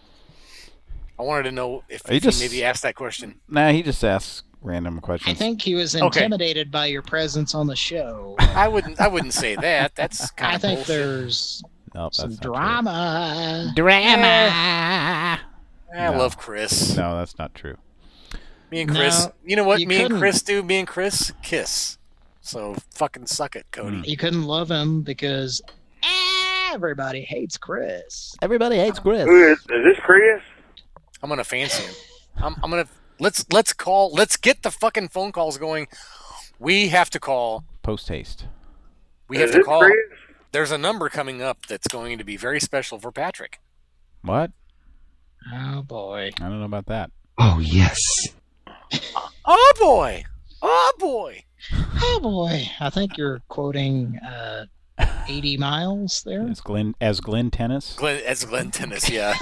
I wanted to know if, He if just- you maybe asked that question. Nah, he just asks random I questions. think he was Okay. intimidated by your presence on the show. I wouldn't. I wouldn't say that. That's kind I of think bullshit. there's Nope, some that's not drama. Drama. I No. love Chris. true. No, that's not true. Me and Chris. No, you know what? you Me and couldn't. Chris do. Me and Chris kiss. So fucking suck it, Cody. You couldn't love him because everybody hates Chris. Everybody hates Chris. Who is, is this Chris? I'm gonna fancy him. I'm, I'm gonna let's let's call. Let's get the fucking phone calls going. We have to call. Post haste. We Is have to this call. Chris? There's a number coming up that's going to be very special for Patrick. What? Oh boy. I don't know about that. Oh, yes. Oh boy! Oh boy! Oh boy. I think you're quoting uh, eighty miles there. As Glenn as Glenn Tennis. Glenn, as Glenn Tennis, yeah.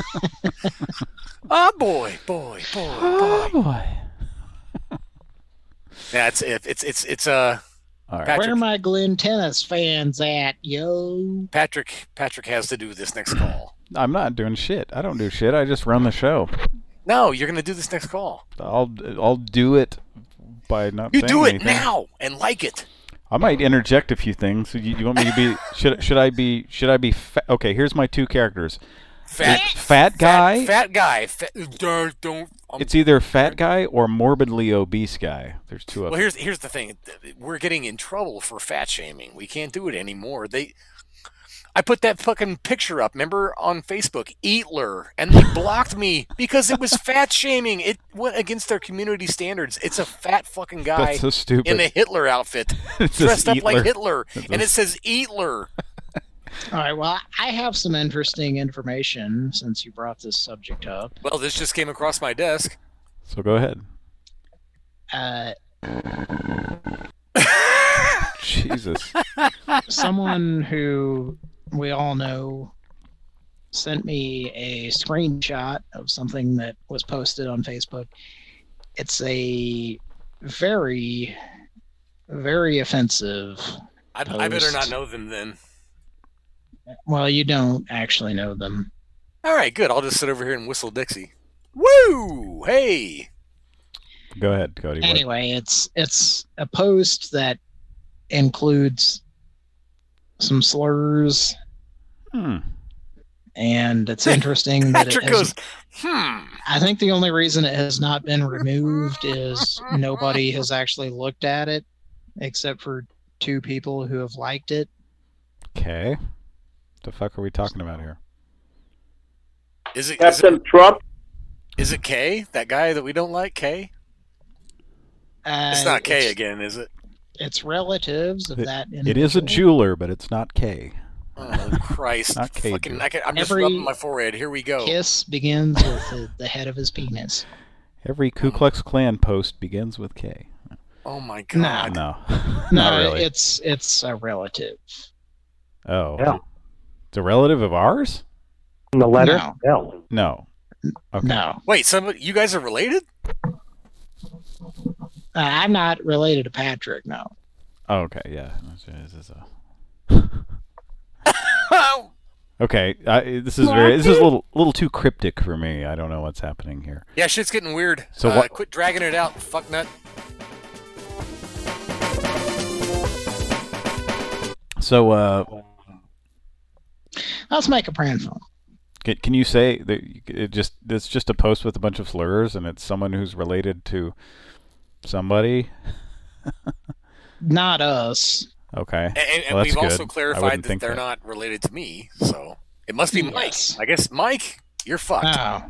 Oh boy, boy, boy, Oh boy. boy. Yeah, it's it's it's it's it's uh All right. Patrick. Where are my Glenn Tennis fans at, yo? Patrick Patrick has to do this next call. I'm not doing shit. I don't do shit. I just run the show. No, you're gonna do this next call. I'll I'll do it by not. You saying do it anything. now and like it. I might interject a few things. You, you want me to be? Should should I be? Should I be? Fa- okay, here's my two characters. Fat Fat guy. Fat, fat guy. Fat, don't. don't um, It's either fat guy or morbidly obese guy. There's two of well, them. here's here's the thing. We're getting in trouble for fat shaming. We can't do it anymore. They. I put that fucking picture up, remember, on Facebook, Eatler, and they blocked me because it was fat shaming. It went against their community standards. It's a fat fucking guy That's so stupid. in a Hitler outfit, It says dressed up like Eatler. Hitler, It and it says- says Eatler. All right, well, I have some interesting information since you brought this subject up. Well, this just came across my desk. So go ahead. Uh, Jesus. someone who we all know sent me a screenshot of something that was posted on Facebook. It's a very, very offensive. I, I better post. not know them then. Well, you don't actually know them. All right, good. I'll just sit over here and whistle Dixie. Woo! Hey! Go ahead, Cody. What- Anyway, it's it's a post that includes some slurs Hmm. And it's interesting that Patrick it has, goes, hmm. I think the only reason it has not been removed is nobody has actually looked at it except for two people who have liked it. Okay. The fuck are we talking about here? Is it, is Captain it Trump? Is it Kay? That guy that we don't like, Kay? Uh, It's not Kay it's- again, is it? It's relatives of It, that it is a individual. jeweler, but it's not K. Oh, Christ. Not K. Fucking, dude. I can, I'm just Every rubbing my forehead. Here we go. Kiss begins with the, the head of his penis. Every Ku Klux Klan post begins with K. Oh, my No, God. No, no, not really. it's it's a relative. Oh, Yeah. it's a relative of ours? In the letter? No. No. No. Okay. No, Wait, somebody, you guys are related? uh, I'm not related to Patrick. No. Oh, okay, yeah. This is a... Okay, I, this is very. This is a little, little too cryptic for me. I don't know what's happening here. Yeah, shit's getting weird. So uh, what- Quit dragging it out, fuck nut. So, uh, Let's make a prank phone. can, can you say that it just it's just a post with a bunch of slurs, and it's someone who's related to somebody? Not us. Okay. And, and, and well, that's we've also good. I clarified wouldn't that think they're that. not related to me, so it must be Yes. Mike. I guess, Mike, you're fucked. Oh.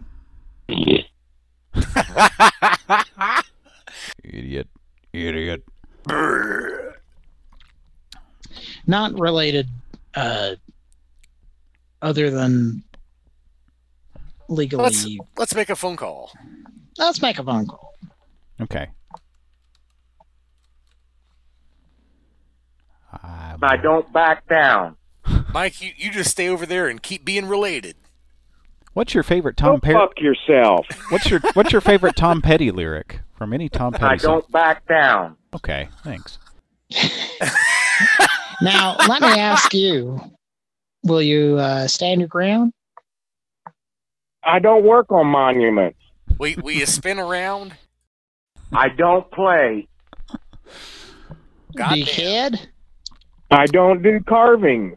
Idiot. Idiot. Not related, uh, other than legally. let's, let's make a phone call. Let's make a phone call. Okay. I don't back down. Mike, you, you just stay over there and keep being related. What's your favorite Tom Go Petty? fuck yourself. What's your What's your favorite Tom Petty lyric from any Tom Petty I song? don't back down. Okay, thanks. Now, let me ask you: will you uh, stand your ground? I don't work on monuments. Will, will you spin around? I don't play. Do you kid? I don't do carvings.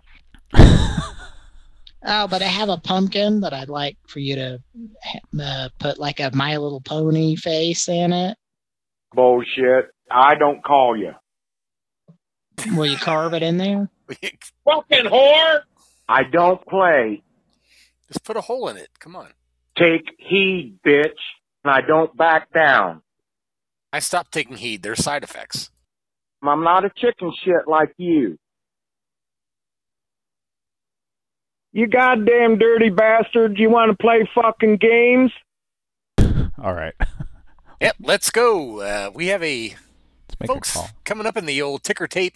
Oh, but I have a pumpkin that I'd like for you to uh, put like a My Little Pony face in it. Bullshit. I don't call you. Will you carve it in there? Fucking whore. I don't play. Just put a hole in it. Come on. Take heed, bitch. And I don't back down. I stopped taking heed. There's side effects. I'm not a chicken shit like you. You goddamn dirty bastard. You want to play fucking games? All right. Yep, let's go. Uh, we have a Let's make folks a call. coming up in the old ticker tape.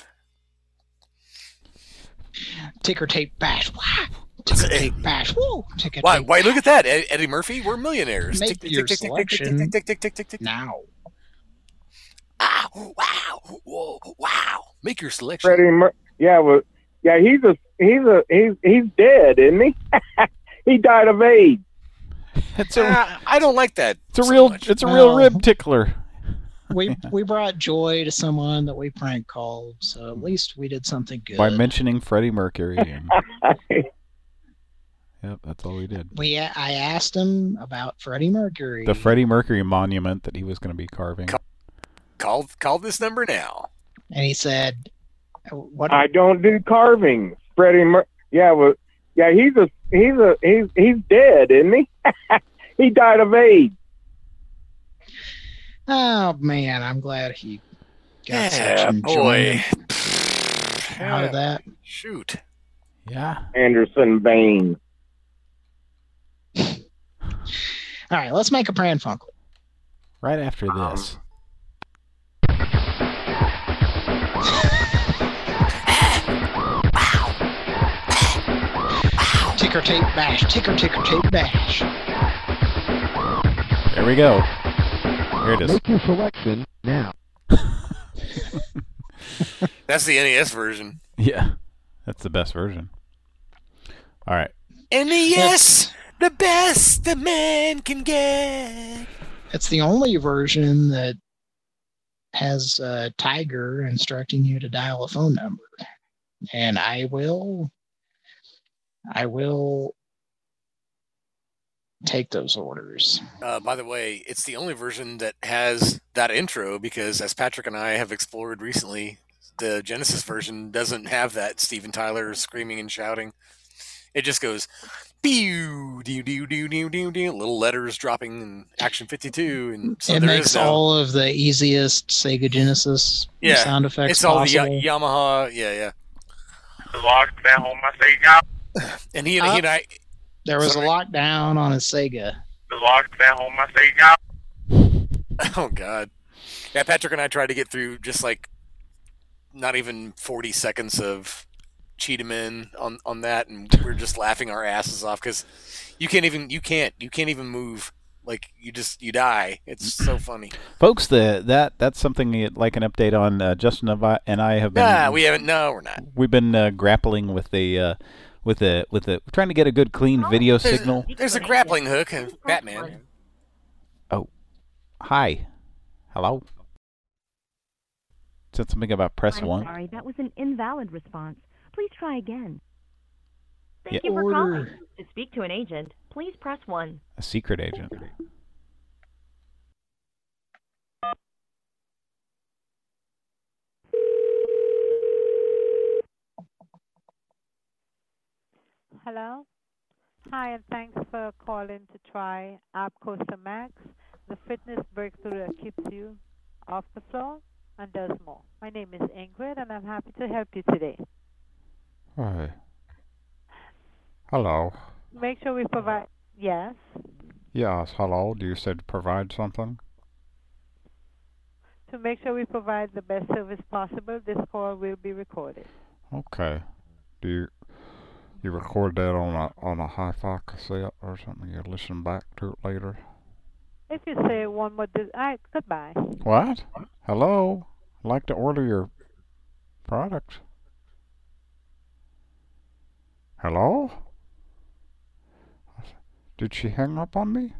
Ticker tape bash. Wow. Ticker tape bash. Woo. Ticker Why? tape Why? Look at that, Ed- Eddie Murphy. We're millionaires. Make Tick, tick, your tick, tick, tick, tick, selection tick, tick, tick, tick, tick, tick. now. Ah, wow, whoa, wow. Make your selection. Freddie Mer- yeah, well, yeah, he's a he's a he's he's dead, isn't he? He died of AIDS. It's a Ah, I don't like that. it's a so real much. it's a real Well- rib tickler. We we brought joy to someone that we prank called, so at least we did something good. By mentioning Freddie Mercury. And, yep, that's all we did. We I asked him about Freddie Mercury. The Freddie Mercury monument that he was going to be carving. Call call this number now. And he said, "What?" I don't do carvings. Freddie Mer- yeah, well, yeah, he's a he's a he's he's dead, isn't he? He died of AIDS. Oh man, I'm glad he got Yeah, such boy. enjoyment out of that. Shoot. Yeah. Anderson Bain. All right, let's make a prank phone call. Right after this. Ticker tape bash. Ticker ticker tape bash. There we go. Here it is. Make your selection now. That's the N E S version. Yeah, that's the best version. All right. N E S, the best the man can get. It's the only version that has uh, Tiger instructing you to dial a phone number, and I will, I will take those orders. Uh, by the way, it's the only version that has that intro because, as Patrick and I have explored recently, the Genesis version doesn't have that Steven Tyler screaming and shouting. It just goes, pew, doo, doo, doo, doo, doo, doo, little letters dropping in Action fifty-two. And so it there makes is no, all of the easiest Sega Genesis yeah, sound effects it's all possible. the Ya- Yamaha, yeah, yeah. Lockdown on my Sega. And he and, he and I... There was sorry. a lockdown on a Sega. Lockdown on my Sega. Oh, God. Yeah, Patrick and I tried to get through just like not even forty seconds of Cheetahman on, on that, and we we're just laughing our asses off because you can't even, you can't, you can't even move. Like, you just, you die. It's so funny. Folks, the that that's something you'd like an update on. Uh, Justin and I have been. Nah, we haven't, no, we're not. We've been uh, grappling with the, uh, with the, with the, trying to get a good clean video There's, signal. there's a grappling hook of Batman. Oh, hi. Hello. Said something about press I'm one. sorry, that was an invalid response. Please try again. Thank Yeah. you for Order. calling. To speak to an agent, please press one. A secret agent. Hello. Hi, and thanks for calling to try App Coaster Max, the fitness breakthrough that keeps you off the floor and does more. My name is Ingrid, and I'm happy to help you today. Hi. Hello. Make sure we provide. Yes. Yes, hello. Do you said provide something? To make sure we provide the best service possible, this call will be recorded. Okay. Do you you record that on a on a hi-fi cassette or something? You listen back to it later. If you say one more, dis- all right, goodbye. What? Hello. I'd like to order your product. Hello? Did she hang up on me?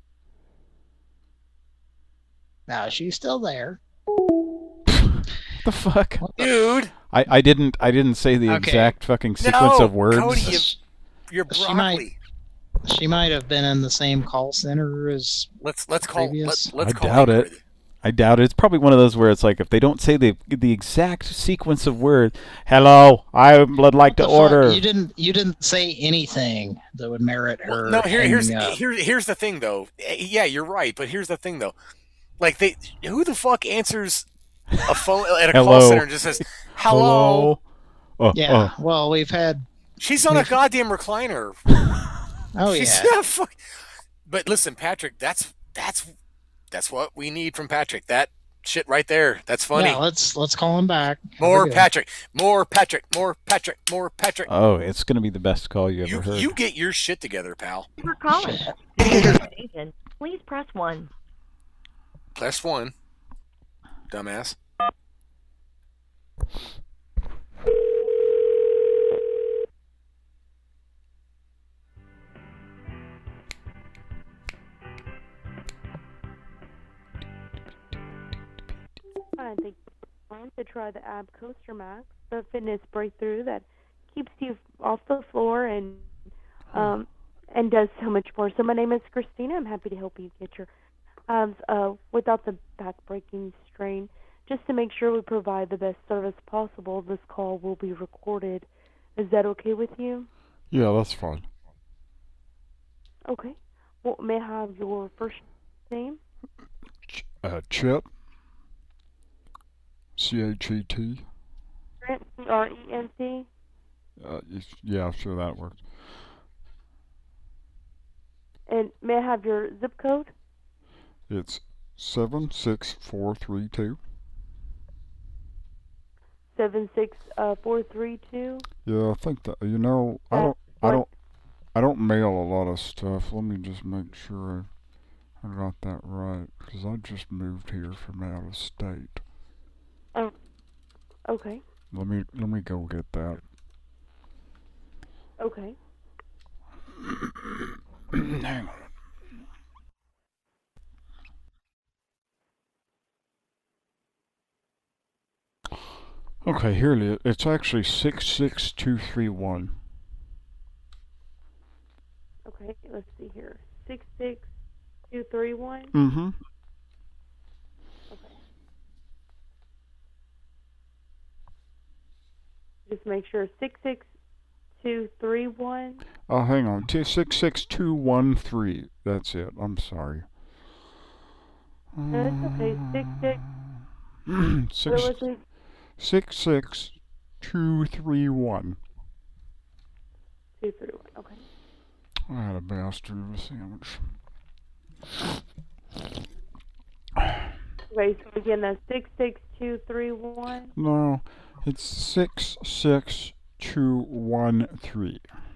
No, she's still there. The fuck, dude? I, I didn't I didn't say the Okay. exact fucking sequence No, of words. Cody, you, you're She broccoli. might, she might have been in the same call center as Let's let's call previous. let, let's I call doubt Ingrid. it. I doubt it. It's probably one of those where it's like if they don't say the the exact sequence of words. Hello, I would like to The fuck? order. You didn't. You didn't say anything that would merit her. No, here, here's hanging up. here, here's the thing though. Eh, Yeah, you're right, but here's the thing though. Like they, who the fuck answers a phone at a call Hello. center and just says hello? Uh, Yeah. uh. Well, we've had. She's on a goddamn recliner. Oh She's yeah. not fuck. But listen, Patrick, that's that's that's what we need from Patrick. That shit right there. That's funny. Yeah. Let's let's call him back. More Have a good- Patrick, more Patrick, more Patrick, more Patrick. Oh, it's gonna be the best call you ever you heard. you get your shit together, pal. Thank you for calling. To speak to an agent, please press one. Press one, dumbass. I think time to try the Ab Coaster Max, the fitness breakthrough that keeps you off the floor and um and does so much more. So my name is Christina. I'm happy to help you get your abs uh without the back-breaking strain. Just to make sure we provide the best service possible, this call will be recorded. Is that okay with you? Yeah, that's fine. Okay. Well, may I have your first name? Uh, Chet. C H E T. Trent, C R E N T. Uh, y- yeah, sure that works. And may I have your zip code? It's seven six four three two. Seven six uh four three two. Yeah, I think that you know I Uh, don't I what- don't I don't mail a lot of stuff. Let me just make sure I, I got that right because I just moved here from out of state. Oh, okay, Let me let me go get that. okay. Hang on. Okay, here it is. It's actually six six two three one. Okay, let's see here. six six two three one? Mm-hmm. Okay. Just make sure six six two three one. Oh, hang on. Two six six two one three. That's it. I'm sorry. No, it's okay. Six six. six, What was it? six six two three one. Two three one. Okay. I had a bastard of a sandwich. Okay, so again, that's six six two three one. No, it's six six two one three.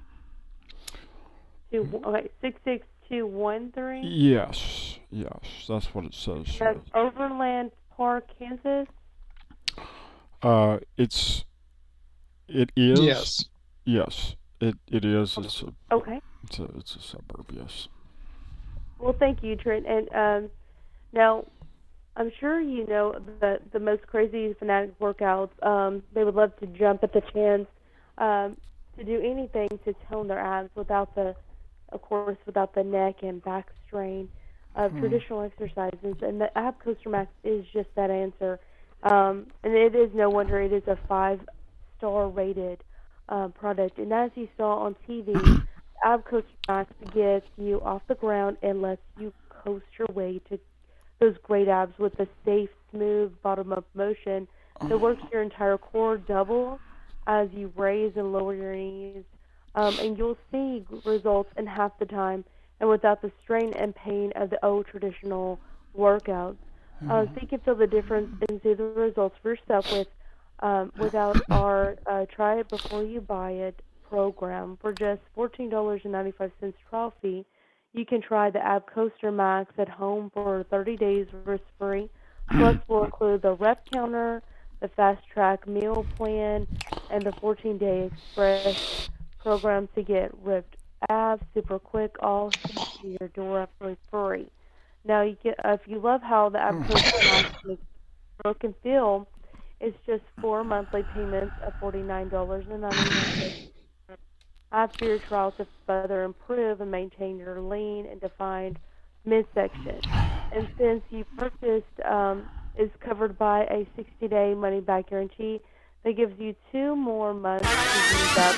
Two. Okay, six six two one three. Yes, yes, that's what it says. That's Overland Park, Kansas. Uh, it's, it is. Yes. Yes, it it is. It's a, Okay. It's a it's a suburb. Yes. Well, thank you, Trent. And um, now, I'm sure you know the the most crazy fanatic workouts. Um, they would love to jump at the chance um, to do anything to tone their abs without the, of course, without the neck and back strain of Hmm. traditional exercises. And the Ab Coaster Max is just that answer. Um, and it is no wonder it is a five-star rated uh, product. And as you saw on T V, Ab Coaster Max gets you off the ground and lets you coast your way to those great abs with a safe, smooth bottom-up motion that works your entire core double as you raise and lower your knees. Um, and you'll see results in half the time and without the strain and pain of the old traditional workouts. Uh, so you can feel the difference and see the results for yourself with um, without our uh, Try It Before You Buy It program. For just fourteen dollars and ninety-five cents trial fee, you can try the Ab Coaster Max at home for thirty days risk-free. Plus, we'll include the rep counter, the fast track meal plan, and the fourteen day express program to get ripped abs super quick, all shipped to your door absolutely free. Now, you get uh, if you love how the Ab Coaster Max makes you look and feel, it's just four monthly payments of forty-nine dollars and ninety-nine cents. After your trial to further improve and maintain your lean and defined midsection. And since you purchased um, is covered by a sixty day money back guarantee, that gives you two more months to use that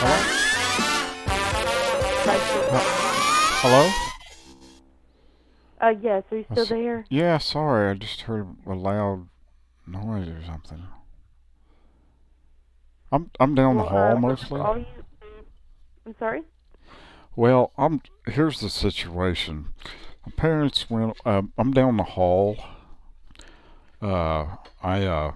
Hello? Uh, yes, are you I still s- there? Yeah, sorry, I just heard a loud noise or something. I'm I'm down the Well, hall uh, mostly. all you- I'm sorry? Well, I'm here's the situation. My parents went. Uh, I'm down the hall. Uh, I uh,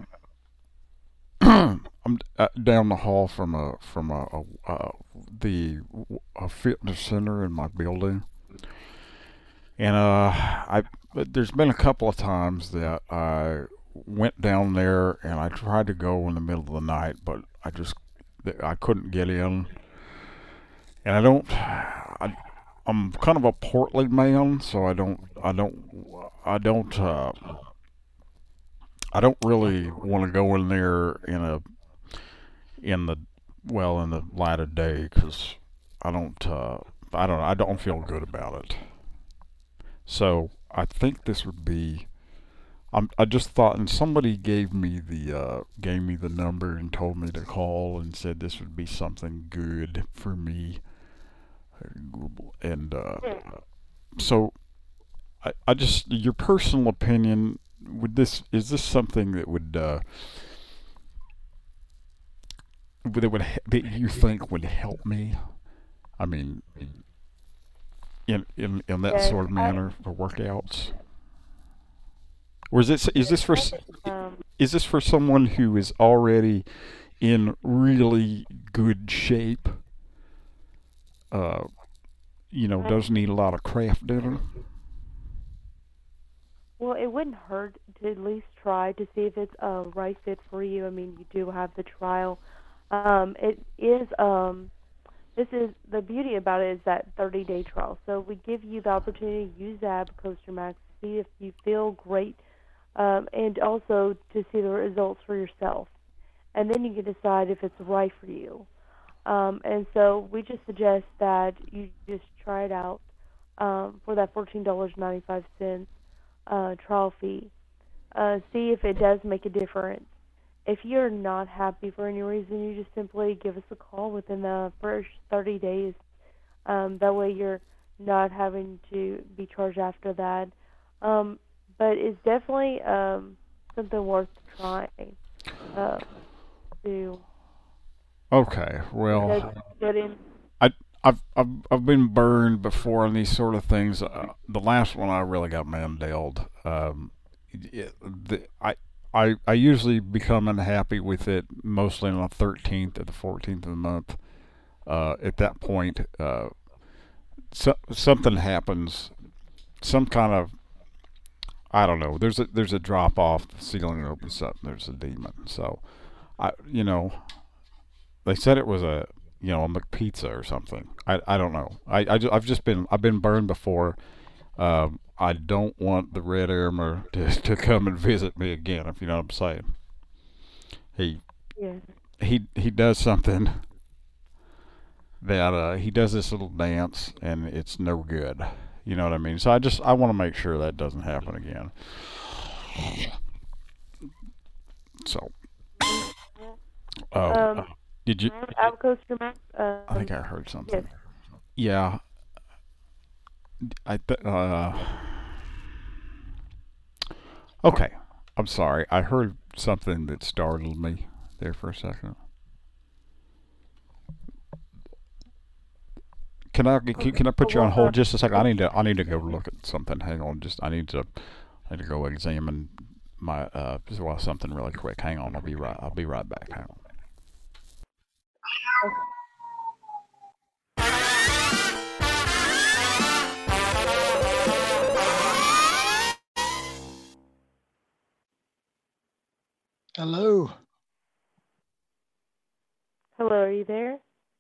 I'm uh, down the hall from a from a, a, uh the a fitness center in my building, and uh, I but there's been a couple of times that I went down there and I tried to go in the middle of the night, but I just I couldn't get in. And I don't, I, I'm kind of a portly man, so I don't, I don't, I don't, uh, I don't really want to go in there in a, in the, well, in the light of day, because I don't, uh, I don't, I don't feel good about it. So I think this would be, I'm, I just thought, and somebody gave me the, uh, gave me the number and told me to call and said this would be something good for me. And uh, so, I, I just your personal opinion, would this is this something that would uh, that would that you think would help me? I mean, in in in that Yes, sort of I- manner for workouts, or is this is this for s- Um, is this for someone who is already in really good shape? Uh, you know, doesn't eat a lot of craft dinner. Well, it wouldn't hurt to at least try to see if it's a right fit for you. I mean, you do have the trial. Um, it is. Um, this is the beauty about it is that thirty day trial. So we give you the opportunity to use Ab Coaster Max, see if you feel great, um, and also to see the results for yourself. And then you can decide if it's right for you. Um, and so we just suggest that you just try it out um, for that fourteen dollars and ninety-five cents uh, trial fee. Uh, see if it does make a difference. If you're not happy for any reason, you just simply give us a call within the first thirty days. Um, that way you're not having to be charged after that. Um, but it's definitely um, something worth trying uh, to Okay, well, get get in. I I've I've I've been burned before on these sort of things. Uh, the last one I really got mandeled. Um, it, the, I. I, I usually become unhappy with it mostly on the thirteenth or the fourteenth of the month. Uh, at that point, uh, so, something happens, some kind of, I don't know, there's a, there's a drop off, the ceiling opens up, and there's a demon. So, I you know, they said it was a, you know, a McPizza or something. I, I don't know. I, I, I've just been, I've been burned before. Um, I don't want the Red Armor to, to come and visit me again, if you know what I'm saying. He Yeah. he he does something that uh, he does this little dance, and it's no good. You know what I mean? So I just I want to make sure that doesn't happen again. So, oh, Um, did you? Alcoaster Max? Um, I think I heard something. Yes. Yeah. I th- uh. Okay, I'm sorry. I heard something that startled me there for a second. Can I can, can I put you on hold just a second? I need to I need to go look at something. Hang on, just I need to I need to go examine my uh well, something really quick. Hang on, I'll be right I'll be right back. Hang on. Hello. Hello, are you there?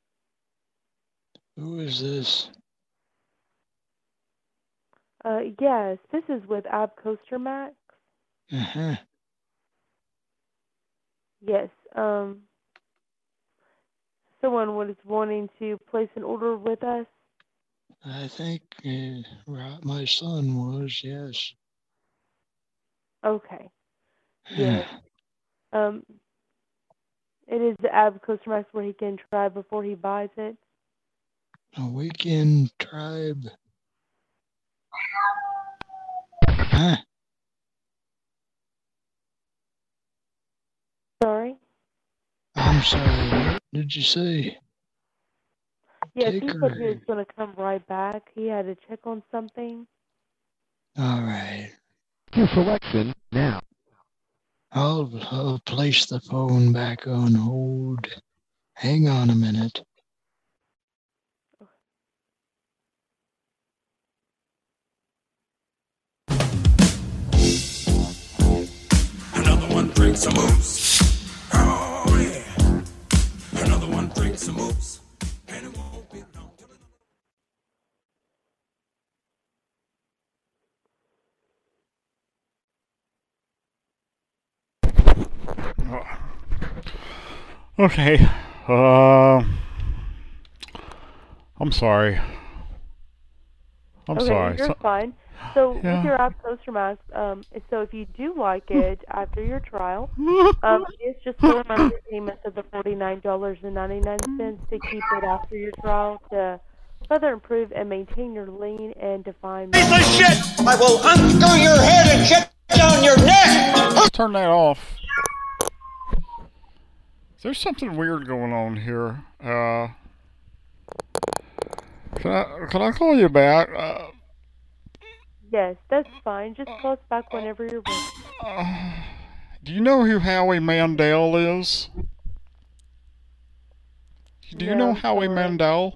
Who is this? Uh, yes, this is with Ab Coaster Max. Uh-huh. Yes, um, someone was wanting to place an order with us. I think uh, right, my son was, yes. Okay. Yes. um, it is the Ab Coaster Max where he can try before he buys it. A weekend tribe. Huh? Sorry? I'm sorry, what did you say? Yes, he Take said her he was going to come right back. He had to check on something. All right. Your selection now. I'll, I'll place the phone back on hold. Hang on a minute. Another one brings some moves. Oh yeah. Another one brings some moves. And it won't be long till Okay. Uh, I'm sorry. I'm okay, sorry. you're So- fine. So Yeah. with your Ab Coaster Max, um, so if you do like it after your trial, um, it's just four monthly payments of the forty-nine dollars and ninety-nine cents to keep it after your trial to further improve and maintain your lean and defined. piece of shit! I will unscrew your head and shit down your neck! Let's turn that off. There's something weird going on here. Uh, can I can I call you back? Uh, Yes, that's fine. Just call us back whenever you're ready. do you know who Howie Mandel is? Do you No, know I'm Howie sorry. Mandel?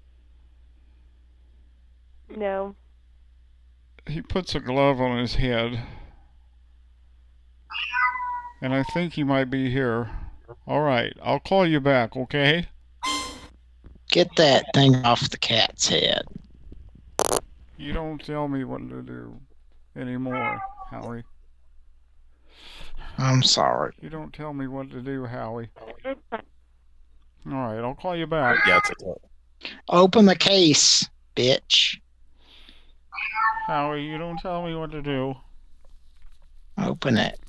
No. He puts a glove on his head. And I think he might be here. Alright, I'll call you back, okay? Get that thing off the cat's head. You don't tell me what to do anymore, Howie. I'm sorry. You don't tell me what to do, Howie. Alright, I'll call you back. Yeah, it's okay. Open the case, bitch. Howie, you don't tell me what to do. Open it.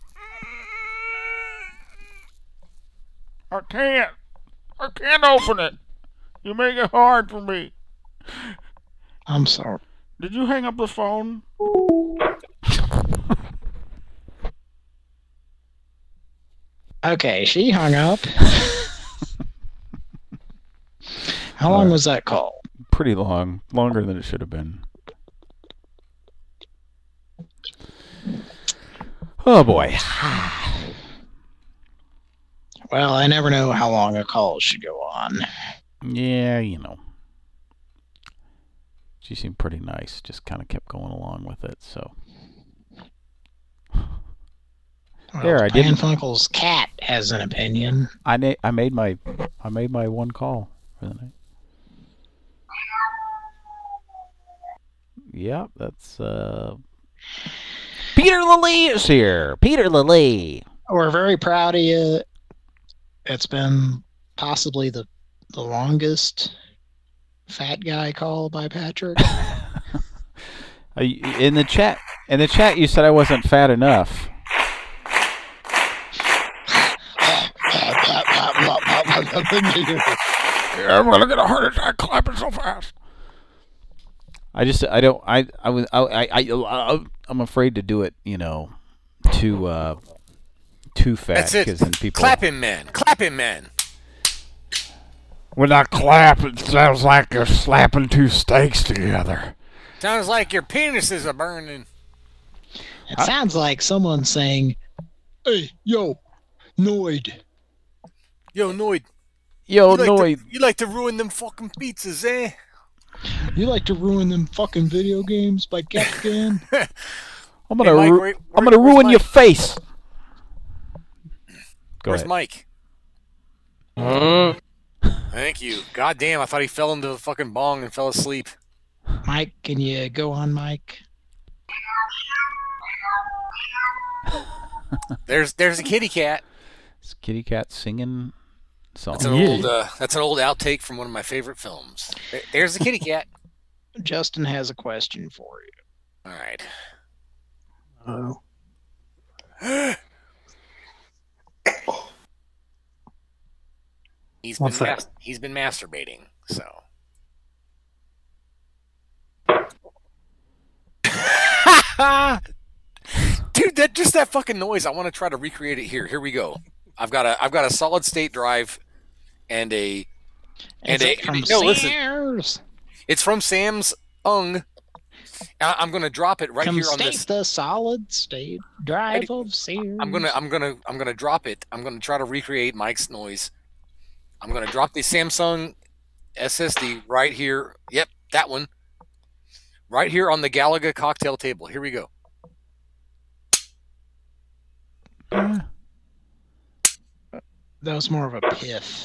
I can't. I can't open it. You make it hard for me. I'm sorry. Did you hang up the phone? Okay, she hung up. How long Uh, was that call? Pretty long. Longer than it should have been. Oh, boy. Well, I never know how long a call should go on. Yeah, you know. She seemed pretty nice. Just kind of kept going along with it, so. Well, There, I didn't. Funkel's cat has an opinion. I na- I made my I made my one call for the night. Yep, that's uh. Peter Lilly is here. Peter Lilly. We're very proud of you. It's been possibly the the longest fat guy call by Patrick. Uh, in the chat, in the chat, you said I wasn't fat enough. Yeah, I'm gonna get a heart attack clapping so fast. I just I don't I I was I I, I I'm afraid to do it. You know, too uh too fat. That's it. 'Cause then people Clap him, man. Clap him, man. When I clap, it sounds like you're slapping two steaks together. Sounds like your penises are burning. It sounds like someone saying, "Hey, yo, Noid." Yo, Noid. Yo, you like Noid. To, you like to ruin them fucking pizzas, eh? You like to ruin them fucking video games by Capcan? I'm gonna Hey, Mike, ru- where- I'm where- gonna where's ruin your Mike? face. Go Where's ahead. Mike? Thank you. God damn, I thought he fell into the fucking bong and fell asleep. Mike, can you go on, Mike? There's there's a kitty cat. It's kitty cat singing songs. That's an old uh, that's an old outtake from one of my favorite films. There- There's the kitty cat. Justin has a question for you. All right. Oh. He's been What's that? mas- he's been masturbating, so. Dude, that just that fucking noise. I want to try to recreate it here. Here we go. I've got a I've got a solid state drive and a and Is a it from no listen. Sears? It's from Sam's Ung. I- I'm gonna drop it right Come here on state this. the solid state drive of Sears. I'm gonna I'm gonna I'm gonna drop it. I'm gonna try to recreate Mike's noise. I'm gonna drop the Samsung S S D right here. Yep, that one. Right here on the Galaga cocktail table. Here we go. That was more of a piff.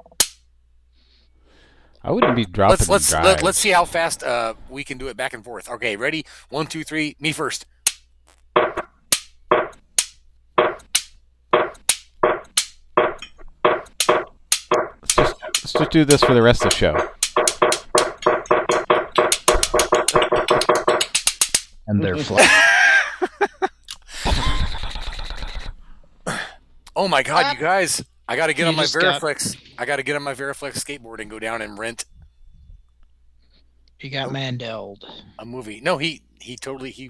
I wouldn't be dropping Let's let's drives. let, let's see how fast uh, we can do it back and forth. Okay, ready? One, two, three. Me first. Let's just, let's just do this for the rest of the show. And they're flat. Oh my God, you guys! I got to get You on my just got- Veriflex. I got to get on my Veriflex skateboard and go down and rent He got Mandeled. a movie. No, he he totally he.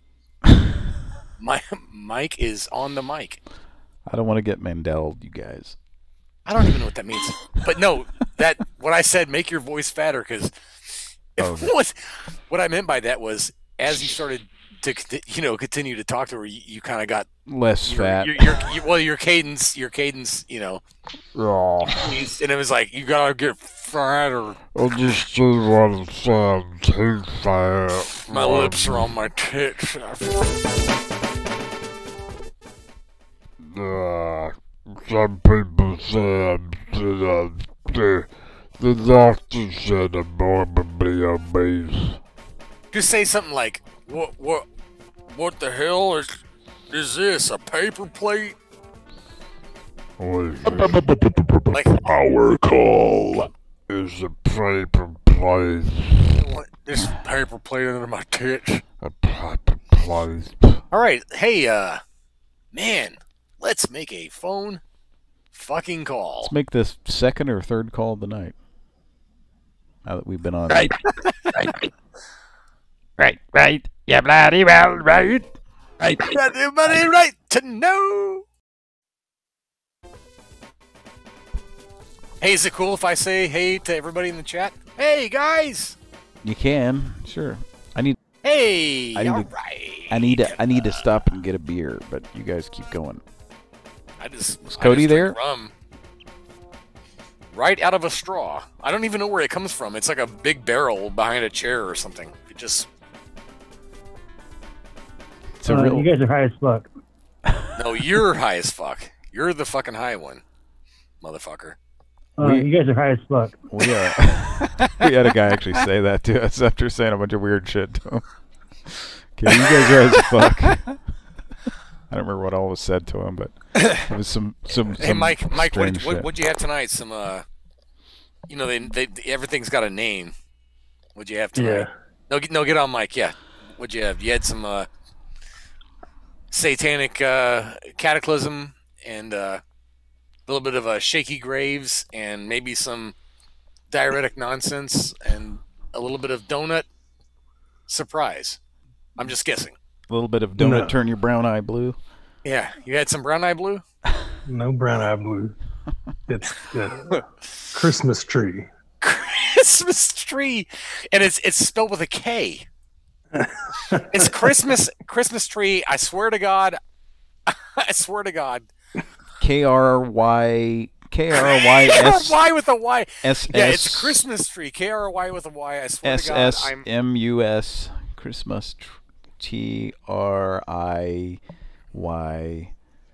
My Mike is on the mic. I don't want to get Mandeled, you guys. I don't even know what that means. But no, that what I said, make your voice fatter, because Okay. what what I meant by that was as you started to conti- you know continue to talk to her, you, you kind of got Less your, fat. Your, your, your, well, your cadence, your cadence, you know, Oh, and it was like you gotta get fatter. I just didn't want to sound too fat. My lips are on my tits. Uh, some people said that the, the doctor said I'm morbidly obese. Just say something like, "What, what, what the hell is is this? A paper plate?" Like, our call is a paper plate. This paper plate under my tits. A paper plate. All right, hey, uh, man, let's make a phone fucking call. Let's make this second or third call of the night. Now that we've been on. Right. right. Right, right. Yeah, bloody well, right. Right. Everybody right to know. Hey, is it cool if I say hey to everybody in the chat? Hey, guys. You can, sure. I need. Hey, I need all to, right. I need to. I need to stop and get a beer, but you guys keep going. I just. Was Cody I just there? drink rum right out of a straw. I don't even know where it comes from. It's like a big barrel behind a chair or something. It just. It's a Uh, real. You guys are high as fuck. No, you're high as fuck. You're the fucking high one, motherfucker. Uh, We- you guys are high as fuck. We uh, we had a guy actually say that to us after saying a bunch of weird shit to him. Okay, you guys are as fuck. I don't remember what all was said to him, but it was some some. Hey, some Mike. Mike, what strange what shit. what'd you have tonight? Some uh, you know, they they everything's got a name. What'd you have tonight? Yeah. No, get- no, get on, Mike. Yeah. What'd you have? You had some uh, satanic uh, cataclysm and uh, a little bit of a shaky graves and maybe some diuretic nonsense and a little bit of donut surprise. I'm just guessing. A little bit of donut No. turn your brown eye blue. Yeah, you had some brown eye blue. No brown eye blue. It's uh, Christmas tree. Christmas tree, and it's it's spelled with a K. It's Christmas Christmas tree. I swear to God, I swear to God. K R Y K R Y S Y with a Y. S Yeah, it's S Christmas tree. K R Y with a Y. I swear S to God, S I'm. M U S Christmas tr- T R I Y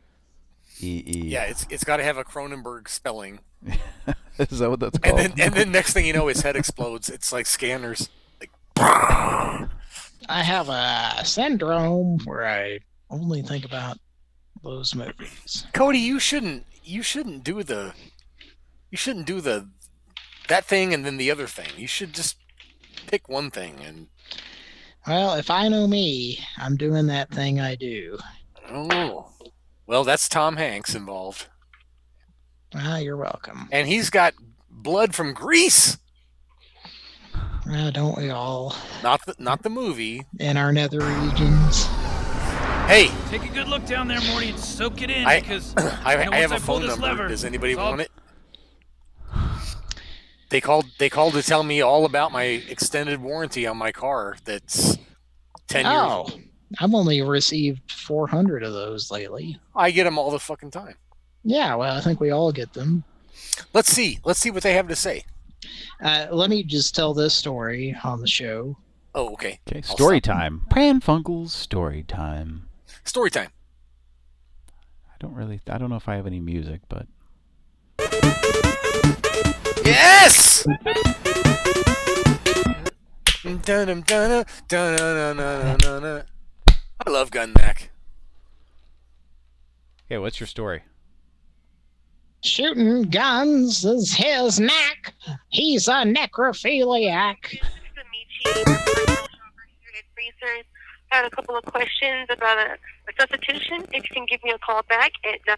E E. Yeah, it's it's got to have a Cronenberg spelling. Is that what that's And called? then and then next thing you know, his head explodes. It's like scanners. Like. I have a syndrome where I only think about those movies. Cody, you shouldn't you shouldn't do the you shouldn't do the that thing and then the other thing. You should just pick one thing and Well, if I know me, I'm doing that thing I do. oh. Well, that's Tom Hanks involved. Ah, you're welcome. And he's got blood from Greece. Ah, don't we all? Not the not the movie. In our nether regions. Hey, Take a good look down there, Morty, and soak it in I because I, you know, I have once a pull phone this number. lever, Does anybody it's all- want it? They called they called to tell me all about my extended warranty on my car that's ten years Oh, old. I've only received four hundred of those lately. I get them all the fucking time. Yeah, well, I think we all get them. Let's see. Let's see what they have to say. Uh, let me just tell this story on the show. Oh, okay. Okay, I'll story stop. time. Pran Funkel's story time. Story time. I don't really. I don't know if I have any music, but Yes! Dun-dum, dun-dum, dun-dun-dun-dun-dun-dun. I love Gun Mac. okay. What's your story? Shooting guns is his knack. He's a necrophiliac. Research. I had a couple of questions about a, a substitution. If you can give me a call back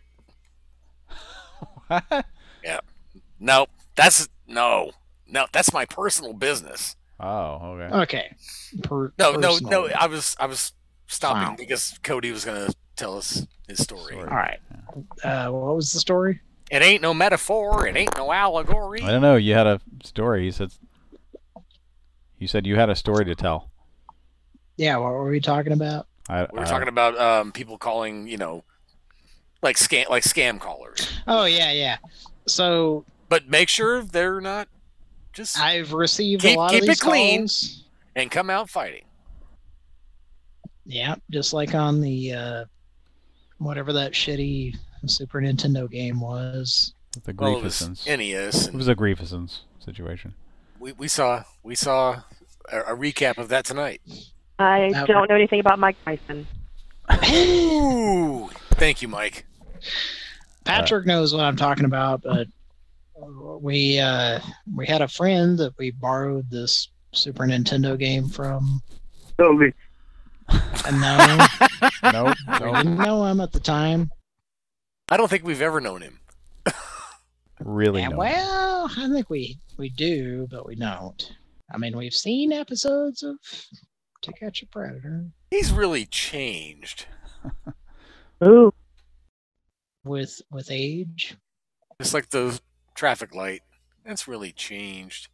at Yeah. No, that's no, no. That's my personal business. Oh, okay. Okay. Per- No, no, personal. no. I was, I was stopping Wow. because Cody was gonna tell us his story. All right. Uh, what was the story? It ain't no metaphor. It ain't no allegory. I don't know. You had a story. You said. You said you had a story to tell. Yeah, what were we talking about? I, We were I- talking about um, people calling, you know, like scam, like scam callers. Oh, yeah, yeah. So But make sure they're not just I've received keep a lot keep of it these clean calls. and come out fighting. Yeah, just like on the uh, whatever that shitty Super Nintendo game was. The Well, it was Griefusons. N E S. It was a Griefusons situation. We we saw we saw a, a recap of that tonight. I That- don't know anything about Mike Tyson. Ooh, thank you, Mike. Patrick knows what I'm talking about, but we uh, we had a friend that we borrowed this Super Nintendo game from? Toby. Uh, no. Nope. We didn't know him at the time. I don't think we've ever known him. Really? Yeah, no. well, I think we, we do, but we don't. I mean, we've seen episodes of To Catch a Predator. He's really changed. Who? With with age. It's like the traffic light. That's really changed.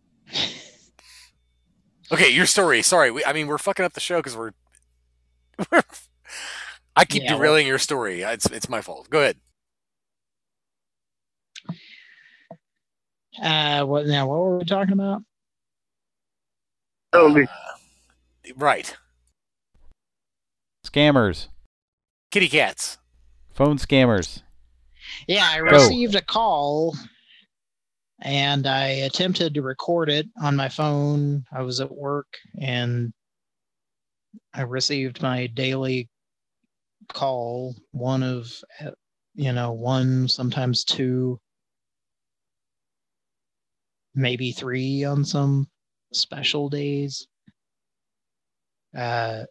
Okay, your story. Sorry, we, I mean we're fucking up the show because we're. I keep Yeah, derailing your story. It's it's my fault. Go ahead. Uh, what now? What were we talking about? Toby. Uh, right. Scammers. Kitty cats. Phone scammers. Yeah, I Go. received a call, and I attempted to record it on my phone. I was at work, and I received my daily call. One of, you know, one, sometimes two, maybe three on some special days. Uh,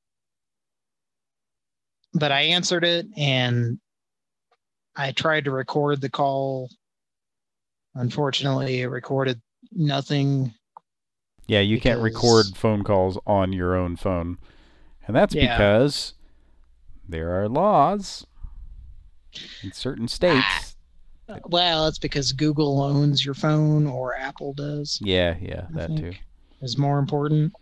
but I answered it, and I tried to record the call. Unfortunately, it recorded nothing. Yeah, you can't Because- record phone calls on your own phone. And that's Yeah. because there are laws in certain states. Well, it's because Google owns your phone, or Apple does. Yeah, yeah, I that think too. Is more important.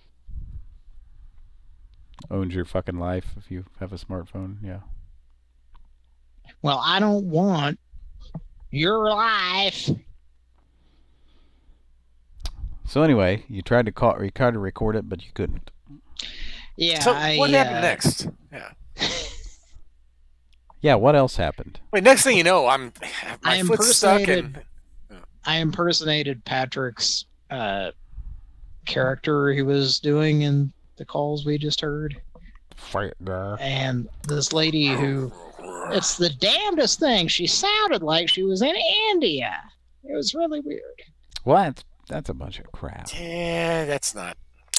Owns your fucking life if you have a smartphone. Yeah. Well, I don't want your life. So anyway, you tried to call, you tried to record it, but you couldn't. Yeah. So I, what happened uh, next? Yeah. Yeah. What else happened? Wait. Next thing you know, I'm my I foot's stuck impersonated. and I impersonated Patrick's uh, character he was doing in the calls we just heard. Fight guy. And this lady who, it's the damnedest thing. She sounded like she was in India. It was really weird. What? That's a bunch of crap. yeah, that's not.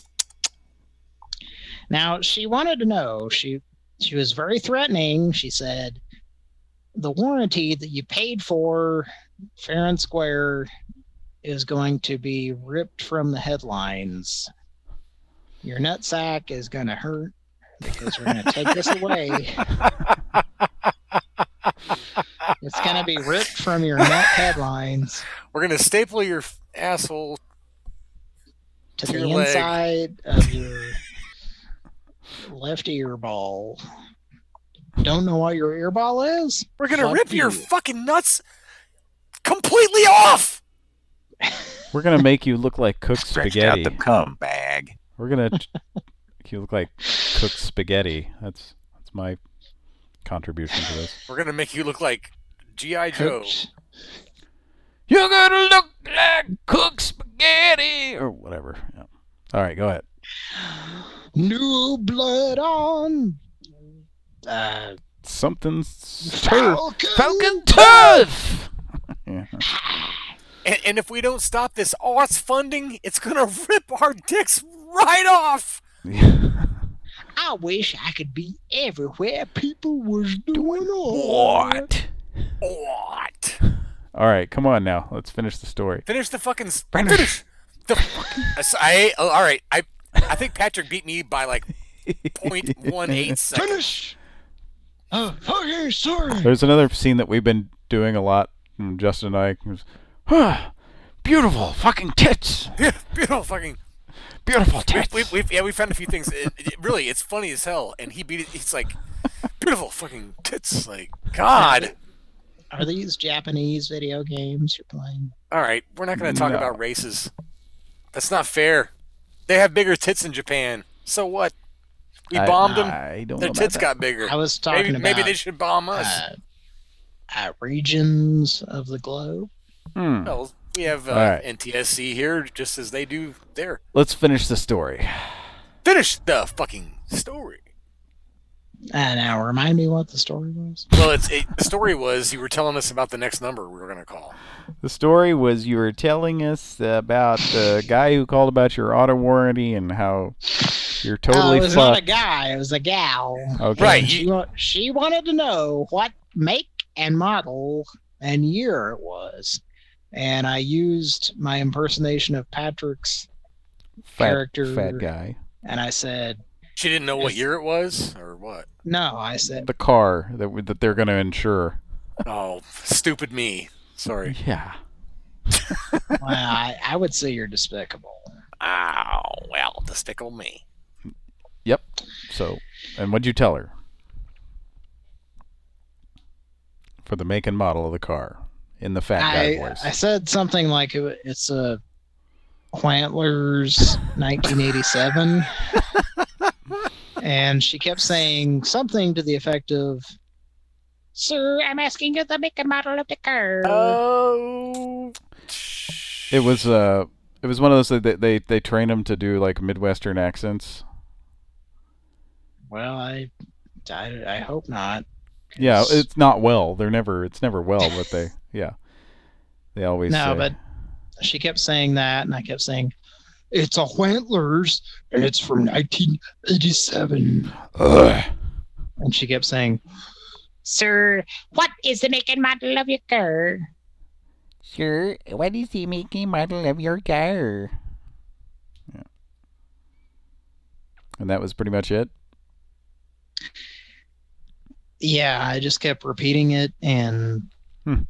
Now, she wanted to know, she she was very threatening. She said, the warranty that you paid for fair and square is going to be ripped from the headlines. Your nutsack is going to hurt because we're going to take this away. It's going to be ripped from your nut headlines We're gonna staple your f- asshole to to the your leg. inside of your left ear ball. Don't know what your ear ball is? We're gonna Fuck rip your you. fucking nuts completely off. We're gonna make you look like cooked Stretched spaghetti. out the cum bag. We're gonna t- make you look like cooked spaghetti. That's that's my contribution to this. We're gonna make you look like G I Joe. You're gonna look like cooked spaghetti or whatever. Yeah. All right, go ahead. New blood on uh, Something's Falcon, Falcon Turf. Yeah. And, and if we don't stop this A U S funding, it's gonna rip our dicks right off. I wish I could be everywhere people was doing What? What? All right, come on now. Let's finish the story. Finish the fucking s- finish the fucking. I, oh, all right. I I think Patrick beat me by like point one eight seconds. Finish. Oh, okay, sorry. There's another scene that we've been doing a lot, from Justin and I. It was, "Huh, beautiful fucking tits. Yeah, beautiful fucking. Beautiful tits." We've, we've, yeah, we found a few things. It, it, really, it's funny as hell. And he beat it. He's like, beautiful fucking tits. Like, God. Are these Japanese video games you're playing? All right, we're not going to talk No. about races. That's not fair. They have bigger tits in Japan. So what? We I- bombed them. I don't Their know about tits that. got bigger. I was talking maybe, about maybe they should bomb us. uh, uh, regions of the globe. Hmm. Well, we have uh, All right. N T S C here, just as they do there. Let's finish the story. Finish the fucking story. Uh, now, remind me what the story was. Well, it's it, the story was you were telling us about the next number we were going to call. The story was you were telling us about the guy who called about your auto warranty and how you're totally uh, it was fucked. not a guy, it was a gal. Okay. Right. She, wa- she wanted to know what make and model and year it was. And I used my impersonation of Patrick's Fat, character. fat guy. And I said, She didn't know what year it was, or what? no, I said, The car that w- that they're going to insure. Oh, stupid me. Sorry. Yeah. well, I, I would say you're despicable. Oh, well, despicable me. Yep. So, and what'd you tell her? For the make and model of the car in the fat guy I, voice. I said something like it, it's a Wantler's nineteen eighty-seven. And she kept saying something to the effect of, "Sir, I'm asking you the make and model of the car." Oh. It was uh, it was one of those that they they, they train them to do like Midwestern accents. Well, I, I, I hope not. Yeah, it's not well. They're never. It's never well, but they. Yeah. They always. No, say, but she kept saying that, and I kept saying, "It's a Wantler's, and it's from nineteen eighty-seven." Ugh. And she kept saying, "Sir, what is the make and model of your car?" Sir, what is the make and model of your car? Yeah. And that was pretty much it. Yeah, I just kept repeating it, and Hmm.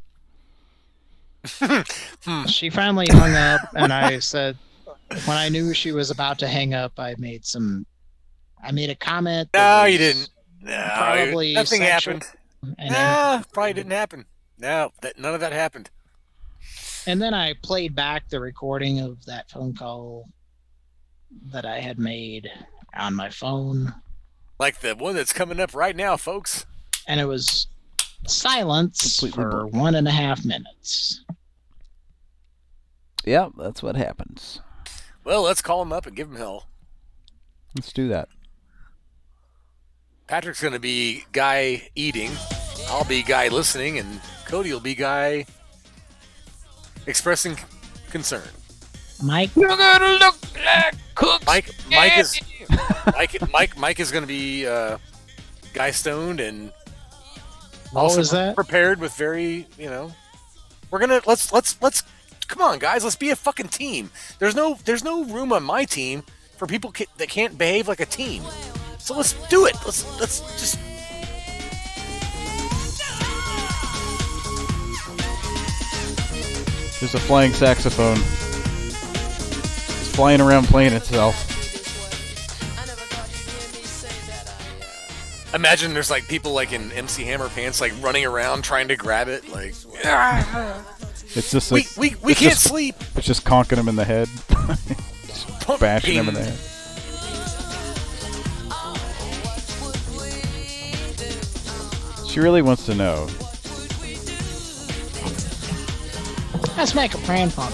she finally hung up, and I said, when I knew she was about to hang up, I made some, I made a comment. No, you didn't. No, Probably nothing sexual, happened. And, No, probably didn't happen. No, that, none of that happened. and then I played back the recording of that phone call that I had made on my phone, Like the one that's coming up right now, folks. and it was silence Completely for one and a half minutes. Yeah, that's what happens. Well, let's call him up and give him hell. Let's do that. Patrick's going to be guy eating. I'll be guy listening, and Cody will be guy expressing concern. Mike, You're gonna look like Cook's Mike, Mike is daddy. Mike, Mike, Mike is going to be uh, guy stoned and What also was that? prepared with very, you know. We're gonna let's let's let's come on, guys. Let's be a fucking team. There's no there's no room on my team for people ca- that can't behave like a team. So let's do it. Let's let's just. There's a flying saxophone. It's flying around playing itself. Imagine there's like people like in M C Hammer pants like running around trying to grab it like It's just we a- we, we it's can't just- sleep. It's just conking him in the head. Just bashing him in the head. She really wants to know. Let's make a pran pump.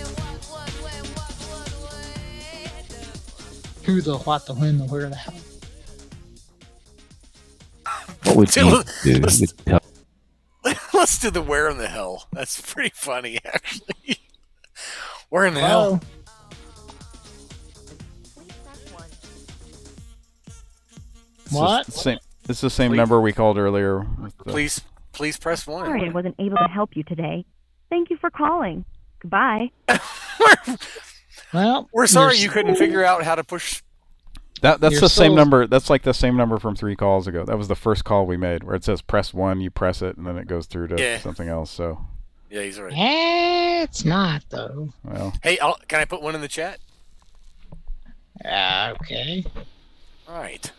Who the, what the, when the, where the hell? What would you Let's- do? let's- Would tell- Let's do the where in the hell. That's pretty funny actually. Where in the hell? It's What? the same, it's the same Please. number we called earlier. with the- Please please press one. Sorry I wasn't able to help you today. Thank you for calling. Goodbye. Well, We're sorry you're you couldn't figure out how to push. That that's You're the same so- number. That's like the same number from three calls ago. That was the first call we made, where it says press one, you press it, and then it goes through to Yeah. something else. So, Yeah, he's right. Eh, it's not though. well, Hey, I'll, can I put one in the chat? Uh, okay. All right.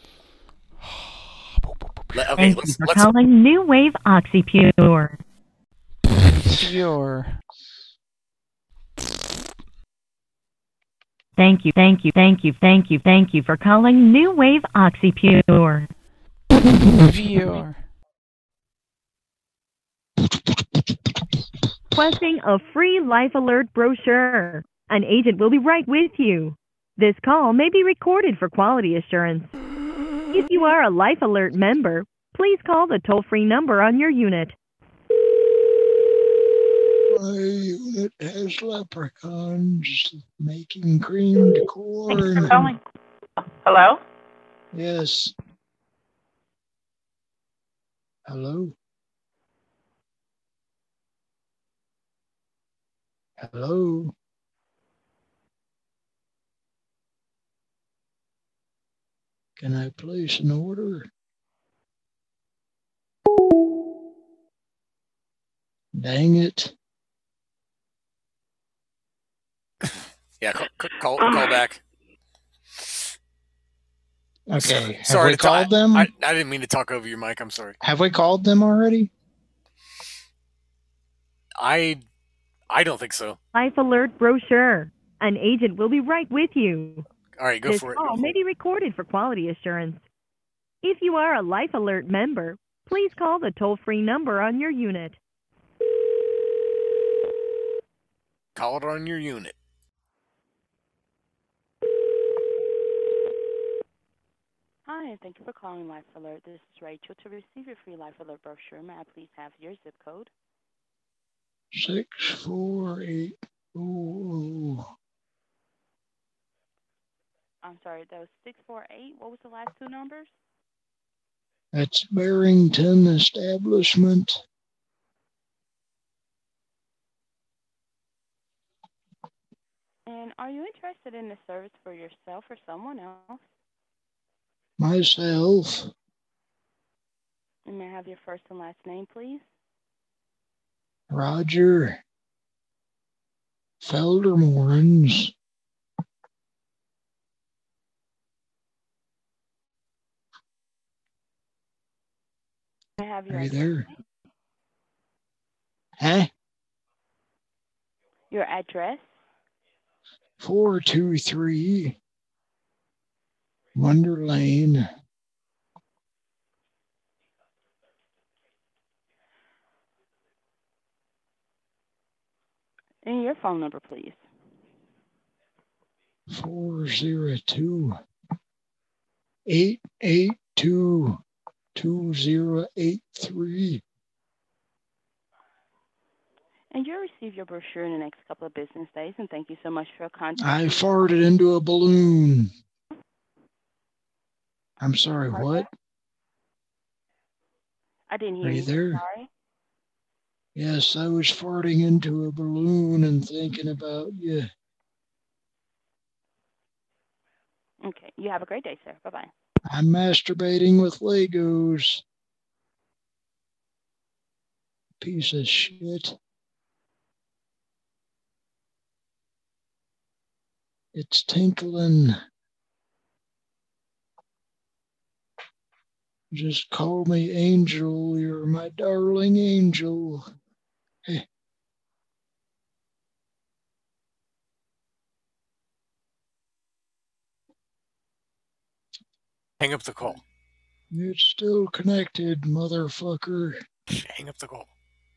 Let- okay, Thank let's you for let's. calling New Wave OxyPure. pure. Thank you, thank you, thank you, thank you, thank you for calling New Wave OxyPure. Pure. Requesting a free life alert brochure. An agent will be right with you. This call may be recorded for quality assurance. If you are a Life Alert member, please call the toll-free number on your unit. My unit has leprechauns making creamed corn. Thanks for calling. Hello? Yes. Hello? Hello? Can I place an order? Dang it. Yeah, call, call, call back. Okay. Have Sorry we to called talk, them? I, I didn't mean to talk over your mic. I'm sorry. Have we called them already? I I don't think so. Life Alert brochure. An agent will be right with you. All right, go this for it. call may be recorded for quality assurance. If you are a Life Alert member, please call the toll-free number on your unit. Call it on your unit. Hi, thank you for calling Life Alert. This is Rachel. To receive your free Life Alert brochure, may I please have your zip code? Six, four, eight, oh. I'm sorry, that was six four eight. What was the last two numbers? That's Barrington Establishment. And are you interested in the service for yourself or someone else? Myself. And may I have your first and last name, please? Roger Feldermorens. May I have your Are you address, there? please? Huh? Your address? four two three Wonder Lane. And your phone number, please. four zero two eight eight two two zero eight three. And you'll receive your brochure in the next couple of business days, and thank you so much for contacting I farted into a balloon. I'm sorry, what? I didn't hear Are you you. there? Sorry. Yes, I was farting into a balloon and thinking about you. Okay. You have a great day, sir. Bye-bye. I'm masturbating with Legos. Piece of shit. It's tinkling. Just call me Angel. You're my darling angel. Hey. Hang up the call. It's still connected, motherfucker. Hang up the call.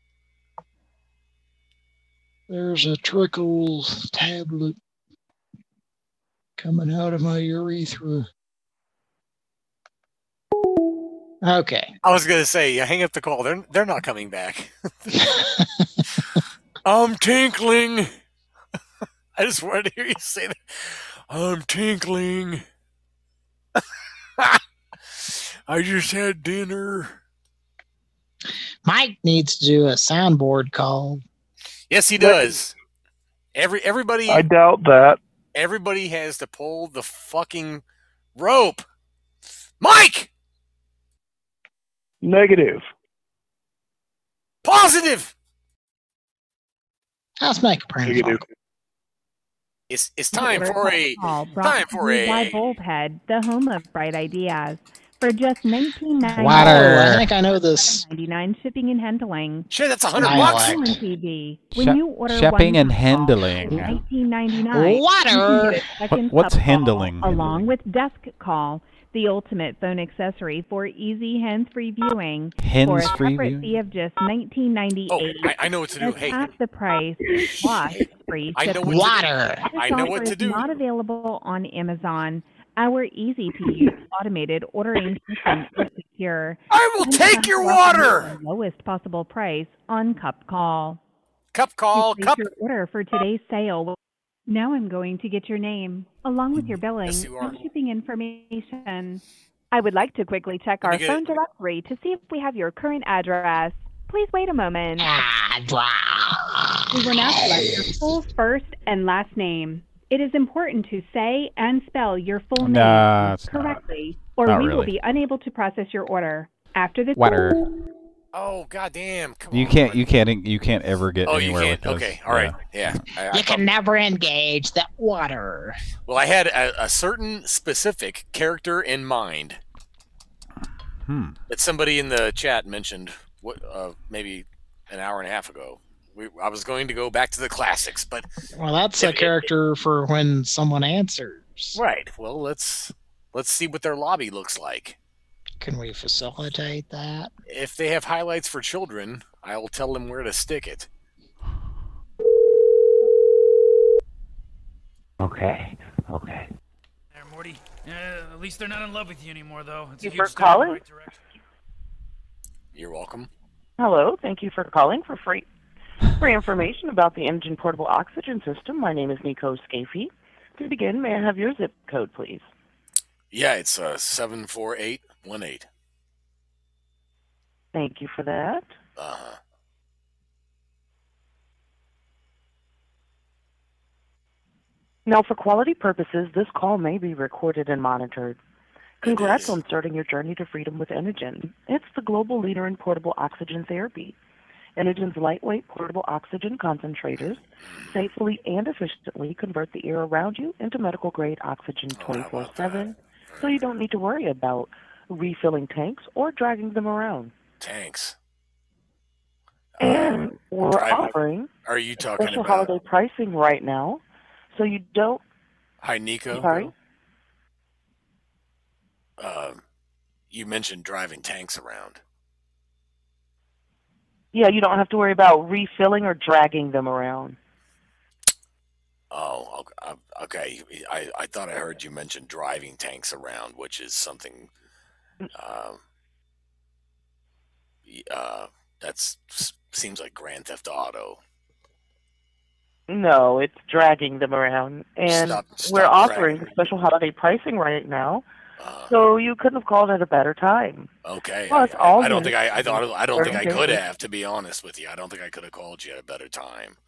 There's a trickle tablet coming out of my urethra. Okay. I was gonna say, yeah, hang up the call. They're they're not coming back. I'm tinkling. I just wanted to hear you say that. I'm tinkling. I just had dinner. Mike needs to do a soundboard call. Yes, he does. Every everybody. I doubt that. Everybody has to pull the fucking rope. Mike! Negative. Positive! Let's make a prank call. It's it's time for a Call brought time to for you by a Bulbhead, the home of bright ideas. For just nineteen ninety-nine Water. I think I know this. ninety-nine shipping and handling. Shit, that's a hundred I bucks. like. T V. When Shop- you order shopping one and handling. nineteen ninety-nine. Water. you can get a second What- what's cup call handling? Along with desk call, the ultimate phone accessory for easy hands-free viewing. For a Hands-free separate viewing? fee of just nineteen ninety-eight. Oh, I, I know what to do. That's Hey, half the price. Plus free I know shipping. what to do. Water. I This know offer what to is do. not available on Amazon. Our easy-to-use automated ordering system is secure. I will and take has your offered water. the lowest possible price on Cup Call. Cup call, To place cup. your order for today's sale. Now I'm going to get your name, along with your billing Yes, you are. and shipping information. I would like to quickly check Let me our get phone it. directory to see if we have your current address. Please wait a moment. We will now select your full first and last name. It is important to say and spell your full name Nah, it's not. correctly, or Not we will really. be unable to process your order. After the Water. Oh goddamn! Come You on. can't. You can't. You can't ever get Oh, you anywhere can't. with this. Okay, all right. Yeah. I, I You thought- can never engage the water. Well, I had a, a certain specific character in mind Hmm. that somebody in the chat mentioned. What? Uh, maybe an hour and a half ago. We, I was going to go back to the classics, but Well, that's If a it- character for when someone answers. right. Well, let's let's see what their lobby looks like. Can we facilitate that? If they have highlights for children, I will tell them where to stick it. Okay. Okay. There, Morty. Uh, at least they're not in love with you anymore, though. It's a You huge for step in the calling? right direction. You're welcome. Hello. Thank you for calling for free free information about the Engine Portable Oxygen System. My name is Nico Scafie. To begin, may I have your zip code, please? Yeah, it's uh seven four eight one eight. Thank you for that. Uh huh. Now, for quality purposes, this call may be recorded and monitored. Congrats on starting your journey to freedom with Enogen. It's the global leader in portable oxygen therapy. Enogen's lightweight portable oxygen concentrators safely and efficiently convert the air around you into medical-grade oxygen twenty-four seven, so you don't need to worry about refilling tanks or dragging them around. Tanks. And we're Drive- offering Are you talking special about? holiday pricing right now, so you don't... Hi, Nico. Sorry? Um, you mentioned driving tanks around. Yeah, you don't have to worry about refilling or dragging them around. Oh, okay. okay. I, I thought I heard you mention driving tanks around, which is something. Um, uh, that's seems like Grand Theft Auto. No, it's dragging them around. And Stop- stop we're offering dragging. special holiday pricing right now, so you couldn't have called at a better time. Okay. Plus, I, all I don't think units I. I thought. I don't think I thirty could days. have. To be honest with you, I don't think I could have called you at a better time.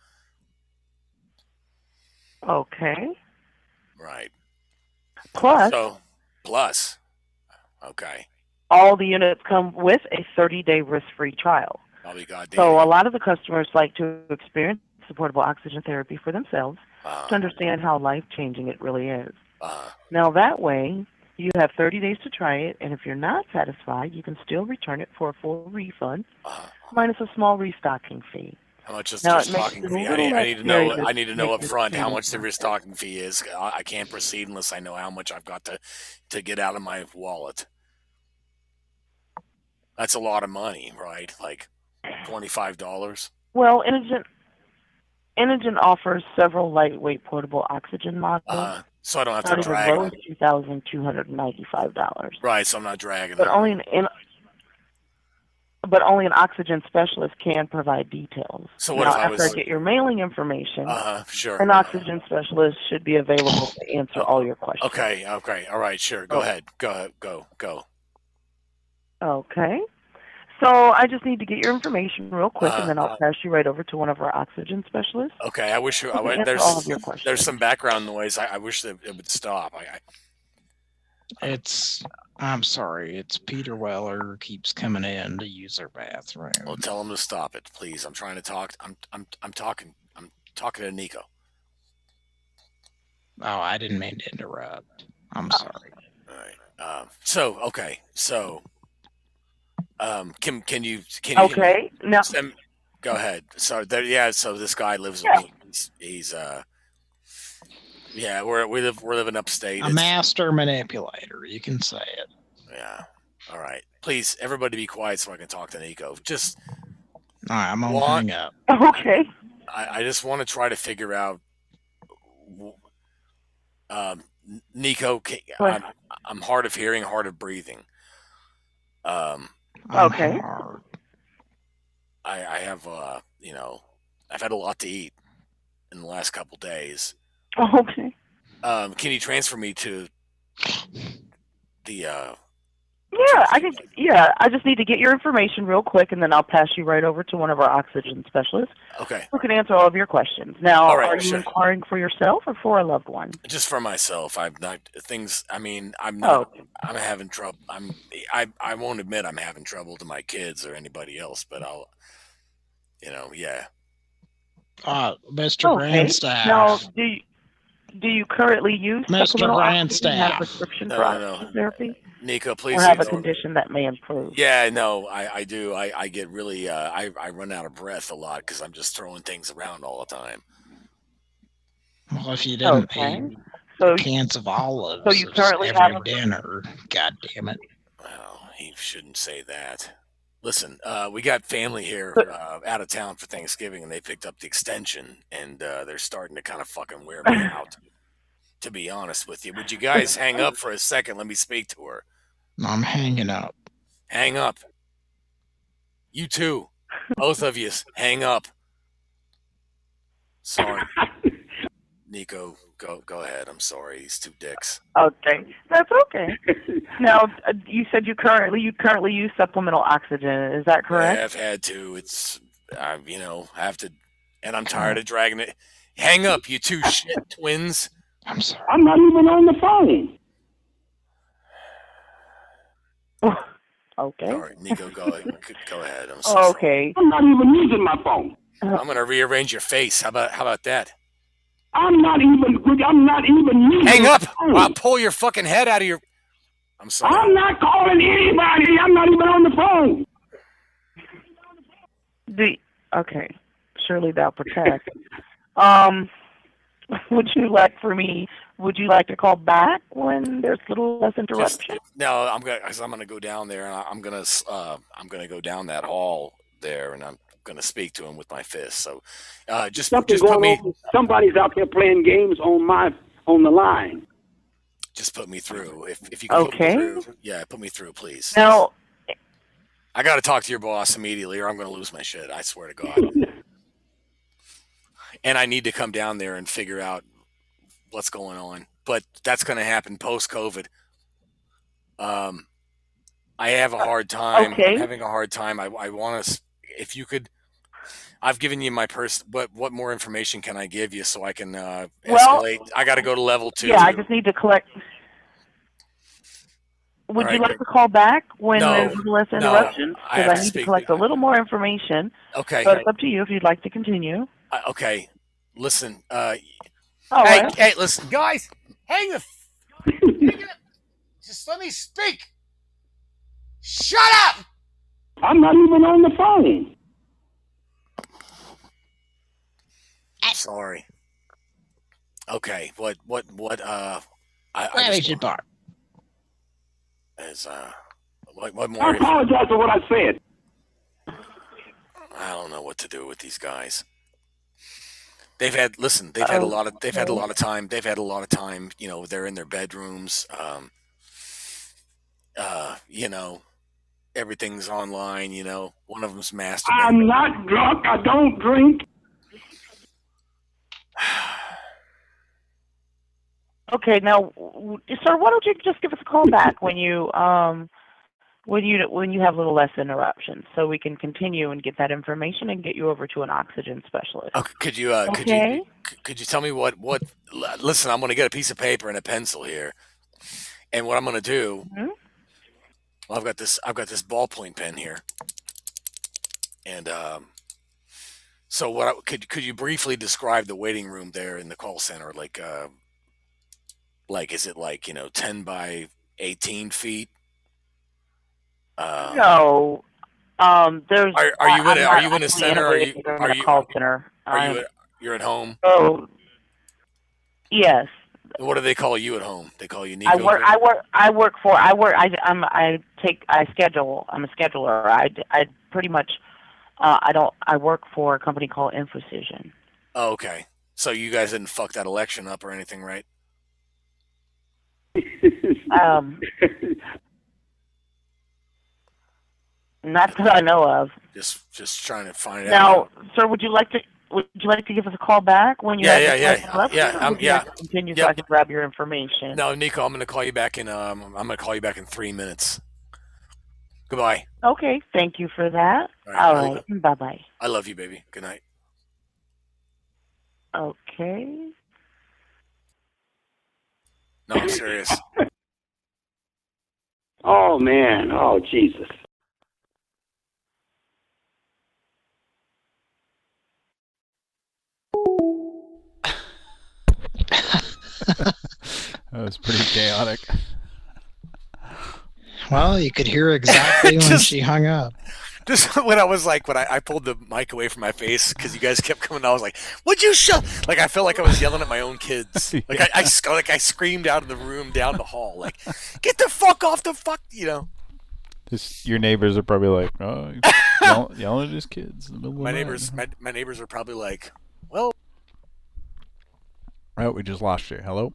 Okay. Right. Plus, So, plus. Okay. all the units come with a thirty-day risk-free trial. I'll be goddamn. So a lot of the customers like to experience supportable oxygen therapy for themselves Uh, to understand how life-changing it really is. uh, Now, that way, you have thirty days to try it, and if you're not satisfied, you can still return it for a full refund, minus a small restocking fee. how much is Now, the it makes restocking it a fee? I little need, I less need to scary know. to I need to know make up this front how change. much the restocking fee is. I, I can't proceed unless I know how much I've got to to get out of my wallet. That's a lot of money, right? Like twenty-five dollars. Well, Inogen, Inogen offers several lightweight portable oxygen models. Uh, so I don't have to starting drag as low them. as two thousand two hundred ninety-five dollars. Right, so I'm not dragging But them. only an in, but only an oxygen specialist can provide details. So what now, if I after was- I get your mailing information, Uh-huh, sure. an oxygen specialist should be available to answer all your questions. Okay, okay, all right, sure. Go Oh. ahead. Go ahead. Go, go. Okay. So I just need to get your information real quick, Uh, and then I'll uh, pass you right over to one of our oxygen specialists. Okay, I wish you, Who I, can wa- answer there's all of your questions. there's some background noise. I, I wish that it would stop. I, I, It's, I'm sorry, it's Peter Weller keeps coming in to use their bathroom. well, tell him to stop it, please. I'm trying to talk. I'm I'm I'm talking. I'm talking to Nico. Oh, I didn't mean to interrupt. I'm sorry. All right. Um, so okay. So, um, can can you can you Okay, now- send- go ahead. So there, yeah. So this guy lives Yeah. with me. He's, he's uh, yeah. We're we live we're living upstate. A It's- master manipulator, you can say it. Yeah. All right. Please, everybody, be quiet so I can talk to Nico. Just. All right, I'm gonna want- hang up. Okay. I, I just want to try to figure out. w- Um, Nico, can, I'm, I'm hard of hearing, hard of breathing. Um, Okay. I, I have, uh, you know, I've had a lot to eat in the last couple days. Okay. Um, can you transfer me to the? Uh, Yeah, I can. Yeah, I just need to get your information real quick, and then I'll pass you right over to one of our oxygen specialists okay, who can answer all of your questions. Now, All right, are you sure. inquiring for yourself or for a loved one? just for myself. I'm not things. I mean, I'm not. Oh. I'm having trouble. I'm. I. I won't admit I'm having trouble to my kids or anybody else, but I'll. You know, yeah. Uh, Mister Okay. Grandstaff. Now, do you, do you currently use Mister supplemental oxygen, have a Grandstaff. prescription No, for no, no. oxygen therapy, Nico, please. or have a ignore- condition that may improve? Yeah, no, I, I do. I, I get really, uh, I, I run out of breath a lot because I'm just throwing things around all the time. Well, if you didn't Okay. eat So, cans of olives so you currently every have a dinner, God damn it. Well, he shouldn't say that. Listen, uh, we got family here uh, out of town for Thanksgiving, and they picked up the extension, and uh, they're starting to kind of fucking wear me out. To be honest with you, would you guys hang up for a second? Let me speak to her. I'm hanging up. Hang up. You too, both of you, hang up. Sorry, Nico, go go ahead. I'm sorry, these two dicks. Okay, that's okay. Now, uh, you said you currently you currently use supplemental oxygen. Is that correct? Yeah, I've had to. It's, I, you know, I have to, and I'm tired of dragging it. Hang up, you two shit twins. I'm sorry. I'm not even on the phone. Okay. All right, Nico, go go ahead. I'm so sorry. Okay. I'm not even using my phone. I'm gonna rearrange your face. How about how about that? I'm not even. I'm not even using Hang my up! phone. I'll pull your fucking head out of your. I'm sorry. I'm not calling anybody. I'm not even on the phone. The okay, surely thou protect. Um, would you like for me? Would you like to call back when there's a little less interruption? No, I'm gonna. Cause I'm gonna go down there, and I- I'm gonna. Uh, I'm gonna go down that hall there, and I'm gonna speak to him with my fist. So, uh, just Something just put going me. on. Somebody's out there playing games on my on the line. Just put me through. If if you can Okay. put me through, yeah, put me through, please. Now, I got to talk to your boss immediately, or I'm going to lose my shit. I swear to God. And I need to come down there and figure out what's going on. But that's going to happen post COVID. Um, I have a hard time. Okay. I'm having a hard time. I, I want to. If you could, I've given you my pers. What what more information can I give you so I can uh, Well, escalate? I got to go to level two. yeah, I just need to collect. Would All you right. like to call back when No, there's less no, interruptions? I Because have I, to need speak- to collect a little more information. Okay. But it's up to you if you'd like to continue. Uh, okay. Listen. Uh, All hey, right. hey, listen, guys. Hang the. F- hang it up. Just let me speak. Shut up. I'm not even on the phone. Sorry. Okay. What? What? What? Uh, I, I Where just, is your bar? Is uh, what? What I more? apologize for what I said. I don't know what to do with these guys. They've had listen. They've had a lot of. They've had a lot of time. They've had a lot of time. You know, they're in their bedrooms. Um. Uh, you know, everything's online. You know, one of them's masturbating. I'm not drunk. I don't drink. Okay, now, w- sir, why don't you just give us a call back when you um when you when you have a little less interruptions, so we can continue and get that information and get you over to an oxygen specialist. Okay, could you uh, could Okay. you c- could you tell me what what? l- Listen, I'm going to get a piece of paper and a pencil here, and what I'm going to do. Mhm. Well, I've got this. I've got this ballpoint pen here, and um. So what I, could could you briefly describe the waiting room there in the call center? Like, uh, like is it like you know ten by eighteen feet? Uh, No, um, there's. Are, are you I- in a, I'm are not you in a actually center? Or are you integrated in are a you call center? are I'm- you at, you're at home? Oh, yes. What do they call you at home? They call you Nico. I work. there? I work. I work for. I work. I. I'm. I take. I schedule. I'm a scheduler. I. I pretty much. Uh, I don't. I work for a company called Infocision. Oh, okay. So you guys didn't fuck that election up or anything, right? Um, not that I know of. Just just trying to find out. Now, sir, would you like to would you like to give us a call back when you Yeah, have yeah, the yeah, question left? yeah, Or um, would you yeah. like to continue so Yep. I can grab your information? No, Nico, I'm going to call you back in. Um, I'm going to call you back in three minutes. Goodbye. Okay, thank you for that. All right, All I- right, bye bye. I love you, baby. Good night. Okay. No, I'm serious. Oh man, oh Jesus. That was pretty chaotic. Well, you could hear exactly when Just- she hung up. Just when I was like, when I, I pulled the mic away from my face because you guys kept coming, I was like, "Would you shut?" Like I felt like I was yelling at my own kids. Like I, I sc- like I screamed out of the room down the hall, like, "Get the fuck off the fuck!" You know. Just, your neighbors are probably like, oh, he's yell, yelling at his kids in the middle of My the night. neighbors, my, my neighbors are probably like, "Well, Oh, we just lost you. Hello?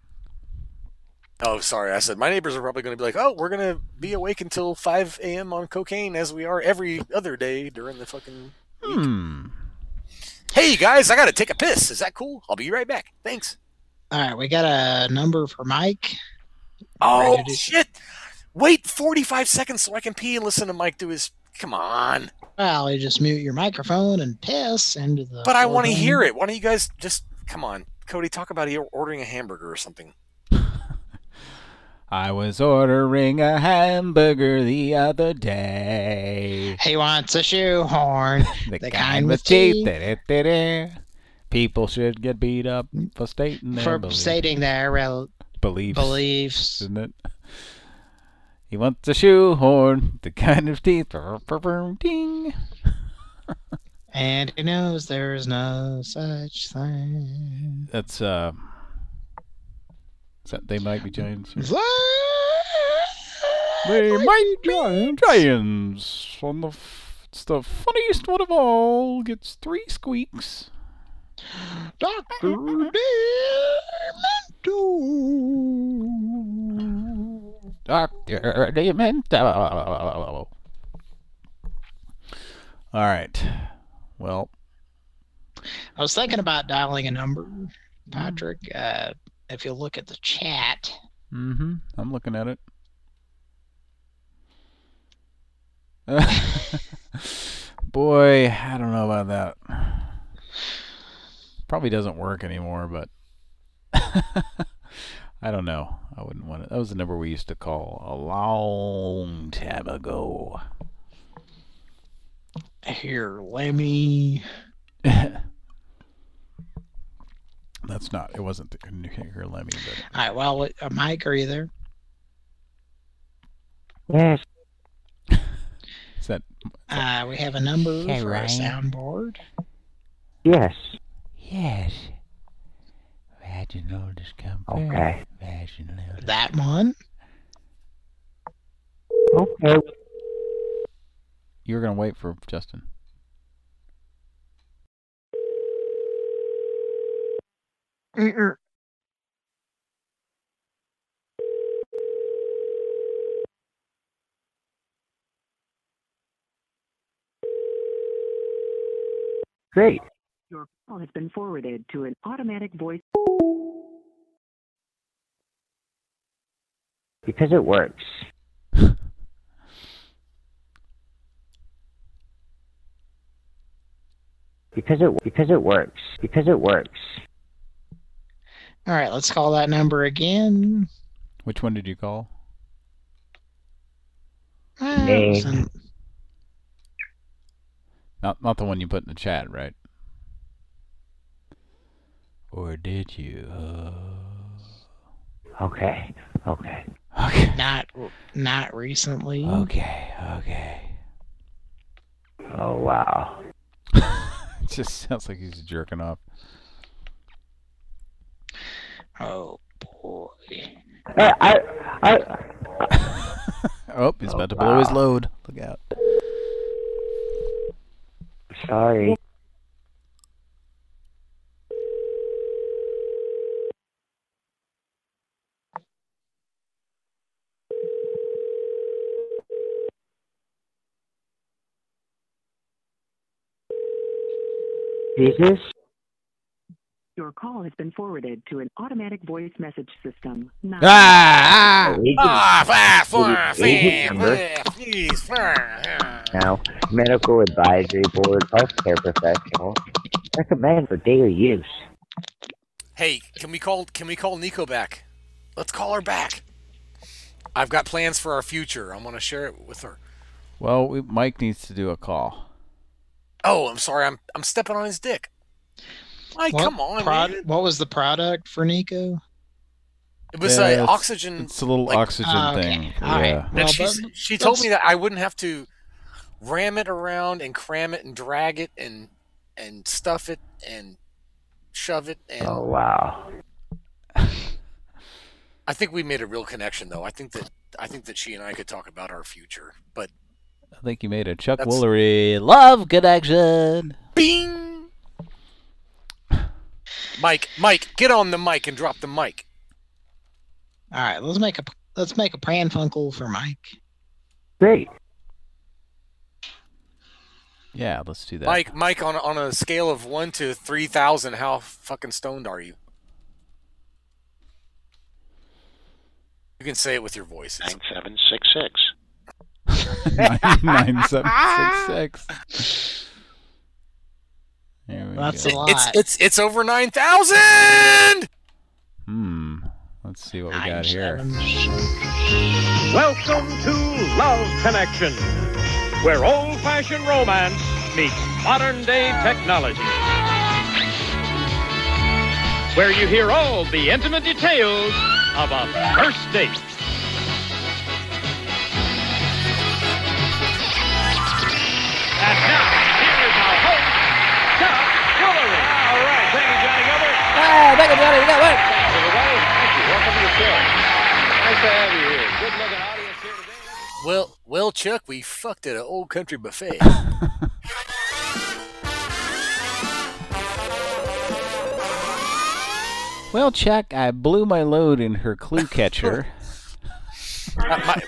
oh, sorry." I said my neighbors are probably going to be like, "Oh, we're going to be awake until five a.m. on cocaine as we are every other day during the fucking week." Hmm. Hey guys, I got to take a piss. Is that cool? I'll be right back. Thanks. All right, we got a number for Mike. Oh Ready to- shit! Wait forty-five seconds so I can pee and listen to Mike do his. Come on. Well, you just mute your microphone and piss into the. But I want to organ. hear it. Why don't you guys just come on, Cody? Talk about you ordering a hamburger or something. I was ordering a hamburger the other day. He wants a shoehorn. The, the kind, kind with with teeth. teeth. Da-da-da-da. People should get beat up for stating their For beliefs. stating their rel- beliefs. beliefs. Isn't it? He wants a shoehorn, the kind of teeth. Brr, brr, brr, ding. And he knows there's no such thing. That's uh. Is that They Might Be Giants? They might be giants. On the f- it's the funniest one of all. Gets three squeaks. Doctor Demento. Doctor Demento. All right. Well, I was thinking about dialing a number, Patrick. Uh, if you look at the chat. mm-hmm. I'm looking at it. Boy, I don't know about that. Probably doesn't work anymore, but I don't know. I wouldn't want it. That was the number we used to call a long time ago. Here, Lemmy. That's not. It wasn't the here, Lemmy. But All right. Well, what- uh, Mike, are you there? Yes. is that? Uh, we have a number Hey, for a Ryan. soundboard. Yes. Yes. Vaginal discomfort. Okay. Vaginal. That one. Okay. You're gonna wait for Justin. Great. Your call has been forwarded to an automatic voice. Because it works. Because it because it works. Because it works. All right. Let's call that number again. Which one did you call? Uh, Meg. some- Not not the one you put in the chat, right? Or did you? Okay. Okay. Okay. Not, not recently. Okay. Okay. Oh wow. It just sounds like he's jerking off. Oh boy. I I, I Oh, he's Oh, about to blow his wow. load. Look out. sorry. Jesus? Your call has been forwarded to an automatic voice message system. Not Ah! Ah, five, four, Agent five, number. please, four. Now, medical advisory board, healthcare professional, recommend for daily use. Hey, can we call can we call Nico back? Let's call her back. I've got plans for our future. I want to share it with her. Well, we, Mike needs to do a call. Oh, I'm sorry. I'm I'm stepping on his dick. Mike, What come on, prod- man. What was the product for Nico? It was Yeah, a it's- oxygen. It's a little like- oxygen Ah, okay. thing. All right. Yeah. And Well, she's, but she told let's- me that I wouldn't have to ram it around and cram it and drag it and and stuff it and shove it. And Oh, wow. I think we made a real connection, though. I think that I think that she and I could talk about our future. But I think you made a Chuck That's- Woolery love connection. bing, Mike, Mike, get on the mic and drop the mic. All right, let's make a let's make a Pran Funkel for Mike. Great. Yeah, let's do that. Mike, Mike, on on a scale of one to three thousand, how fucking stoned are you? You can say it with your voice. Nine seven six six. nine nine seven six six. There we That's go. a lot. It's it's it's over nine thousand. Hmm. Let's see what we got here. Welcome to Love Connection, where old-fashioned romance meets modern-day technology. Where you hear all the intimate details of a first date. And now, here is our host, Chuck Woolery. All right, thank you, Johnny Gilbert. Ah, thank you, Johnny. Gilbert. Everybody, thank you. Welcome to the show. Nice to have you here. Good-looking audience here today. Well, well, Chuck, we fucked at an old country buffet. Well, Chuck, I blew my load in her clue catcher. Uh, my,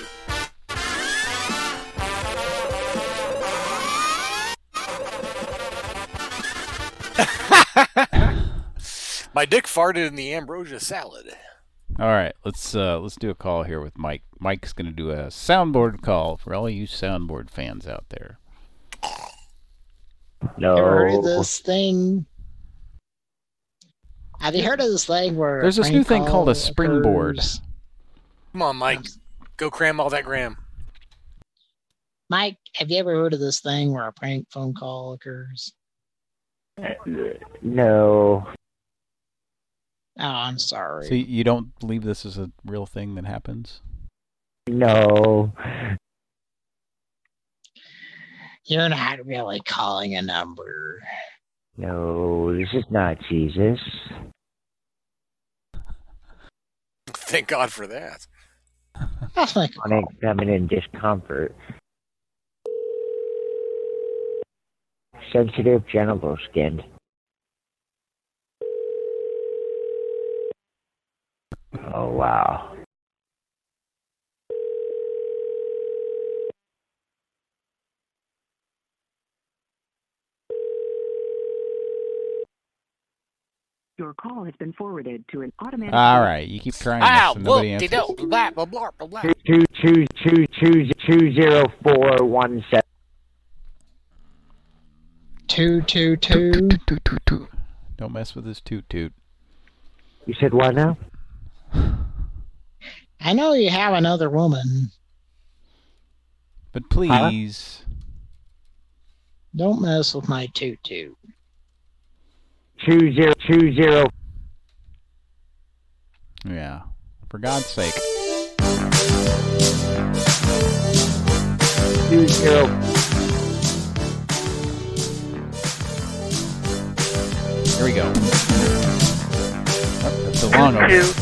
my dick farted in the ambrosia salad. All right, let's uh, let's do a call here with Mike. Mike's going to do a soundboard call for all you soundboard fans out there. No. Ever heard of this thing? Have you heard of this thing where There's a this new prank thing called a call springboard. occurs? Come on, Mike. Go cram all that gram. Mike, have you ever heard of this thing where a prank phone call occurs? No. Oh, I'm sorry. So you don't believe this is a real thing that happens? No. You're not really calling a number. No, this is not Jesus. Thank God for that. That's like Chronic feminine discomfort. Sensitive genital skin. Oh, wow. Your call has been forwarded to an automatic. All right, you keep trying Ah, this and nobody whoop, de answers. do, blah, blah, blah, blah, blah. Two two two two two zero four one seven. Two, two, two. Toot, toot, toot. Don't mess with this toot toot. You said what now? I know you have another woman. But please. Don't mess with my toot toot. Two zero two zero. Yeah. For God's sake. Two zero. Here we go. Oh, that's a long one. Two,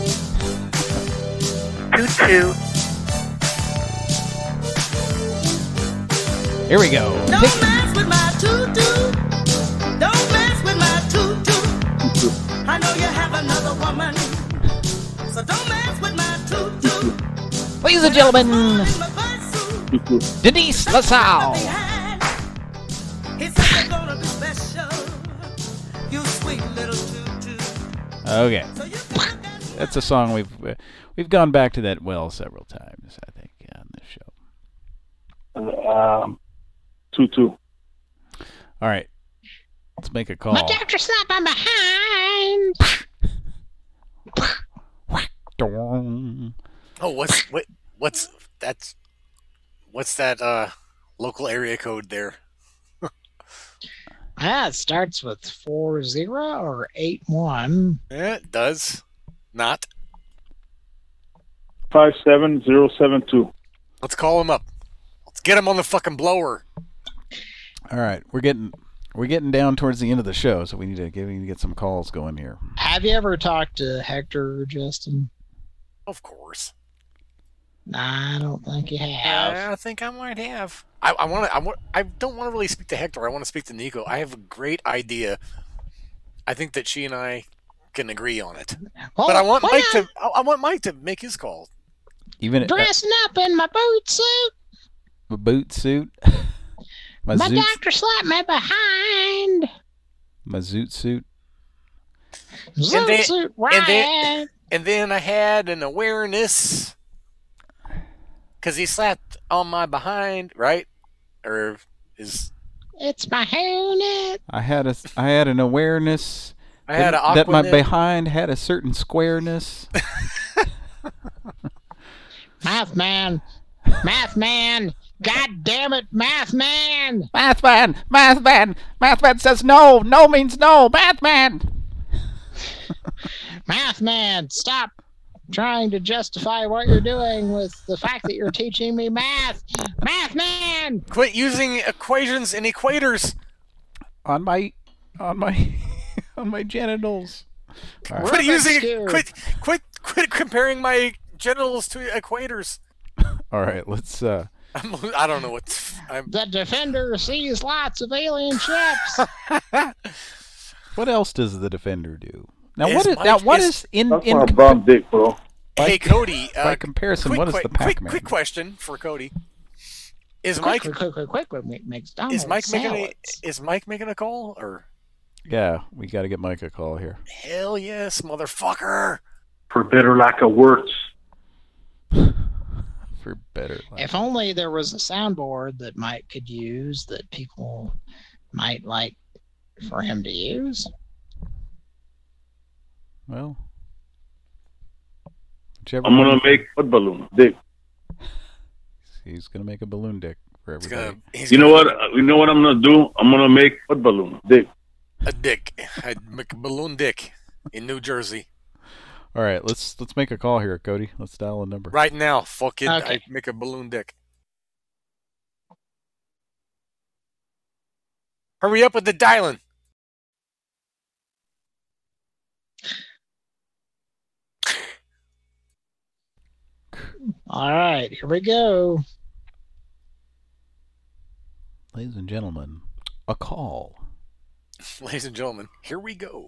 two, two. Here we go. Don't mess with my tutu. Don't mess with my tutu. I know you have another woman, so don't mess with my tutu. Ladies and gentlemen, Denise LaSalle. He said you're gonna be special. Okay. That's a song we've we've gone back to that well several times, I think, on this show. Um, two two. All right. Let's make a call. My doctor slapped my behind. Oh, what's what? What's that's? What's that? Uh, local area code there? Ah, it starts with four zero or eight one. Yeah, it does. Not. Five seven zero seven two. Let's call him up. Let's get him on the fucking blower. All right, we're getting we're getting down towards the end of the show, so we need to get we need to get some calls going here. Have you ever talked to Hector, Justin? Of course. Nah, I don't think you have. I think I might have. I, I want to. I want. I don't want to really speak to Hector. I want to speak to Nico. I have a great idea. I think that she and I can agree on it. Well, but I want why Mike not? to. I, I want Mike to make his call. Even uh, Dressing up in my boot suit. a boot suit, my, My zoot, doctor slapped me behind. my zoot suit. Zoot And then- suit, and right? then- And then I had an awareness because he slapped on my behind, right? Or is It's my unit. I had a I had an awareness I had that, a that my Aquanet. behind had a certain squareness. Math man. Math man. God damn it, math man. Math man, math man, math man says no. No means no. Math man. Math man, stop trying to justify what you're doing with the fact that you're teaching me math. Math man. Quit using equations and equators. on my on my on my genitals. All right. Quit using. Cube. Quit. Quit. Quit comparing my genitals to equators. All right, let's uh I'm, I don't know what. I'm, The Defender sees lots of alien ships. what else does the Defender do? Now Is what is Mike- now what is- is in That's in my com- bum dick, bro. by- hey Cody. Uh, by comparison, quick, what is quick, the quick, Pac-Man? quick question for Cody? Is quick, Mike quick, quick, quick, quick, quick, make McDonald's is Mike making a salads. is Mike making a call or? Yeah, we got to get Mike a call here. Hell yes, motherfucker. For better lack of words. For better. If only there was a soundboard that Mike could use that people might like for him to use. Well, whichever I'm gonna one- make a balloon dick. He's gonna make a balloon dick for He's everybody. gonna, he's You know gonna- what? You know what I'm gonna do? I'm gonna make a balloon dick. A dick. I'd make a balloon dick in New Jersey All right, let's let's make a call here, Cody. Let's dial a number. right now. Fuck it. Okay. I'd make a balloon dick. Hurry up with the dialing. All right, here we go. Ladies and gentlemen, a call. Ladies and gentlemen, here we go.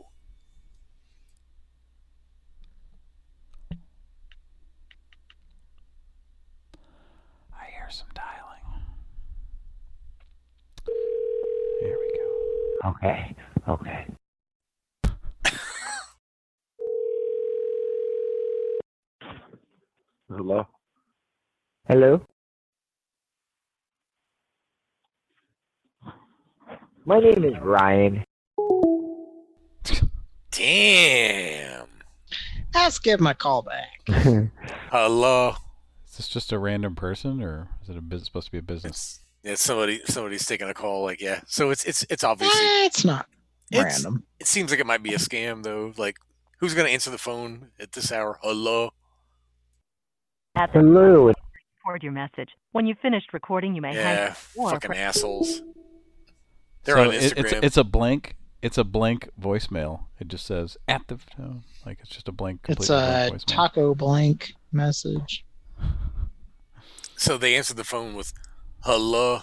I hear some dialing. Here we go. Okay, okay. Hello? Hello? My name is Ryan. Damn. Let's give him a call back. Hello. Is this just a random person, or is it a bus- supposed to be a business? Yeah, somebody somebody's taking a call. Like, yeah. So it's it's it's obviously Eh, it's not It's- random. It seems like it might be a scam though. Like, who's gonna answer the phone at this hour? Hello. At the Hello. record your message. When you've finished recording, you may hang Yeah, up or fucking press- assholes. They're So on it- Instagram. it's it's a blank it's a blank voicemail. It just says at the tone, like it's just a blank. It's completely a blank voicemail. taco blank message. So they answered the phone with hello.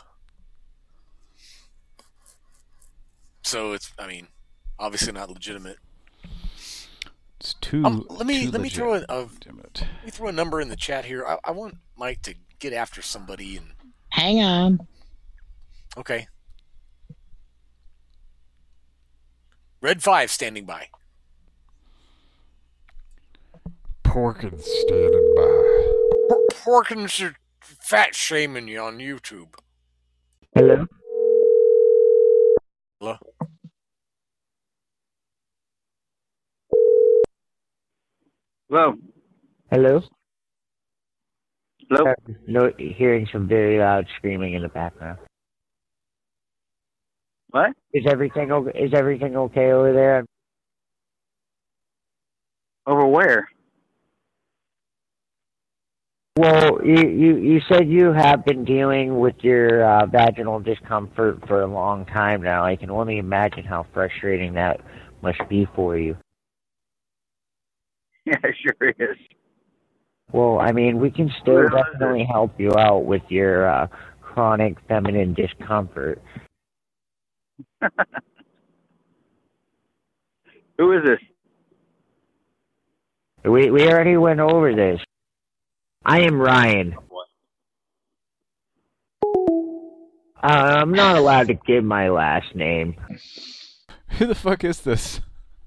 So it's, I mean, obviously not legitimate. It's too. Um, let me too let me throw a, a legitimate. let me throw a number in the chat here. I, I want Mike to get after somebody and Hang on. okay. Red five standing by. Porkins standing by. Porkins is fat shaming you on YouTube. Hello? Hello? Hello? Hello? Hello? No, hearing some very loud screaming in the background. What? Is everything okay? Is everything okay over there? Over where? Well, you, you, you said you have been dealing with your uh, vaginal discomfort for a long time now. I can only imagine how frustrating that must be for you. Yeah, it sure is. Well, I mean, we can still Who is definitely help you out with your uh, chronic feminine discomfort. Who is this? We we already went over this. I am Ryan. Uh, I'm not allowed to give my last name. Who the fuck is this?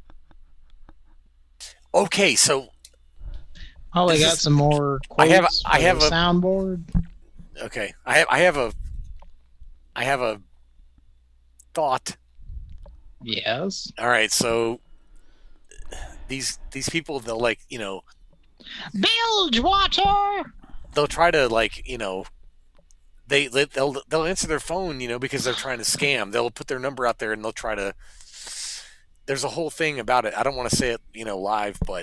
Okay, so Oh, we This got is- some more I quotes have a- for I have the a- soundboard. okay, I have I have a I have a thought. Yes. All right, so these these people, they'll like, you know, Bilge water. they'll try to like, you know, they they- they'll they'll answer their phone, you know, because they're trying to scam. They'll put their number out there and they'll try to. There's a whole thing about it. I don't want to say it, you know, live, but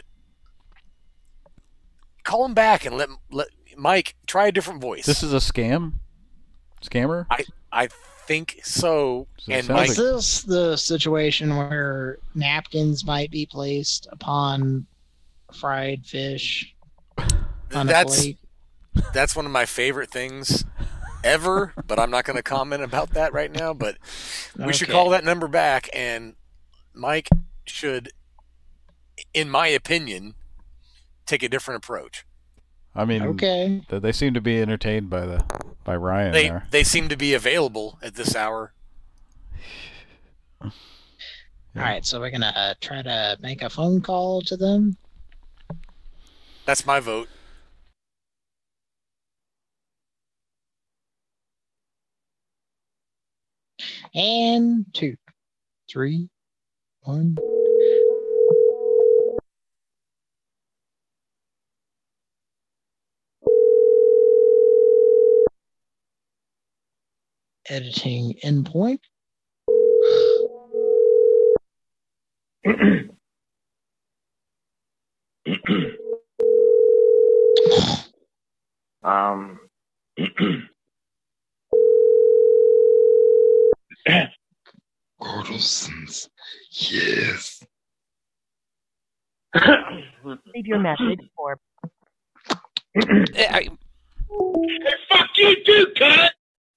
call them back and let let Mike try a different voice. This is a scam? Scammer? I I think so. So it And sounds Mike, Is this the situation where napkins might be placed upon fried fish on a that's plate? that's one of my favorite things ever, but I'm not going to comment about that right now. But we should Okay. call that number back, and Mike should, in my opinion, take a different approach. I mean, Okay. th- they seem to be entertained by the by Ryan They there. they seem to be available at this hour. All right, so we're gonna uh, try to make a phone call to them. That's my vote. And two, three, one. Editing endpoint. Um. Gordelsons. Yes. Leave your message for. Hey, fuck you too, cunt!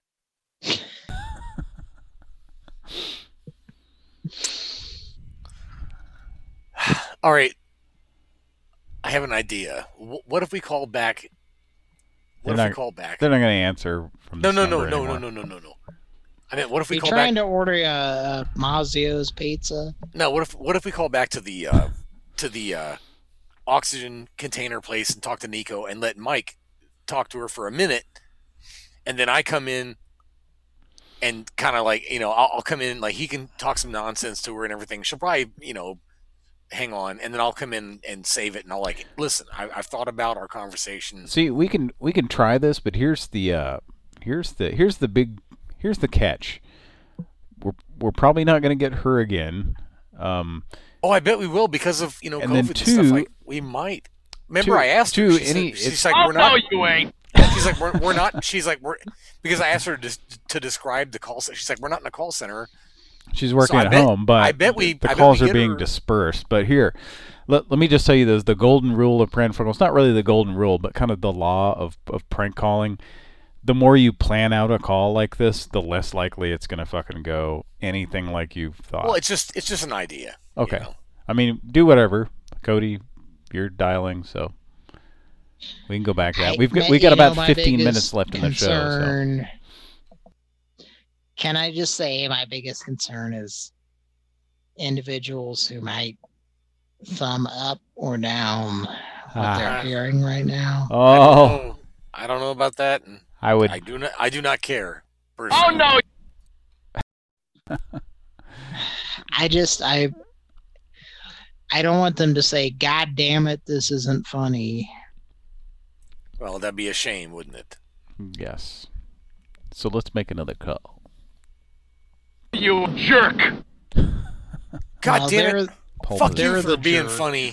All right. I have an idea. Wh- What if we call back? What They're if we not- call back? They're not going to answer from No, this no, no, number no, no, anymore. no, no, no, no. I mean, what if we You call trying back? to order a, a Mazio's pizza? No, what if what if we call back to the uh, to the uh, oxygen container place and talk to Nico and let Mike talk to her for a minute, and then I come in and kind of like, you know, I'll, I'll come in, like he can talk some nonsense to her and everything. She'll probably, you know, hang on, and then I'll come in and save it, and I'll like, listen, I, I've thought about our conversations. See, we can we can try this, but here's the uh, here's the here's the big here's the catch. We're we're probably not going to get her again. Um, Oh, I bet we will because of, you know, And COVID then and two- stuff. Like, we might. Remember, two- I asked her. two, She any- said, she's it's- like, Oh, we're not. no, you ain't. She's like, we're, we're not. She's like, we're because I asked her to, to describe the call center. She's like, we're not in a call center. She's working So I at bet- home, but I bet we- the I bet calls we are get being her- dispersed. But here, let, let me just tell you this: the golden rule of prank phone calls, not really the golden rule, but kind of the law of, of prank calling. The more you plan out a call like this, the less likely it's going to fucking go anything like you thought. Well, it's just it's just an idea. Okay. I mean, do whatever. Cody, you're dialing, so we can go back to that. I- We've got, ma- we got you know, about my fifteen biggest minutes left in the show. So. concern- Can I just say my biggest concern is individuals who might thumb up or down what Ah. they're hearing right now. Oh, I don't know, I don't know about that. And I would. I do not. I do not care. Personally. Oh no! I just I I don't want them to say, "God damn it, this isn't funny." Well, that'd be a shame, wouldn't it? Yes. So let's make another call. You jerk! God Well, damn they're- it! Pole Fuck position. you they're for the being jerk. funny.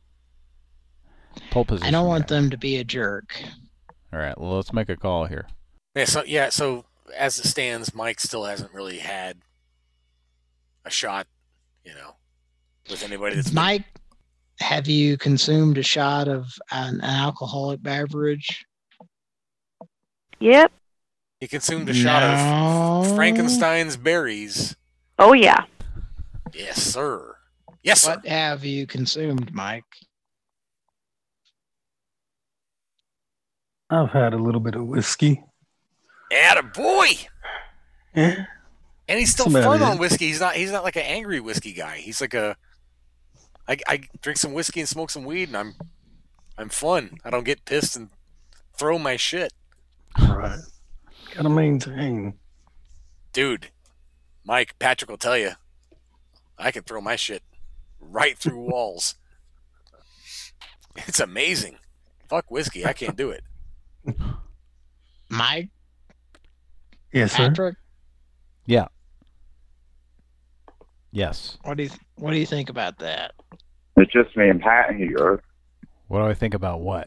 Pole position. I don't want guy. them to be a jerk. All right. Well, let's make a call here. Yeah. So yeah. So as it stands, Mike still hasn't really had a shot. You know, with anybody that's been- Mike, have you consumed a shot of an alcoholic beverage? Yep. he consumed a shot No. of Frankenstein's berries. Oh yeah. Yes, sir. Yes, sir. What have you consumed, Mike? I've had a little bit of whiskey. Atta boy. Yeah. And he's still That's about fun it. on whiskey. He's not. He's not like an angry whiskey guy. He's like a. I, I drink some whiskey and smoke some weed, and I'm, I'm fun. I don't get pissed and throw my shit, Right. Gotta maintain. dude. Mike, Patrick will tell you, I can throw my shit right through walls. It's amazing. Fuck whiskey. I can't do it. Mike? Yes, sir. Patrick? Yeah. Yes. What do you What do you think about that? It's just me and Pat here. What do I think about what?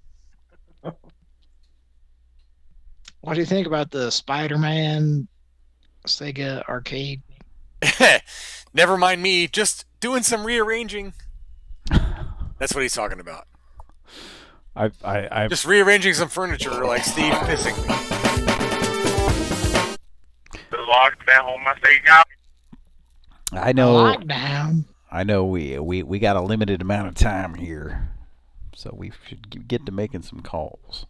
What do you think about the Spider-Man Sega arcade? Never mind me. Just doing some rearranging. That's what he's talking about. I I I Just rearranging some furniture like Steve pissing me. Lockdown, I say, yeah. I know. Lockdown. I know we we we got a limited amount of time here, so we should g- get to making some calls.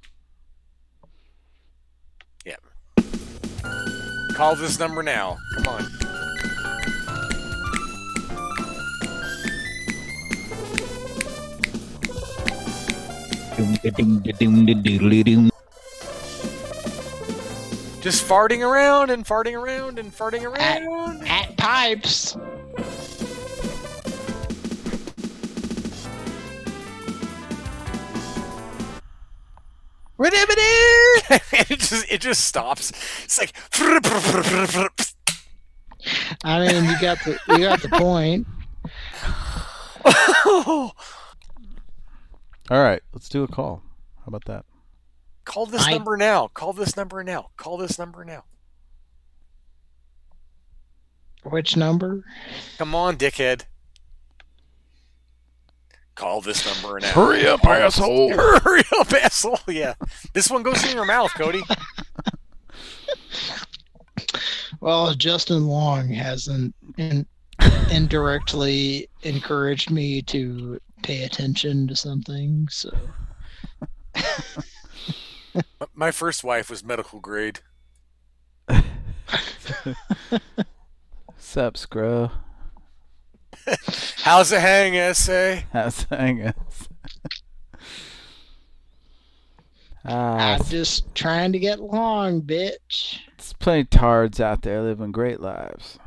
Yeah. Call this number now. Come on. Just farting around and farting around and farting around. At pipes. it just it just stops. It's like I mean, you got the you got the point. All right, let's do a call. How about that? Call this I- number now. Call this number now. Call this number now. Which number? Come on, dickhead. Call this number now. Hurry up, asshole. Hurry up, asshole. Yeah. This one goes in your mouth, Cody. Well, Justin Long hasn't in, indirectly encouraged me to pay attention to something, so My first wife was medical grade. Sup, Scro? How's it hang, S A? How's it hanging? Ah, I'm just trying to get along, bitch. there's plenty of tards out there living great lives.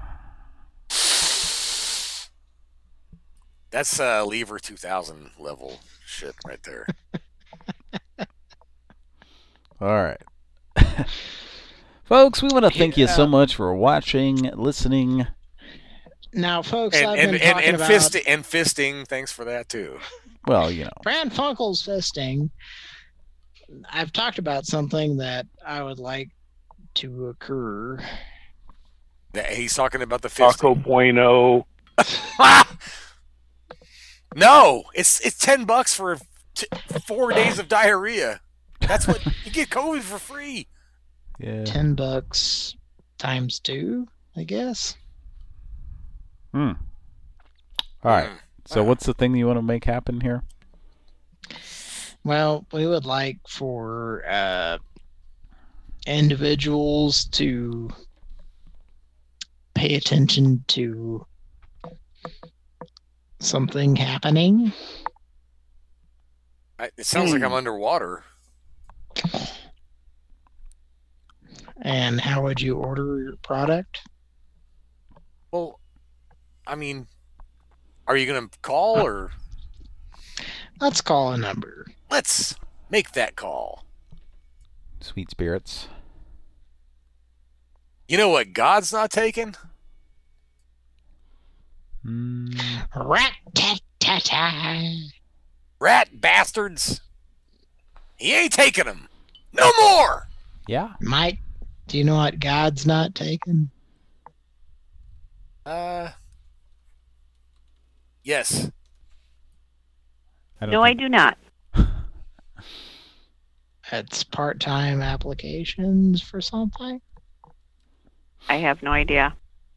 That's uh, Lever two thousand level shit right there. All right. Folks, we want to thank you so Yeah. much for watching, listening. Now, folks, And I've and, been and, talking and, about fisting, and fisting. Thanks for that too. Well, you know. Pran Funkel's fisting. I've talked about something that I would like to occur. Yeah, he's talking about the fisting. Taco Bueno. No, it's it's ten bucks for t- four days of diarrhea. That's what you get COVID for free. Yeah. Ten bucks times two, I guess. Hmm. All right. So, what's the thing you want to make happen here? Well, we would like for uh, individuals to pay attention to something happening. I, it sounds like Hmm. I'm underwater. And how would you order your product? Well, I mean, are you going to call or? Let's call a number. Let's make that call. Sweet spirits. You know what God's not taking? Rat-tat-tat-tat. Rat bastards. He ain't taking them. No more. Yeah. Mike, do you know what God's not taking? Uh. Yes. I don't No, I do not. It's part-time applications for something? I have no idea.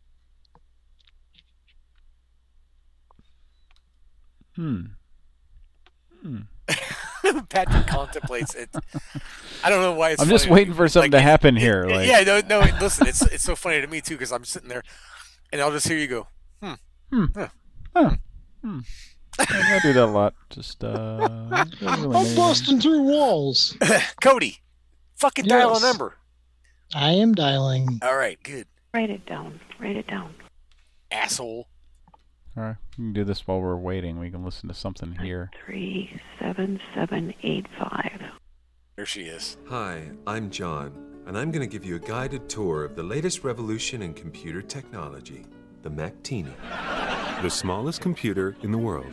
Hmm. Hmm. Patrick contemplates it. I don't know why it's I'm just funny. waiting for something Like, to happen it- here. it- Like, yeah, no, no. Listen, it's it's so funny to me too because I'm sitting there, and I'll just hear you go, hmm, Hmm. huh. Huh. Hmm. I do that a lot. Just uh. doesn't really I'm matter. busting through walls. Cody, fucking dial Yes. a number. I am dialing. All right, good. Write it down. Write it down. Asshole. All right, we can do this while we're waiting. We can listen to something here. Three seven seven eight five. There she is. Hi, I'm John, and I'm going to give you a guided tour of the latest revolution in computer technology, the Mactini, the smallest computer in the world.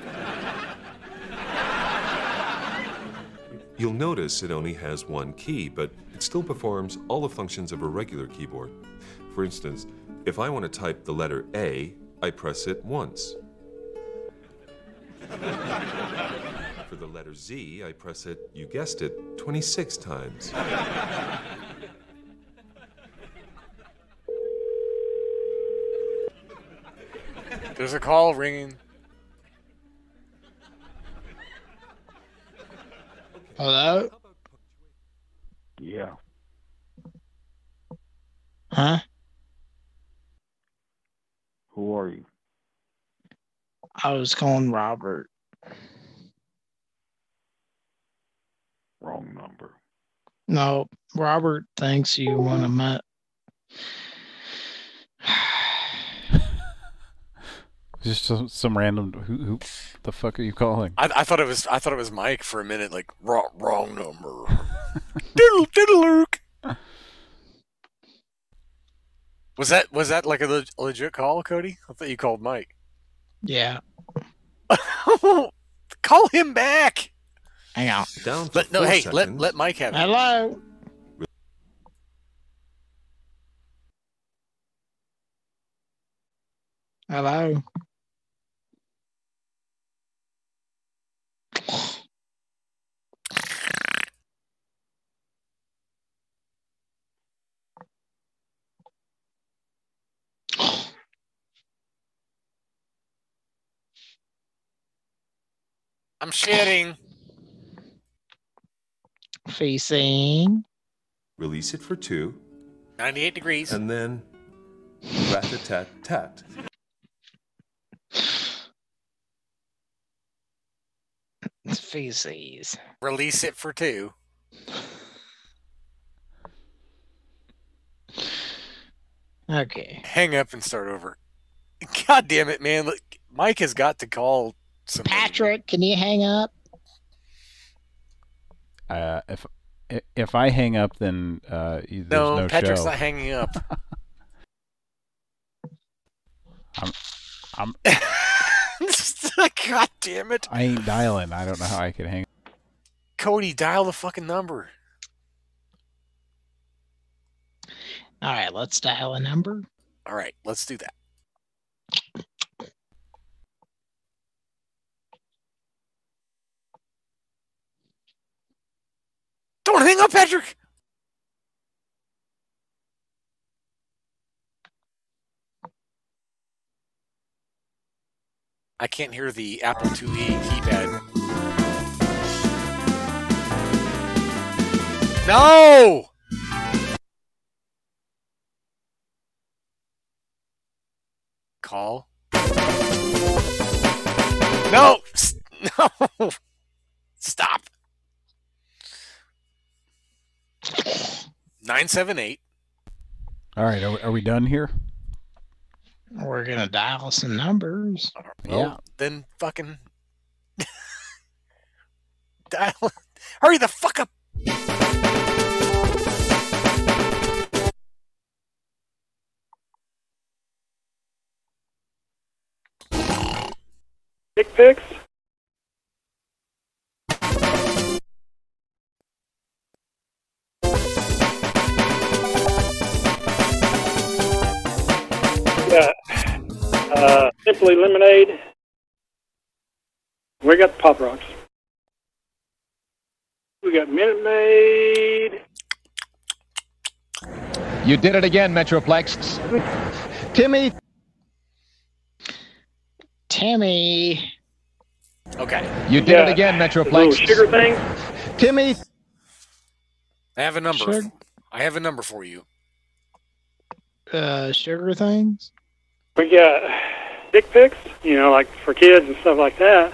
You'll notice it only has one key, but it still performs all the functions of a regular keyboard. For instance, if I want to type the letter A, I press it once. For the letter Z, I press it, you guessed it, twenty-six times. There's a call ringing. Hello? Yeah. Huh? Who are you? I was calling Robert. Wrong number. No, Robert thinks you want to met. Just some, some random. Who, who the fuck are you calling? I, I thought it was I thought it was Mike for a minute. Like wrong wrong number. Diddle diddle Was that was that like a leg- legit call, Cody? I thought you called Mike. Yeah. Call him back. Hang on. Down for Let, no, four hey, seconds. let let Mike have it. Hello? Hello? I'm shitting. Facing. Release it for two, ninety-eight degrees. and then rat-a-tat-tat. Feces. Release it for two. Okay. Hang up and start over. God damn it, man. Look, Mike has got to call somebody. Patrick, can you hang up? Uh, if if I hang up, then uh, there's No, no, Patrick's show. not hanging up. I'm, I'm, God damn it. I ain't dialing. I don't know how I could hang. Cody, dial the fucking number. All right, let's dial a number. All right, let's do that. Don't hang up, Patrick. I can't hear the Apple two E keypad. No! Call. No! S- No! Stop. nine seven eight. All right, are, are we done here? We're gonna dial some numbers. Well, Yeah. then fucking dial. Hurry the fuck up. Dick pics? Yeah. Uh, Simply Lemonade. We got the Pop Rocks. We got Minute Maid. You did it again, Metroplex. Timmy. Timmy. Okay. You did Yeah. it again, The Metroplex. little sugar thing. Timmy. I have a number. Sure. I have a number for you. Uh, sugar things. We got dick pics, you know, like for kids and stuff like that.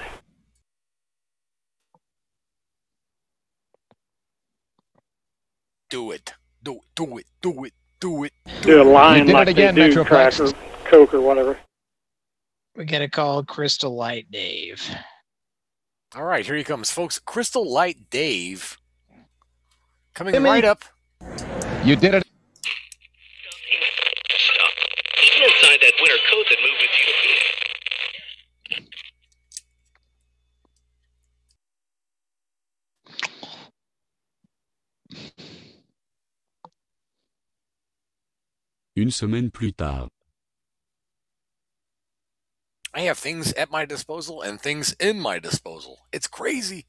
Do it. Do it. Do it. Do it. Do it. Do a line You did like it again, they do crack Metroplex. or Coke or whatever. We gotta call Crystal Light Dave. All right, here he comes, folks. Crystal Light Dave. Coming Timmy. right up. You did it. Even inside that winter coat that moved with you to Phoenix. Une semaine plus tard. I have things at my disposal and things in my disposal. It's crazy.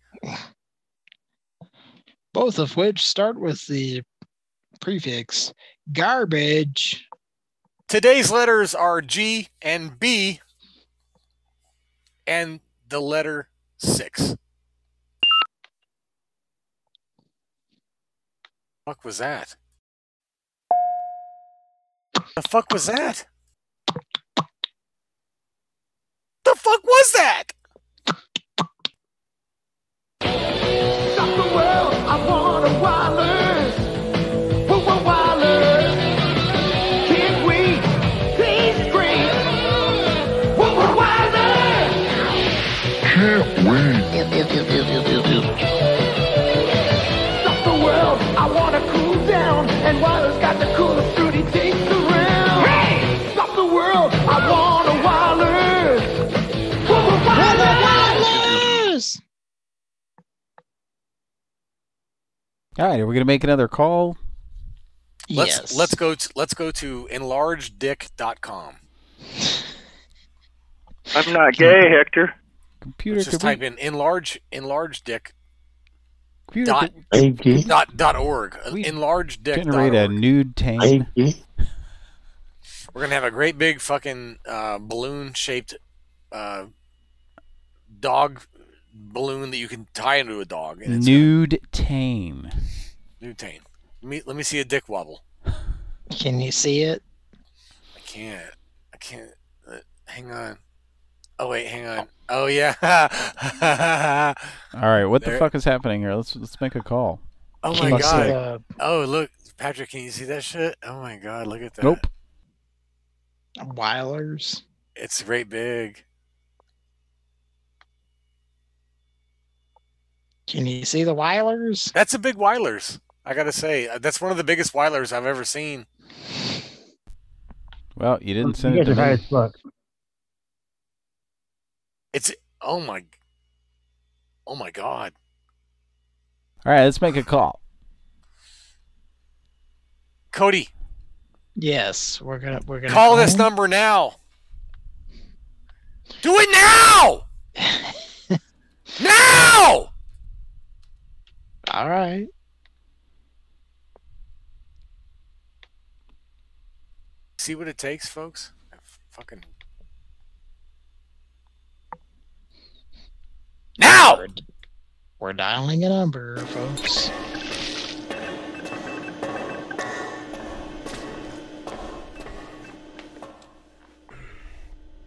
Both of which start with the prefix garbage. Today's letters are G and B and the letter six. Fuck was that? The fuck was that? The fuck was that? Stop the world, I want a wireless. Woo woo wireless. Can't we please scream? Woo woo wireless. Can't we? Stop the world, I want to cool down. And wireless got the coolest fruity things around. Hey! Stop the world, I want a wireless. Woo woo wireless. All right, are we gonna make another call? Let's Yes. let's go to let's go to enlarged dick dot com. I'm not gay, Hector. Computer, Let's just could we- type in enlarge enlarge dick computer, dot could- dot dot org. Enlarged dick dot generate a org. nude tame. We're gonna have a great big fucking uh, balloon shaped uh, dog balloon that you can tie into a dog. And it's Nude tame. gonna- nude tame. Let me let me see a dick wobble. Can you see it? I can't. I can't. Uh, hang on. Oh wait, hang on. Oh yeah. All right, what There- the fuck is happening here? Let's let's make a call. Oh Can my you see god. the Oh look, Patrick, can you see that shit? Oh my god, look at that. Nope. Weilers? It's great big. Can you see the Weilers? That's a big Weilers. I gotta say, Uh, that's one of the biggest Weilers I've ever seen. Well, you didn't send You it guys to are high me. as fuck. It's oh my, oh my god. All right, let's make a call. Cody, Yes, we're gonna we're gonna call this him. number now. Do it now! Now! All right. See what it takes, folks? Fucking now! We're, we're dialing a number, folks.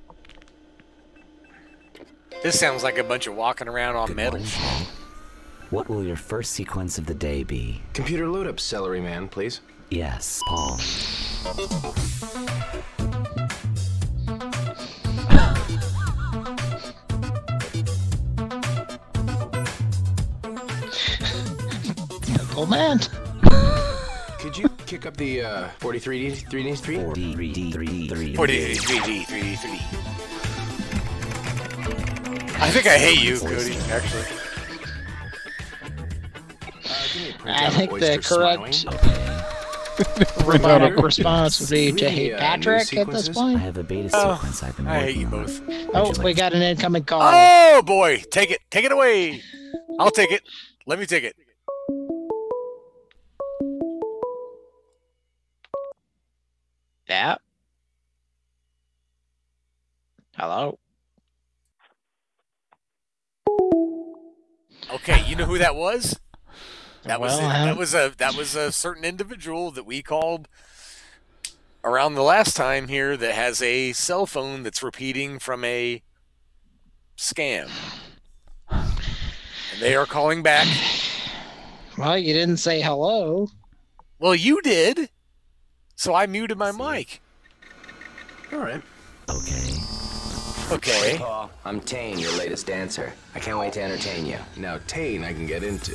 This sounds like a bunch of walking around on metal. What will your first sequence of the day be? Computer load up, Celery Man, please. Yes, Paul. Oh man. Could you kick up the uh, forty-three D three D three? forty-three D three D forty-three D three D three. I think I hate you, Cody, actually. I think the correct robotic response would be to hate Patrick at this point. I have a beta Oh, sequence I've been I hate working you on. both. Oh, we got an incoming call. Oh boy, take it, take it away. I'll take it. Let me take it. Yeah. Hello. Okay, you know who that was? That was Well, a, I- that was a that was a certain individual that we called around the last time here that has a cell phone that's repeating from a scam. And they are calling back. Well, you didn't say hello. Well, you did. So I muted my mic. All right. Okay. Okay. Hey, Paul, I'm Tane, your latest dancer. I can't wait to entertain you. Now, Tane, I can get into.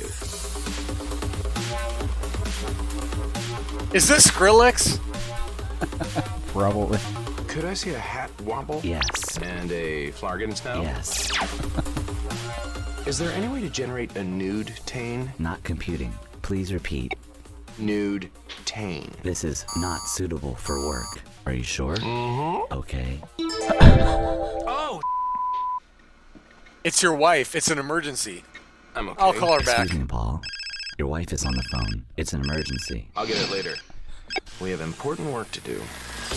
Is this Skrillex? Probably. Could I see a hat wobble? Yes. And a flargon snow? Yes. Is there any way to generate a nude Tane? Not computing. Please repeat. Nude Tane. This is not suitable for work. Are you sure? Mm-hmm. Okay. Oh! It's your wife. It's an emergency. I'm okay. I'll call her back. Excuse me, Paul. Your wife is on the phone. It's an emergency. I'll get it later. We have important work to do.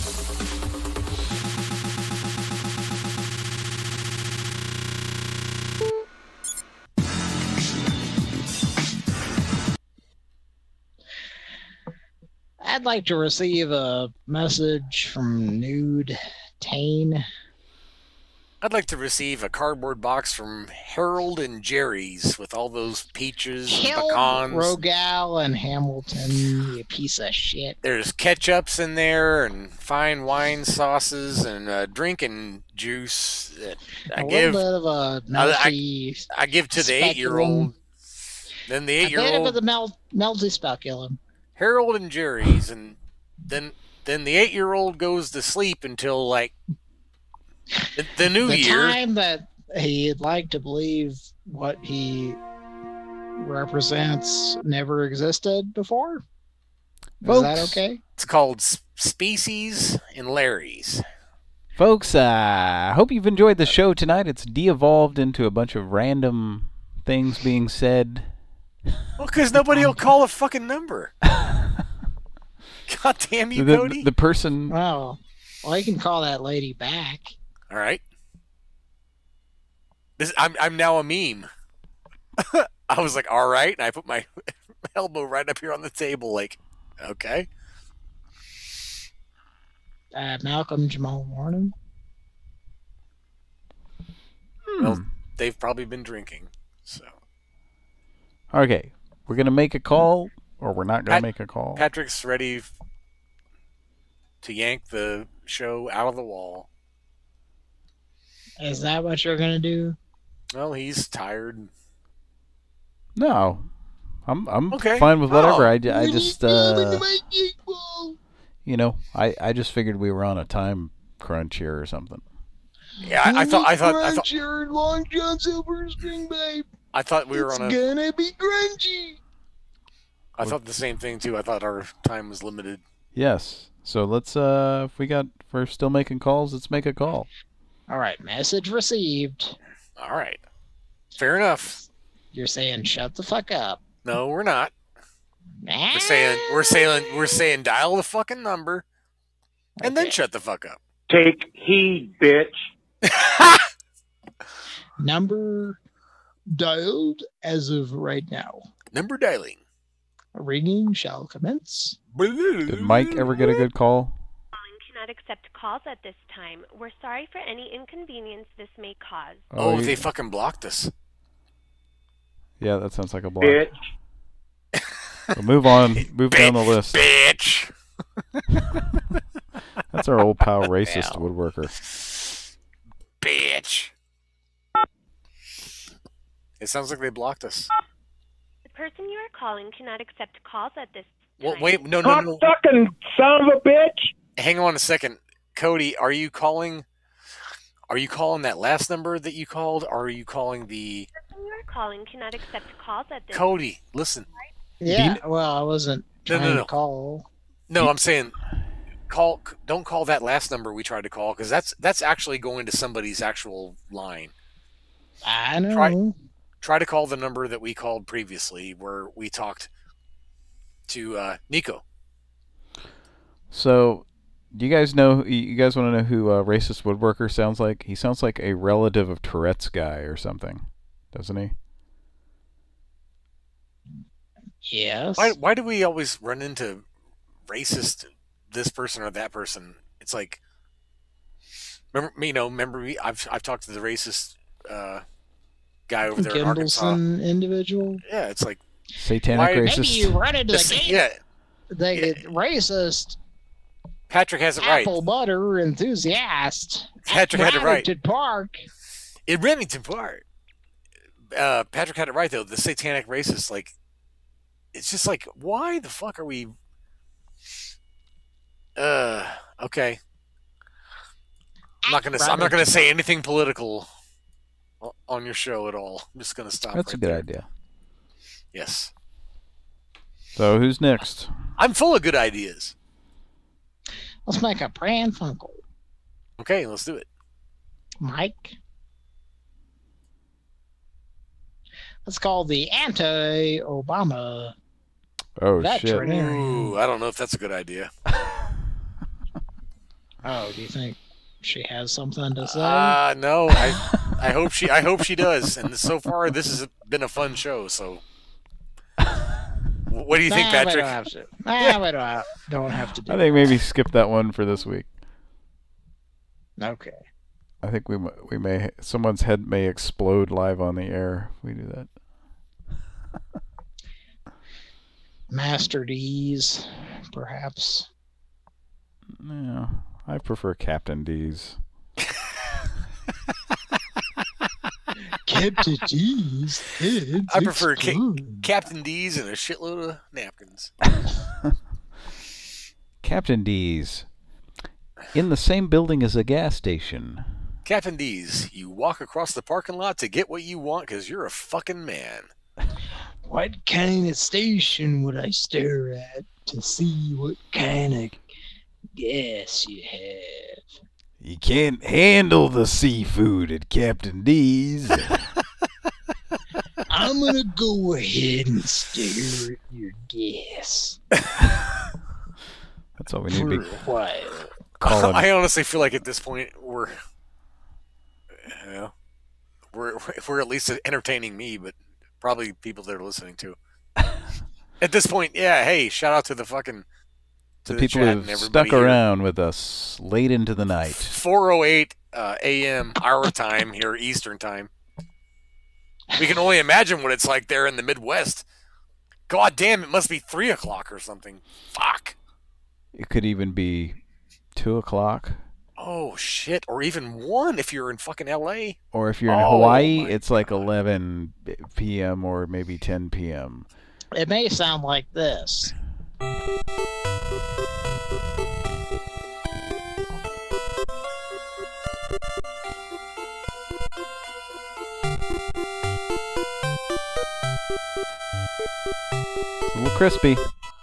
I'd like to receive a message from Nude Tane. I'd like to receive a cardboard box from Harold and Jerry's with all those peaches and Kill pecans. Rogal and Hamilton, you piece of shit. There's ketchups in there and fine wine sauces and uh, drinking juice that I a give. little bit of a melty I, I give to the speculum. eight-year-old. Then the A bit of eight-year-old. the mel- melty speculum. Harold and Jerry's, and then then the eight-year-old goes to sleep until like the, the new the year. time that he'd like to believe what he represents never existed before. Is Folks. that okay? It's called S- Species and Larry's. Folks, I uh, hope you've enjoyed the show tonight. It's de-evolved into a bunch of random things being said. Well, because nobody will call a fucking number. God damn you, the, Cody. the person... Well, well, you can call that lady back. All right. This I'm I'm now a meme. I was like, all right, and I put my elbow right up here on the table, like, okay. Uh, Malcolm Jamal Warren. Well, they've probably been drinking, so. Okay, we're going to make a call, or we're not going Pat- to make a call. Patrick's ready f- to yank the show out of the wall. Is that what you're gonna do? Well, he's tired. No, I'm I'm Okay. fine with whatever. Oh. I, I just uh, you know I, I just figured we were on a time crunch here or something. Yeah, I, I thought I thought I thought Cruncher, Long John Silver String, babe. I thought we were It's on a. gonna be grungy. I thought the same thing too. I thought our time was limited. Yes. So let's uh, if we got if we're still making calls, let's make a call. All right, message received. All right, fair enough. You're saying shut the fuck up. No, we're not. We're saying we're saying we're saying dial the fucking number, and then shut the fuck up. Take heed, bitch. Number dialed as of right now. Number dialing. Ringing shall commence. Did Mike ever get a good call? Cannot accept calls at this time. We're sorry for any inconvenience this may cause. Oh, you- they fucking blocked us. Yeah, that sounds like a block. Bitch. We'll move on. Move down the list. Bitch. That's our old pal, racist woodworker. Bitch. It sounds like they blocked us. The person you are calling cannot accept calls at this Well, time. wait, no, no, no. Fucking son of a bitch. Hang on a second, Cody. Are you calling? Are you calling that last number that you called? Or are you calling the? The person you are calling cannot accept calls at this Cody, listen. Yeah, well, I wasn't No, trying no, no. to call. No, I'm saying, call. Don't call that last number we tried to call because that's that's actually going to somebody's actual line. I know. Try, try to call the number that we called previously, where we talked to uh, Nico. So, do you guys know? You guys want to know who uh, racist woodworker sounds like? He sounds like a relative of Tourette's guy or something, doesn't he? Yes. Why why do we always run into racist this person or that person? It's like, remember you know, remember me? I've I've talked to the racist uh, guy over there in Arkansas. Gendelsson individual. Yeah, it's like satanic why- racist. Maybe you run into This- the game. yeah, They get racist. Patrick has it right. Apple butter enthusiast. Patrick had it right. Remington Park. In Remington Park. Uh, Patrick had it right though. The satanic racist, like, it's just like, why the fuck are we? Uh, okay. I'm not gonna. I'm not gonna say anything political o- on your show at all. I'm just gonna stop. That's right a good there. idea. Yes, So, who's next? I'm full of good ideas. Let's make a Pran Funkel. Okay, let's do it. Mike. Let's call the anti-Obama Oh shit! veterinarian. Ooh, I don't know if that's a good idea. Oh, do you think she has something to say? Uh no. I I hope she. I hope she does. And so far, this has been a fun show. So, what do you think, Nah, Patrick? We don't have to. Nah, we don't, don't have to do I think maybe skip that one for this week. Okay. I think we m- we may someone's head may explode live on the air if we do that. Master D's, perhaps. Yeah, I prefer Captain D's. Captain D's. I prefer Ca- Captain D's and a shitload of napkins. Captain D's. In the same building as a gas station. Captain D's, you walk across the parking lot to get what you want because you're a fucking man. What kind of station would I stare at to see what kind of gas you have? You can't handle the seafood at Captain D's. I'm gonna go ahead and stare at your gas That's all we need for to a be while. calling. I honestly feel like at this point we're, you know, we're we're at least entertaining me, but probably people that are listening too. At this point, yeah. Hey, shout out to the fucking to the the people chat who've and everybody stuck here. around with us late into the night. four oh eight uh, a m our time here, Eastern time. We can only imagine what it's like there in the Midwest. God damn, it must be three o'clock or something. Fuck. It could even be two o'clock. Oh shit, or even one if you're in fucking L A. Or if you're in Oh, Hawaii, it's like eleven p m or maybe ten p m It may sound like this. It's a little crispy.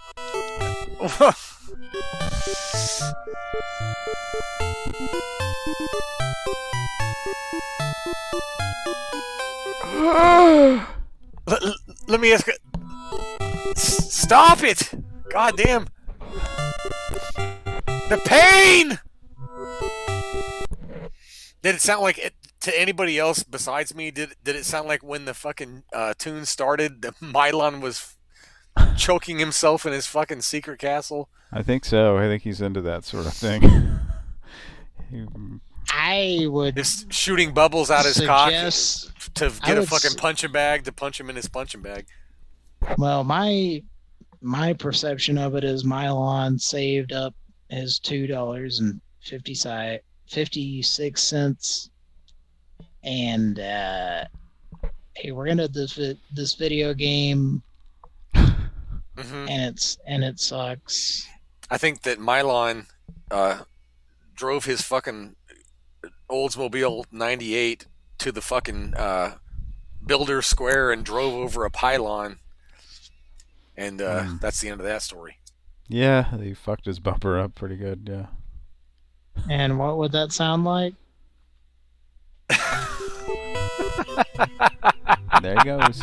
let, let me ask you. S- Stop it! God damn. The pain! Did it sound like it to anybody else besides me? Did did it sound like when the fucking uh, tune started, the Mylon was choking himself in his fucking secret castle? I think so. I think he's into that sort of thing. He- I would just shooting bubbles out his suggest, cock to I get a would fucking s- punching bag to punch him in his punching bag. Well, my my perception of it is Mylon saved up his two dollars and fifty si- fifty six cents, and uh, hey, we're gonna do this vi- this video game, Mhm. and it's and it sucks. I think that Mylon uh, drove his fucking Oldsmobile ninety-eight to the fucking uh, Builder Square and drove over a pylon, and uh, Hmm. that's the end of that story. Yeah, they fucked his bumper up pretty good. Yeah. And what would that sound like? There he goes.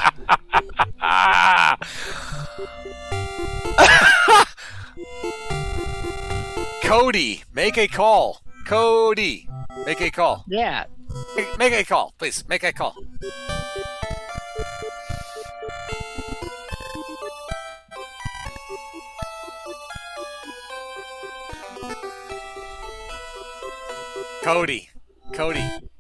Cody, make a call. Cody, make a call. Yeah. Make, make a call, please. Make a call. Cody, Cody.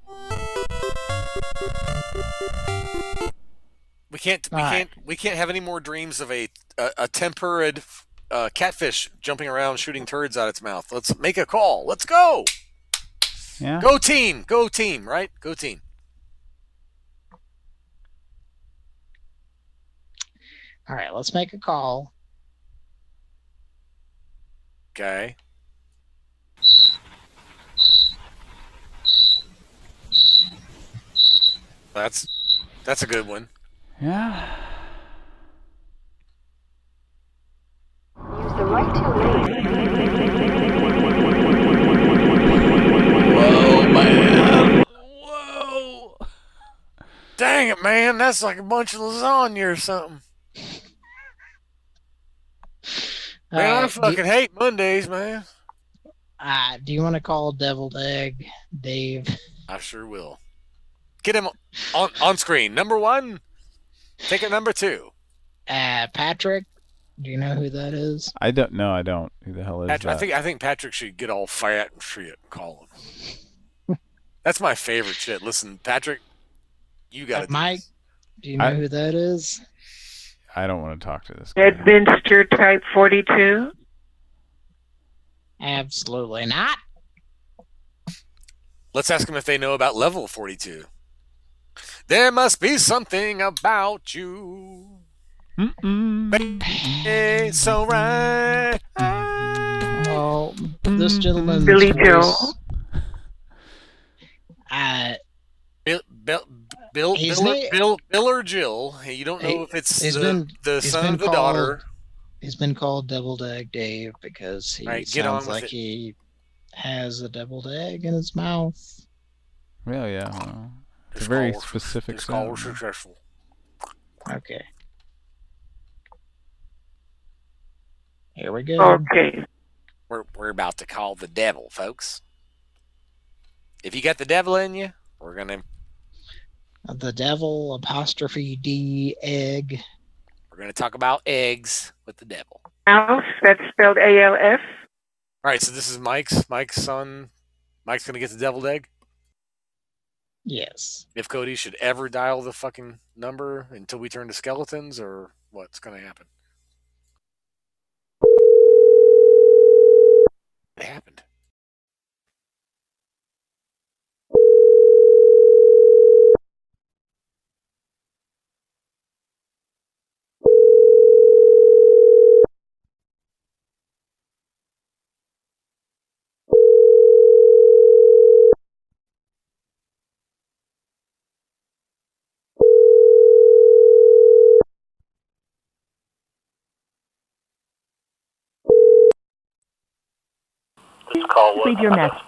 We can't. We All right. can't. We can't have any more dreams of a a, a tempered uh, catfish jumping around shooting turds out its mouth. Let's make a call. Let's go. Yeah. Go team. Go team. Right. Go team. All right, let's make a call. Okay. That's that's a good one. Yeah. Whoa, man. Whoa. Dang it, man. That's like a bunch of lasagna or something. Man, I Uh, fucking do, hate Mondays, man. uh, do you want to call Deviled Egg, Dave? I sure will. Get him on on screen. Number one. Take it number two. Uh, Patrick, do you know who that is? I don't know. I don't. Who the hell is Patrick, I that? think I think Patrick should get all fat and shit and call him. That's my favorite shit. Listen, Patrick, you got Uh, it. Mike, do you know I- who that is? I don't want to talk to this guy. Edminster type forty-two. Absolutely not. Let's ask them if they know about level forty-two. There must be something about you. Baby, so right. Well, this gentleman's Billy Joel. voice, uh, Bill, Bill, Bill, His Bill, name- Bill, Bill or Jill. You don't know He- if it's he's the, been- the he's son been or the called- daughter. he's been called Deviled Egg Dave because he Right, get on sounds with like it. he has a deviled egg in his mouth. Well, yeah. Well, it's This a very call was- specific This call sound. was successful. Okay. Here we go. Okay. We're we're about to call the devil, folks. If you got the devil in you, we're gonna The devil apostrophe D egg. we're gonna talk about eggs with the devil. Alf, that's spelled A L F. All right, so this is Mike's Mike's son. Mike's gonna get the deviled egg. Yes. If Cody should ever dial the fucking number until we turn to skeletons, or what's gonna happen? It happened. Leave your message.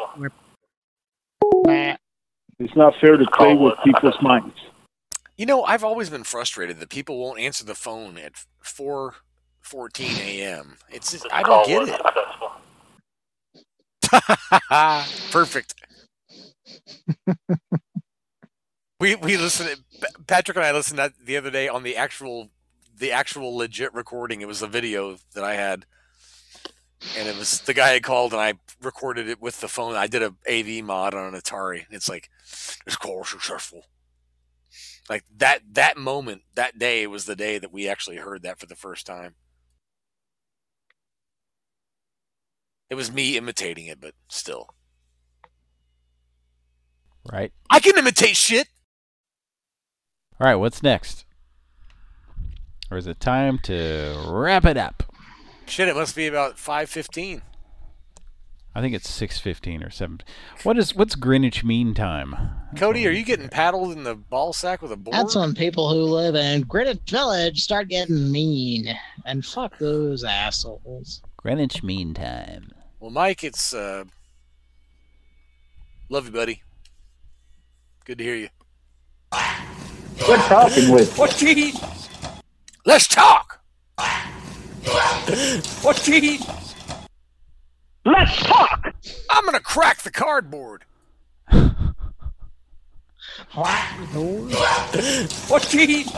It's not fair to play with people's minds. You know, I've always been frustrated that people won't answer the phone at four fourteen a.m. It's just, I don't get it. Perfect. we we listened. Patrick and I listened to that the other day on the actual the actual legit recording. It was a video that I had, and it was the guy had called, and I recorded it with the phone. I did a A V mod on an Atari. It's like, this call was successful. Like that that moment, that day was the day that we actually heard that for the first time. It was me imitating it, but still. Right. I can imitate shit. All right, what's next? Or is it time to wrap it up? Shit, it must be about five fifteen. I think it's six fifteen or seven. What is what's Greenwich Mean Time? Cody, are you getting paddled in the ball sack with a board? That's when people who live in Greenwich Village start getting mean. And fuck those assholes. Greenwich Mean Time. Well, Mike, it's uh, love you, buddy. Good to hear you. Good talking with you. What cheese? Let's talk. What cheese? Let's talk. I'm gonna crack the cardboard. What cheese?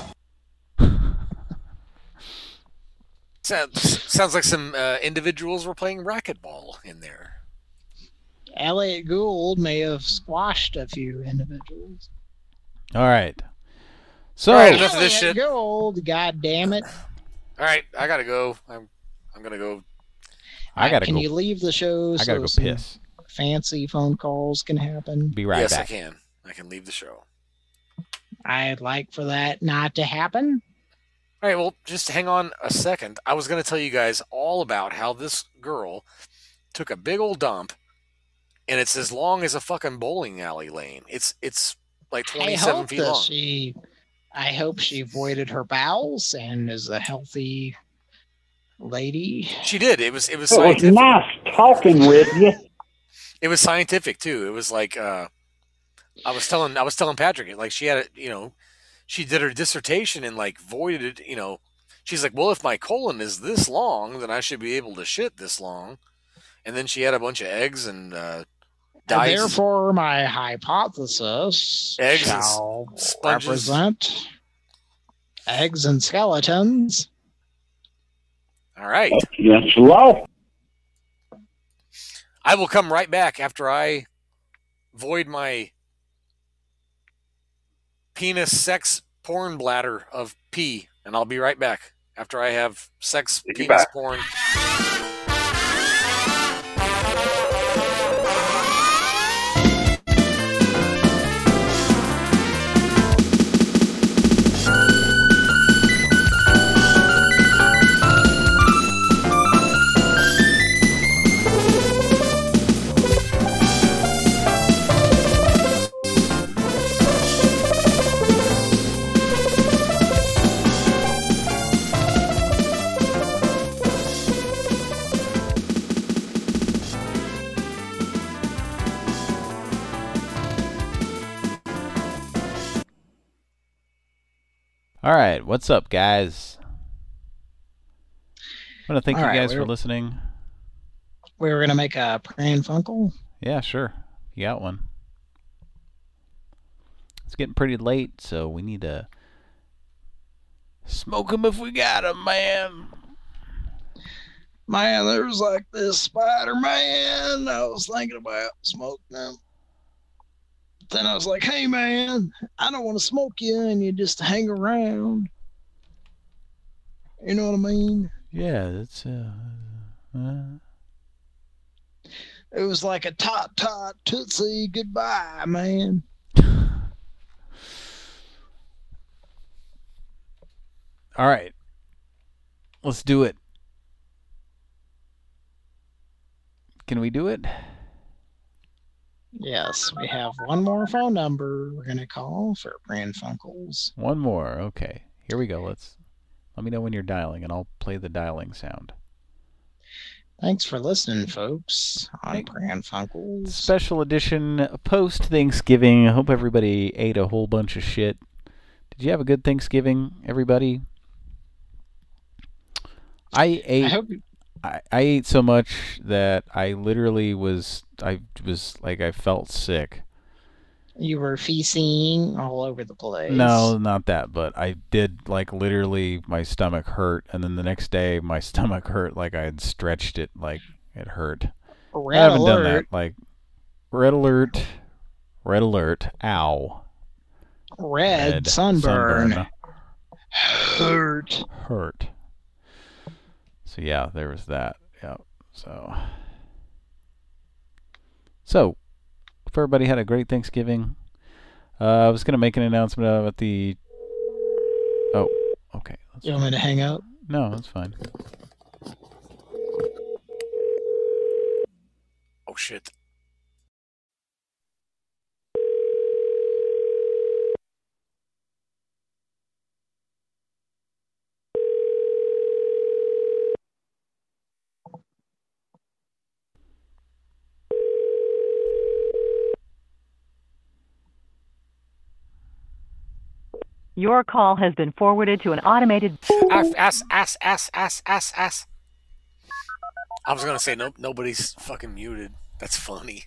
Sounds sounds like some uh, individuals were playing racquetball in there. Elliot Gould may have squashed a few individuals. All right. So All right, enough of this shit. Gould, god damn it. All right, I gotta go. I'm I'm gonna go. I gotta Can go. you leave the show I so gotta go some piss. fancy phone calls can happen? Be right yes, back. I can. I can leave the show. I'd like for that not to happen. All right, well, just hang on a second. I was going to tell you guys all about how this girl took a big old dump, and it's as long as a fucking bowling alley lane. It's it's like I twenty-seven hope feet that long. she, I hope she voided her bowels and is a healthy lady. She did. It was it was It was scientific. nice talking with you. It was scientific too. It was like uh, I was telling I was telling Patrick, like she had a, you know, she did her dissertation and like voided it. You know, she's like, well, if my colon is this long, then I should be able to shit this long. And then she had a bunch of eggs and uh, And dice. therefore, my hypothesis Eggs and shall sponges. represent eggs and skeletons. All right. Yes, law. I will come right back after I void my penis sex porn bladder of pee, and I'll be right back after I have sex Be penis back. porn. All right, what's up, guys? I want to thank All you right, guys for we're- listening. We were going to make a Pran Funkel. Yeah, sure. You got one. It's getting pretty late, so we need to smoke 'em if we got 'em, man. Man, there's like this Spider-Man. I was thinking about smoking him. Then I was like, hey, man, I don't want to smoke you and you just hang around. You know what I mean? Yeah, that's uh, uh It was like a tot tot tootsie goodbye, man. all right. Let's do it. Can we do it? Yes, we have one more phone number we're going to call for Pran Funkels. One more. Okay. Here we go. Let's let me know when you're dialing and I'll play the dialing sound. Thanks for listening, folks, on Pran Funkels. Special edition post Thanksgiving. I hope everybody ate a whole bunch of shit. Did you have a good Thanksgiving, everybody? I ate I hope you- I, I ate so much that I literally was I was like I felt sick. You were feasting all over the place. No, not that, but I did, like, literally my stomach hurt, and then the next day my stomach hurt like I had stretched it, like it hurt. Red I haven't alert. done that. Like, red alert, red alert, ow. Red, Red sunburn. sunburn. Hurt. Hurt. So yeah, there was that. Yeah. So. So, if everybody had a great Thanksgiving, uh, I was gonna make an announcement about the. Oh, okay. That's You want me to hang up? No, that's fine. Oh shit. Your call has been forwarded to an automated... Ass, ass, ass, ass, ass, ass, ass. I was gonna say no, nobody's fucking muted. That's funny.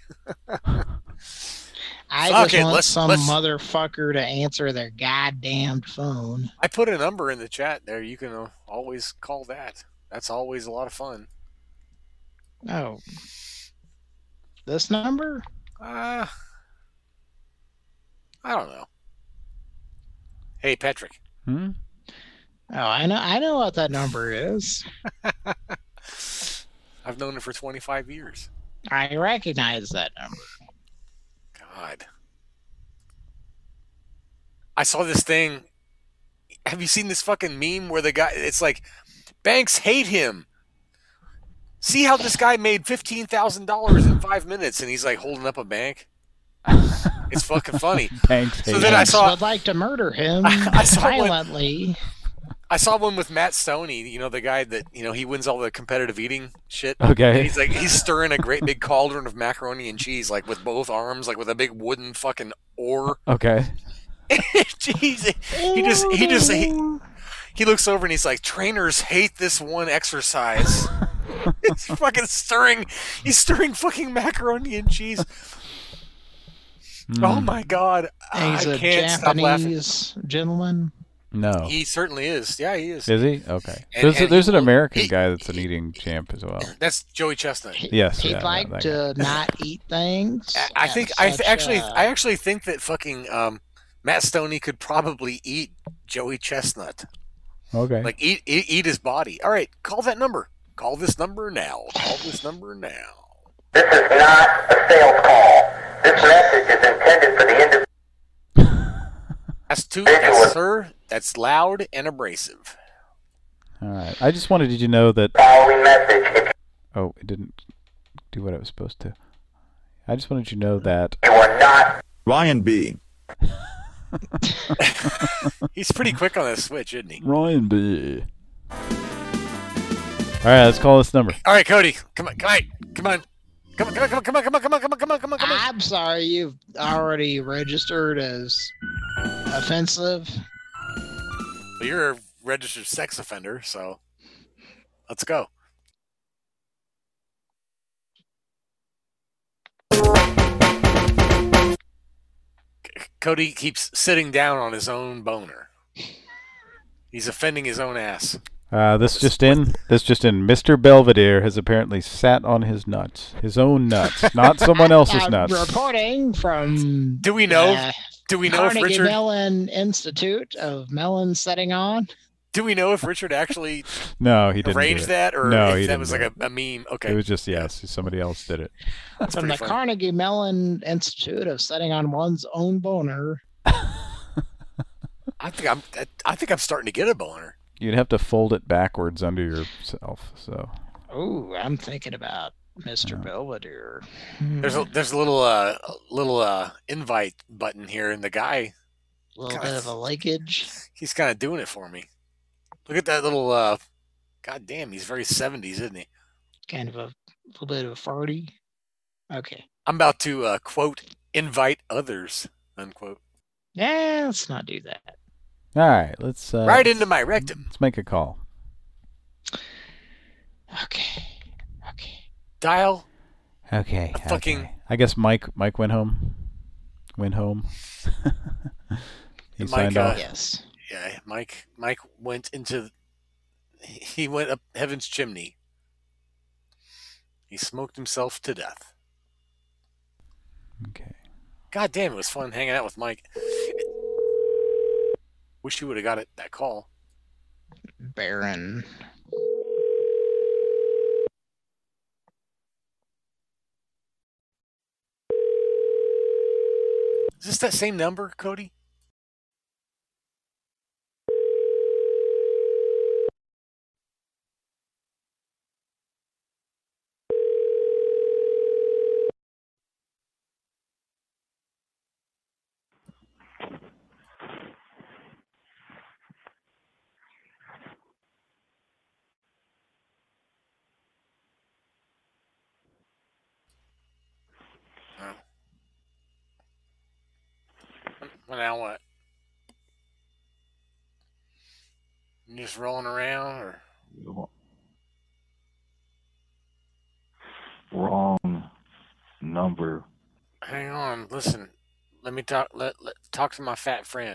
I Fuck just it, want let's- some let's- motherfucker to answer their goddamn phone. I put a number in the chat there. You can uh, always call that. That's always a lot of fun. Oh. This number? Uh, I don't know. Hey, Patrick. Hmm? Oh, I know I know what that number is. I've known it for twenty-five years. I recognize that number. God. I saw this thing. Have you seen this fucking meme where the guy, it's like, banks hate him. See how this guy made fifteen thousand dollars in five minutes and he's like holding up a bank? It's fucking funny. Banks So hate then him. I saw, would like to murder him I saw one- violently. I saw one with Matt Stoney, you know, the guy that, you know, he wins all the competitive eating shit. Okay. And he's like, he's stirring a great big cauldron of macaroni and cheese, like with both arms, like with a big wooden fucking oar. Okay. Jeez. He just, he just, he, he looks over and he's like, trainers hate this one exercise. He's fucking stirring, he's stirring fucking macaroni and cheese. Mm. Oh my God. And he's I a can't stop laughing. Japanese gentleman. No. He certainly is. Yeah, he is. Is he? Okay. And- there's a, and there's he an will- American he- guy that's an eating champ as well. That's Joey Chestnut. Yes, He'd yeah, yeah, like that to not eat things. I at think I th- such actually a- I actually think that fucking um, Matt Stoney could probably eat Joey Chestnut. Okay. Like eat, eat eat his body. All right, call that number. Call this number now. Call this number now. This is not a sales call. This message is intended for the individual. That's too, that's, sir. That's loud and abrasive. All right. I just wanted you to know that. Following message. Oh, it didn't do what I was supposed to. I just wanted you to know that. You are not. Ryan B. He's pretty quick on the switch, isn't he? Ryan B. All right, let's call this number. All right, Cody, come on, come on, come on, come on, come on, come on, come on, come on, come on, come on, come on, come on, come on. I'm sorry, you've already registered as offensive. Well, you're a registered sex offender, so let's go. Cody keeps sitting down on his own boner. He's offending his own ass. Uh, this just in. This just in. Mister Belvedere has apparently sat on his nuts, his own nuts, not someone else's I'm nuts. reporting from Do we know? uh, Do we know if Carnegie Richard? Mellon Institute of Mellon setting on. Do we know if Richard actually No, he didn't do arranged it. that, or No, if he that didn't was do like it. a, a meme? Okay, It was just yes, somebody else did it. That's From the pretty funny. Carnegie Mellon Institute of setting on one's own boner. I think I'm. I think I'm starting to get a boner. You'd have to fold it backwards under yourself. So Oh, I'm thinking about Mister Belvedere. Hmm. There's a there's a little uh a little uh invite button here, and the guy A little kinda- bit of a leakage. he's kind of doing it for me. Look at that little uh, god damn, he's very seventies, isn't he? Kind of a little bit of a farty. Okay. I'm about to uh, quote invite others unquote Yeah, let's not do that. all right, let's uh, right into my rectum. let's make a call. Okay. Dial Okay. a fucking okay. I guess Mike Mike went home. Went home. He Mike, signed uh, off. Yes. Yeah, Mike. Mike went into. He went up heaven's chimney. He smoked himself to death. Okay. God damn, it was fun hanging out with Mike. Wish you would have got it that call. Baron. Is this that same number, Cody? Oh. Well, now what? You just rolling around, or Wrong number. hang on? Listen, let me talk. Let, let talk to my fat friend.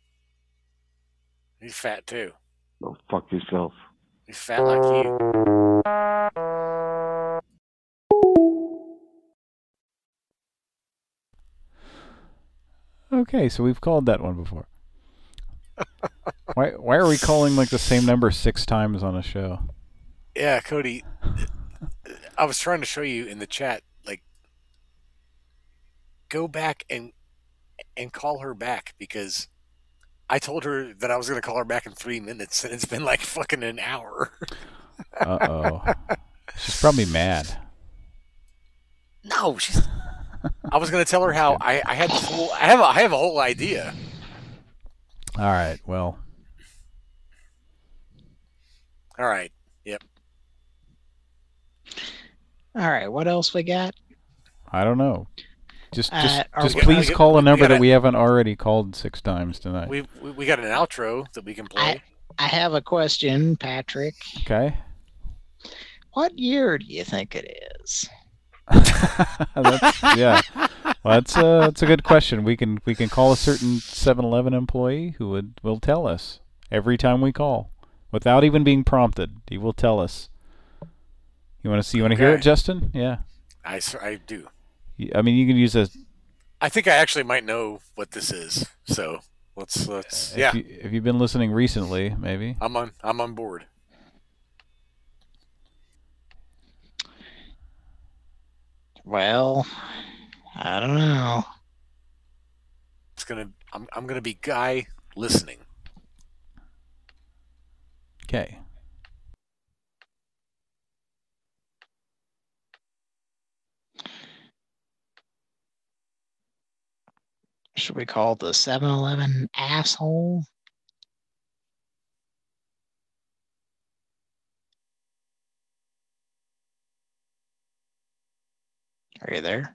He's fat too. Go fuck yourself. He's fat like you. Okay, so we've called that one before. why why are we calling like the same number six times on a show? Yeah, Cody. I was trying to show you in the chat, like, go back and and call her back, because I told her that I was going to call her back in three minutes, and it's been like fucking an hour. Uh-oh. She's probably mad. No, she's. I was going to tell her how I, I had the whole. I have a, I have a whole idea. All right, well. All right. Yep. All right, what else we got? I don't know. Just just, Uh, are just we- please we- call a we number gotta- that we haven't already called six times tonight. We we, we got an outro that we can play. I have a question, Patrick. Okay. What year do you think it is? That's, yeah. Well, that's a that's a good question. We can we can call a certain seven eleven employee who would will tell us every time we call, without even being prompted. He will tell us. You want to see? You want to hear it, Okay. Justin? Yeah. I, s- I do. Y- I mean, you can use a. I think I actually might know what this is. So let's let's If yeah. you, if you've been listening recently, maybe. I'm on I'm on board. Well, I don't know. It's gonna I'm I'm gonna be Guy listening. Okay. Should we call the seven eleven asshole? Are you there?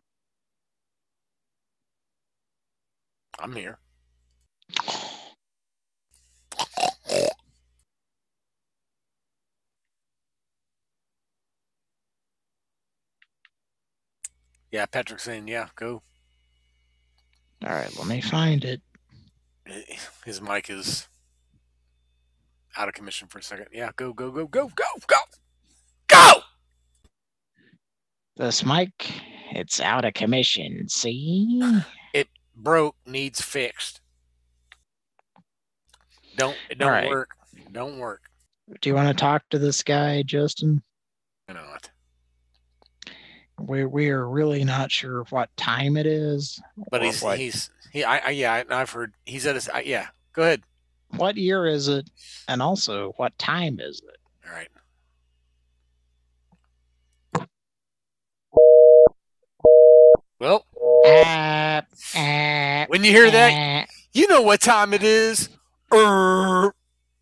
I'm here. Yeah, Patrick's saying, yeah, go. All right, let me find it. His mic is out of commission for a second. Yeah, go, go, go, go, go, go, go! This mic, it's out of commission. See? It broke, needs fixed. Don't, it don't All right. work. Don't work. Do you want to talk to this guy, Justin? I know it. We we are really not sure what time it is. But or he's, what, he's, he, I, I, yeah, I, I've heard, he's at his, I, yeah, go ahead. what year is it, and also what time is it? All right. Well, Uh, uh, when you hear uh, that, you know what time it is. Er.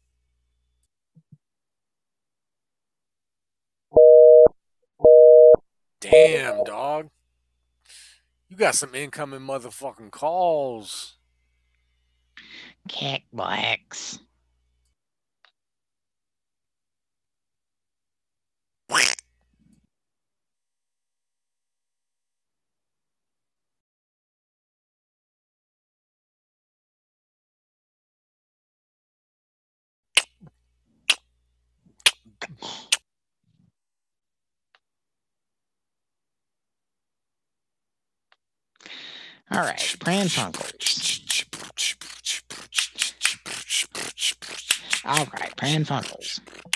Damn, dog. You got some incoming motherfucking calls. Cat blacks. All right, Pran Funkels. All right, Pran Funkels.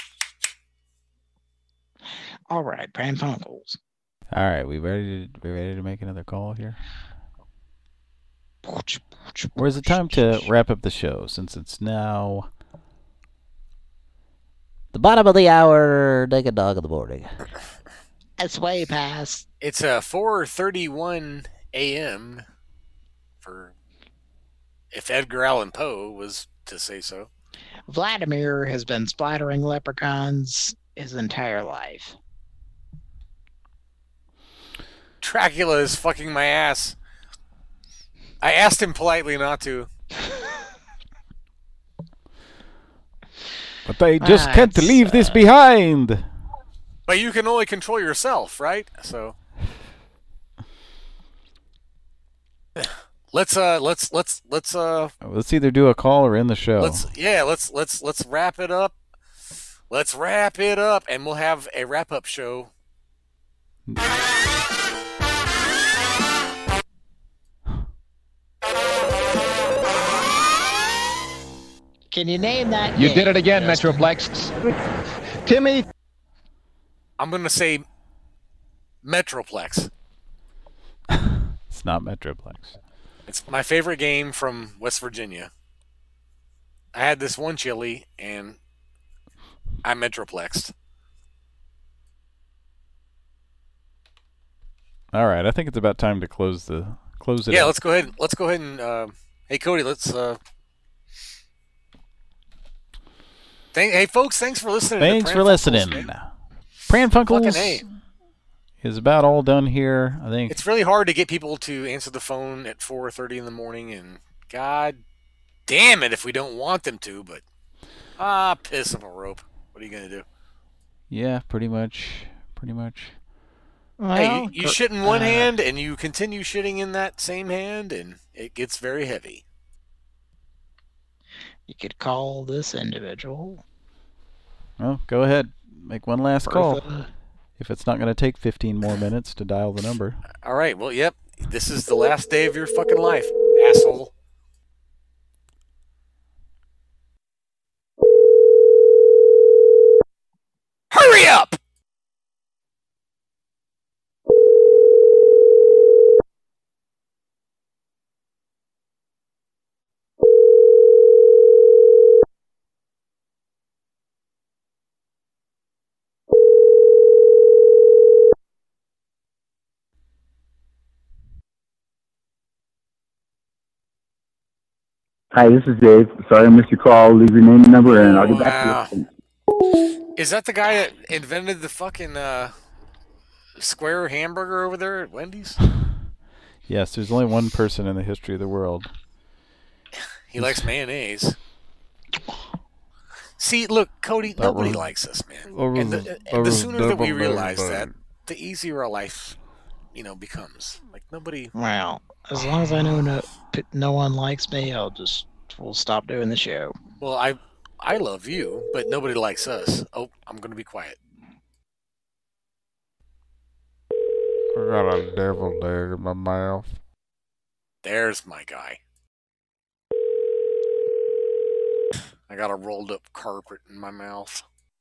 All right, Pran Funkels. All right, we ready to we ready to make another call here? Or is it time to wrap up the show since it's now the bottom of the hour, naked dog in the morning? It's way past. It's uh, four thirty-one a.m. for if Edgar Allan Poe was to say so. Vladimir has been splattering leprechauns his entire life. Dracula is fucking my ass. I asked him politely not to. But I just Ah, can't it's, leave this uh, behind. But you can only control yourself, right? So let's uh let's let's let's uh Let's either do a call or end the show. let's yeah, let's let's let's wrap it up. Let's wrap it up and we'll have a wrap up show. Can you name that? You game? did it again, Metroplex. Timmy. I'm gonna say Metroplex. It's not Metroplex. It's my favorite game from West Virginia. I had this one chili and I Metroplexed. All right, I think it's about time to close the close it. Yeah, out. let's go ahead. Let's go ahead and uh, hey Cody, let's. Uh, thank, hey folks, thanks for listening. Thanks to for Pran listening. Funkels, man. Pran Fucking Funkels A. is about all done here. I think It's really hard to get people to answer the phone at four thirty in the morning, and God damn it if we don't want them to, but ah, piss of a rope. What are you gonna do? yeah, pretty much, pretty much. Hey, you, you shit in one uh, hand, and you continue shitting in that same hand, and it gets very heavy. You could call this individual. Well, go ahead, make one last call. Bertha. If it's not going to take fifteen more minutes to dial the number. All right, well, yep, this is the last day of your fucking life, asshole. Hurry up! Hi, this is Dave. Sorry I missed your call. Leave your name and number, and I'll get back to you. Is that the guy that invented the fucking uh, square hamburger over there at Wendy's? Yes, there's only one person in the history of the world. He likes mayonnaise. See, look, Cody, That nobody was- likes us, man. that was- And the, that and the was sooner that we double realize bad. that, the easier our life, you know, becomes. Like, nobody... Well, as long as I know no, no one likes me, I'll just we'll stop doing the show. Well, I I love you, but nobody likes us. Oh, I'm going to be quiet. I got a devil egg in my mouth. There's my guy. I got a rolled up carpet in my mouth.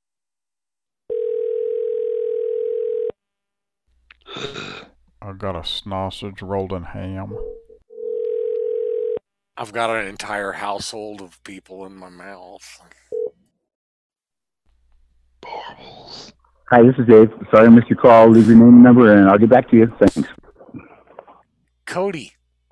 I got a sausage rolled in ham. I've got an entire household of people in my mouth. Hi, this is Dave. Sorry I missed your call. Leave your name and number, and I'll get back to you. Thanks. Cody.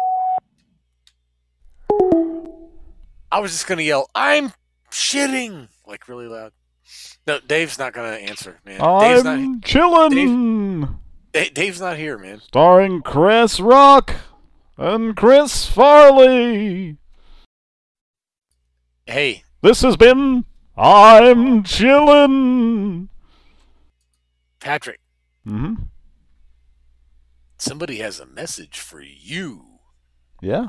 I was just going to yell, I'm shitting, like really loud. No, Dave's not going to answer, man. Dave's not, I'm chillin'. Dave, Dave's not here, man. Starring Chris Rock and Chris Farley. Hey. This has been I'm Chillin'. Patrick. Mm-hmm. Somebody has a message for you. Yeah.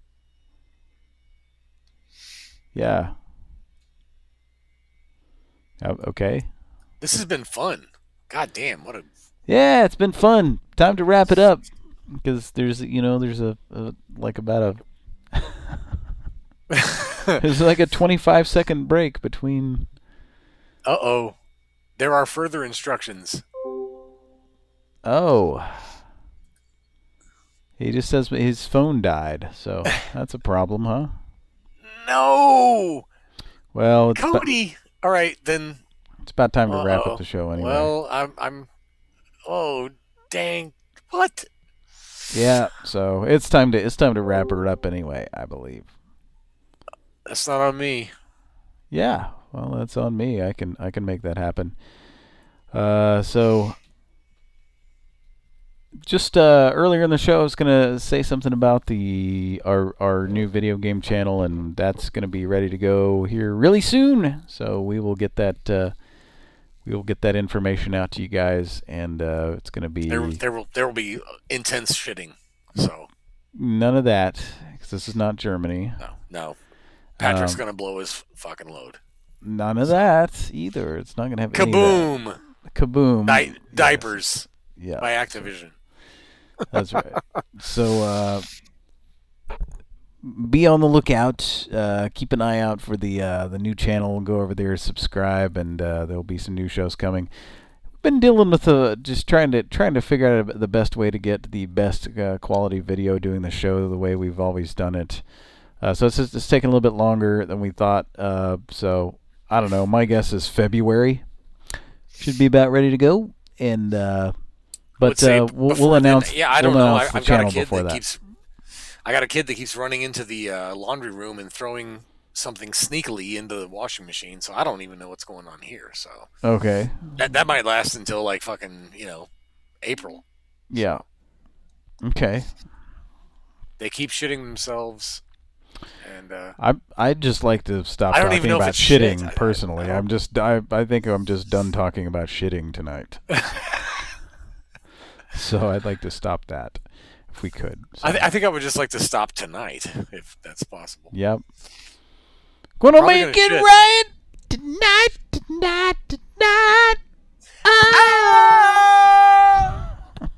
Yeah. Uh, okay. This has been fun. God damn, what a... Yeah, it's been fun. Time to wrap it up. Because there's, you know, there's a, a like about a... there's like a twenty-five second break between... Uh-oh. There are further instructions. Oh. He just says his phone died, so that's a problem, huh? No! Well, it's Cody! All right, then... It's about time to Uh-oh. wrap up the show anyway. Well, I'm... I'm... Oh, dang. What? Yeah, so it's time to it's time to wrap her up anyway, I believe. That's not on me. Yeah, well, that's on me. I can I can make that happen. Uh, so just uh, earlier in the show, I was gonna say something about the our our new video game channel, and that's gonna be ready to go here really soon. So we will get that uh, we will get that information out to you guys, and uh, it's gonna be There, there will there will be intense shitting. So none of that, because this is not Germany. no, no. Patrick's Um, gonna blow his fucking load. None of that either. It's not gonna have any of that. Kaboom! Kaboom! Di- diapers. Yeah. By Activision. That's right. So uh, be on the lookout. Uh, keep an eye out for the uh, the new channel. Go over there, subscribe, and uh, there'll be some new shows coming. Been dealing with uh, just trying to trying to figure out the best way to get the best uh, quality video doing the show the way we've always done it. Uh, so it's just, it's taking a little bit longer than we thought. Uh, so I don't know. My guess is February should be about ready to go. And uh, but uh, we'll, we'll announce. Then, yeah, I we'll don't know. announce I, the I've got a channel kid before that, that. keeps. I got a kid that keeps running into the uh, laundry room and throwing something sneakily into the washing machine. So I don't even know what's going on here. So Okay. that that might last until like fucking you know April. Yeah. Okay. They keep shitting themselves. And uh, I I'd just like to stop I don't talking even know if about it's shitting shit. I- I- personally. I don't- I'm just I I think I'm just done talking about shitting tonight. So I'd like to stop that if we could. So, I, th- I think I would just like to stop tonight if that's possible. yep. Gonna Probably make gonna it shit. right tonight, tonight, tonight. Ah!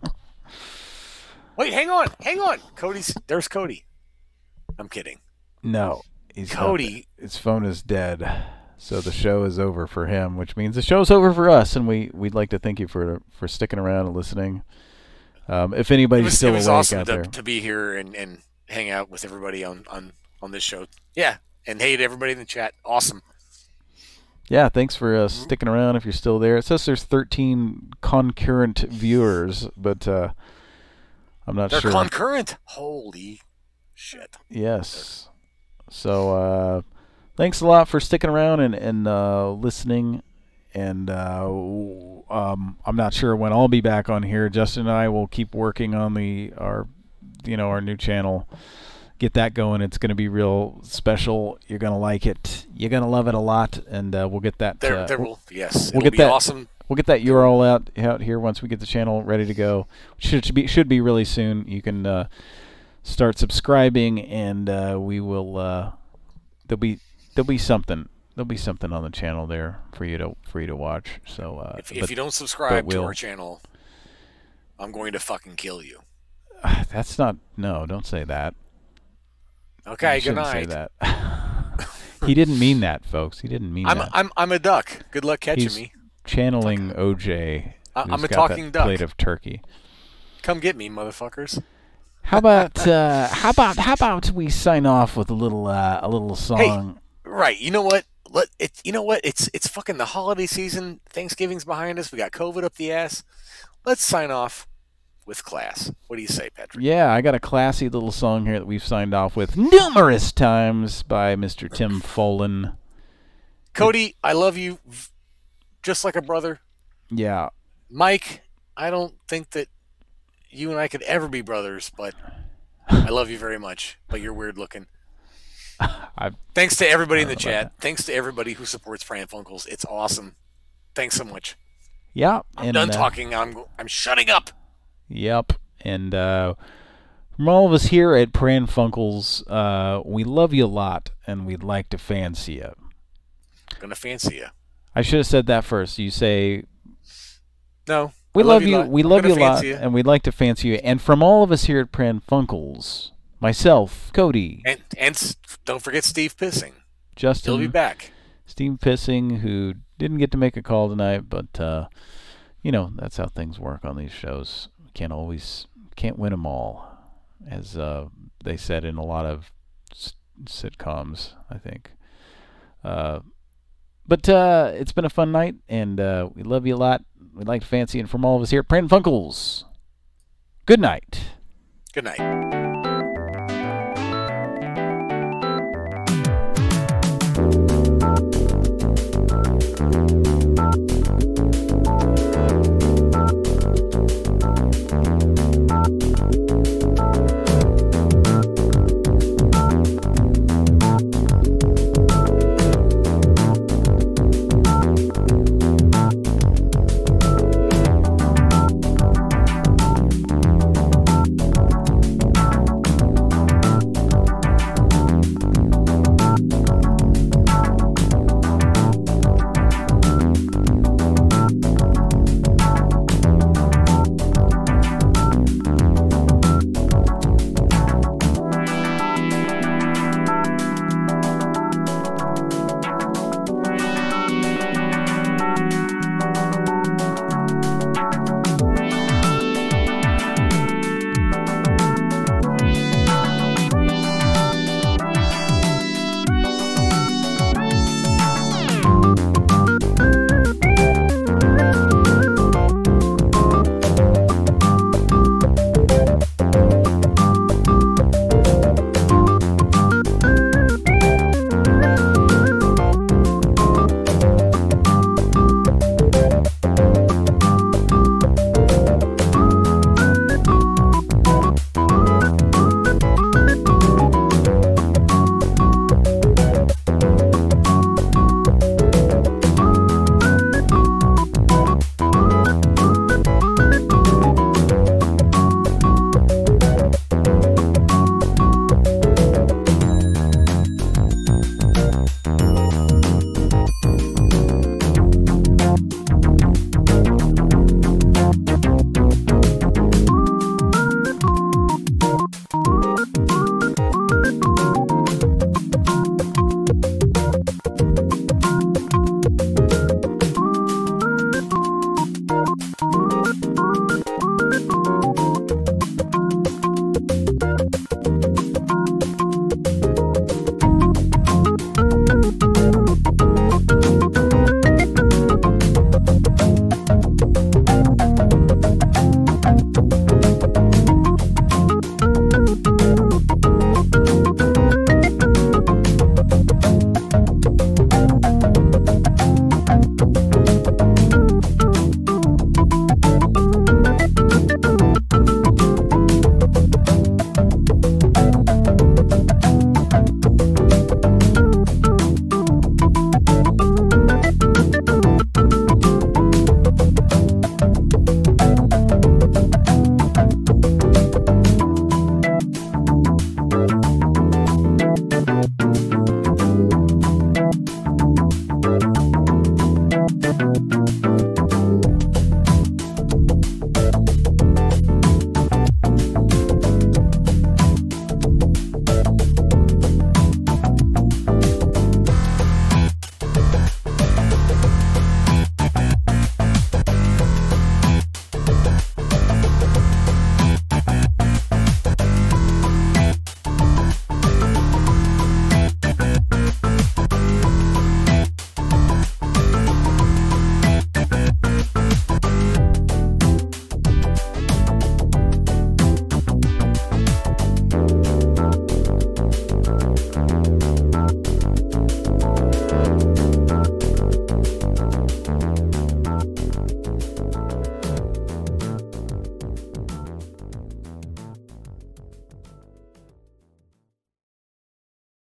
Wait, hang on, hang on. Cody's there's Cody. I'm kidding. No, he's not. Cody. His phone is dead, so the show is over for him, which means the show's over for us. And we we'd like to thank you for for sticking around and listening. Um, if It anybody's was, still it was awake awesome out to, there, to be here and, and hang out with everybody on, on, on this show. Yeah, and hey to everybody in the chat. Awesome. yeah, thanks for uh, sticking around. If you're still there, it says there's thirteen concurrent viewers, but uh, I'm not They're sure. concurrent. Holy shit. Yes. So uh, thanks a lot for sticking around and and uh, listening. And uh, w- um, I'm not sure when I'll be back on here. Justin and I will keep working on the our you know our new channel. Get that going. It's going to be real special. You're going to like it. You're going to love it a lot. And uh, we'll get that. There, uh, there we'll- will, yes. We'll it'll get be that. awesome. We'll get that U R L out out here once we get the channel ready to go. Should should be should be really soon. You can uh, start subscribing, and uh, we will. Uh, there'll be there'll be something there'll be something on the channel there for you to for you to watch. So uh, If, but- if you don't subscribe but to we'll- our channel, I'm going to fucking kill you. that's not no. Don't say that. Okay, You good shouldn't say night. that. He didn't mean that, folks. He didn't mean I'm that. I'm I'm a duck. Good luck catching He's me. channeling O J. I- who's I'm a got talking that duck. plate of turkey. Come get me, motherfuckers. How about uh, how about how about we sign off with a little uh, a little song? Right. You know what? Let it. You know what? It's it's fucking the holiday season. Thanksgiving's behind us. We got COVID up the ass. Let's sign off with class. What do you say, Patrick? Yeah, I got a classy little song here that we've signed off with numerous times by Mister Tim Follin. Cody, I love you, v- just like a brother. Yeah. Mike, I don't think that you and I could ever be brothers, but I love you very much. But you're weird looking. I, Thanks to everybody in I the don't know chat. Thanks to everybody who supports Pran Funkels. It's awesome. Thanks so much. Yeah. I'm and, done uh, talking. I'm I'm shutting up. Yep. And uh, from all of us here at Pran Funkels, uh, we love you a lot, and we'd like to fancy you. Gonna fancy you. I should have said that first. You say, No. we I love you, lot. we I'm love gonna you a lot, fancy you. and we'd like to fancy you. And from all of us here at Pran Funkels, myself, Cody, And and s- don't forget Steve Pissing. Justin, He'll be back. Steve Pissing, who didn't get to make a call tonight, but uh, you know that's how things work on these shows. Can't always, can't win them all, as uh, they said in a lot of s- sitcoms, I think. Uh, but uh, it's been a fun night, and uh, we love you a lot. We'd like to fancy, and from all of us here at Pran Funkels, good night. Good night.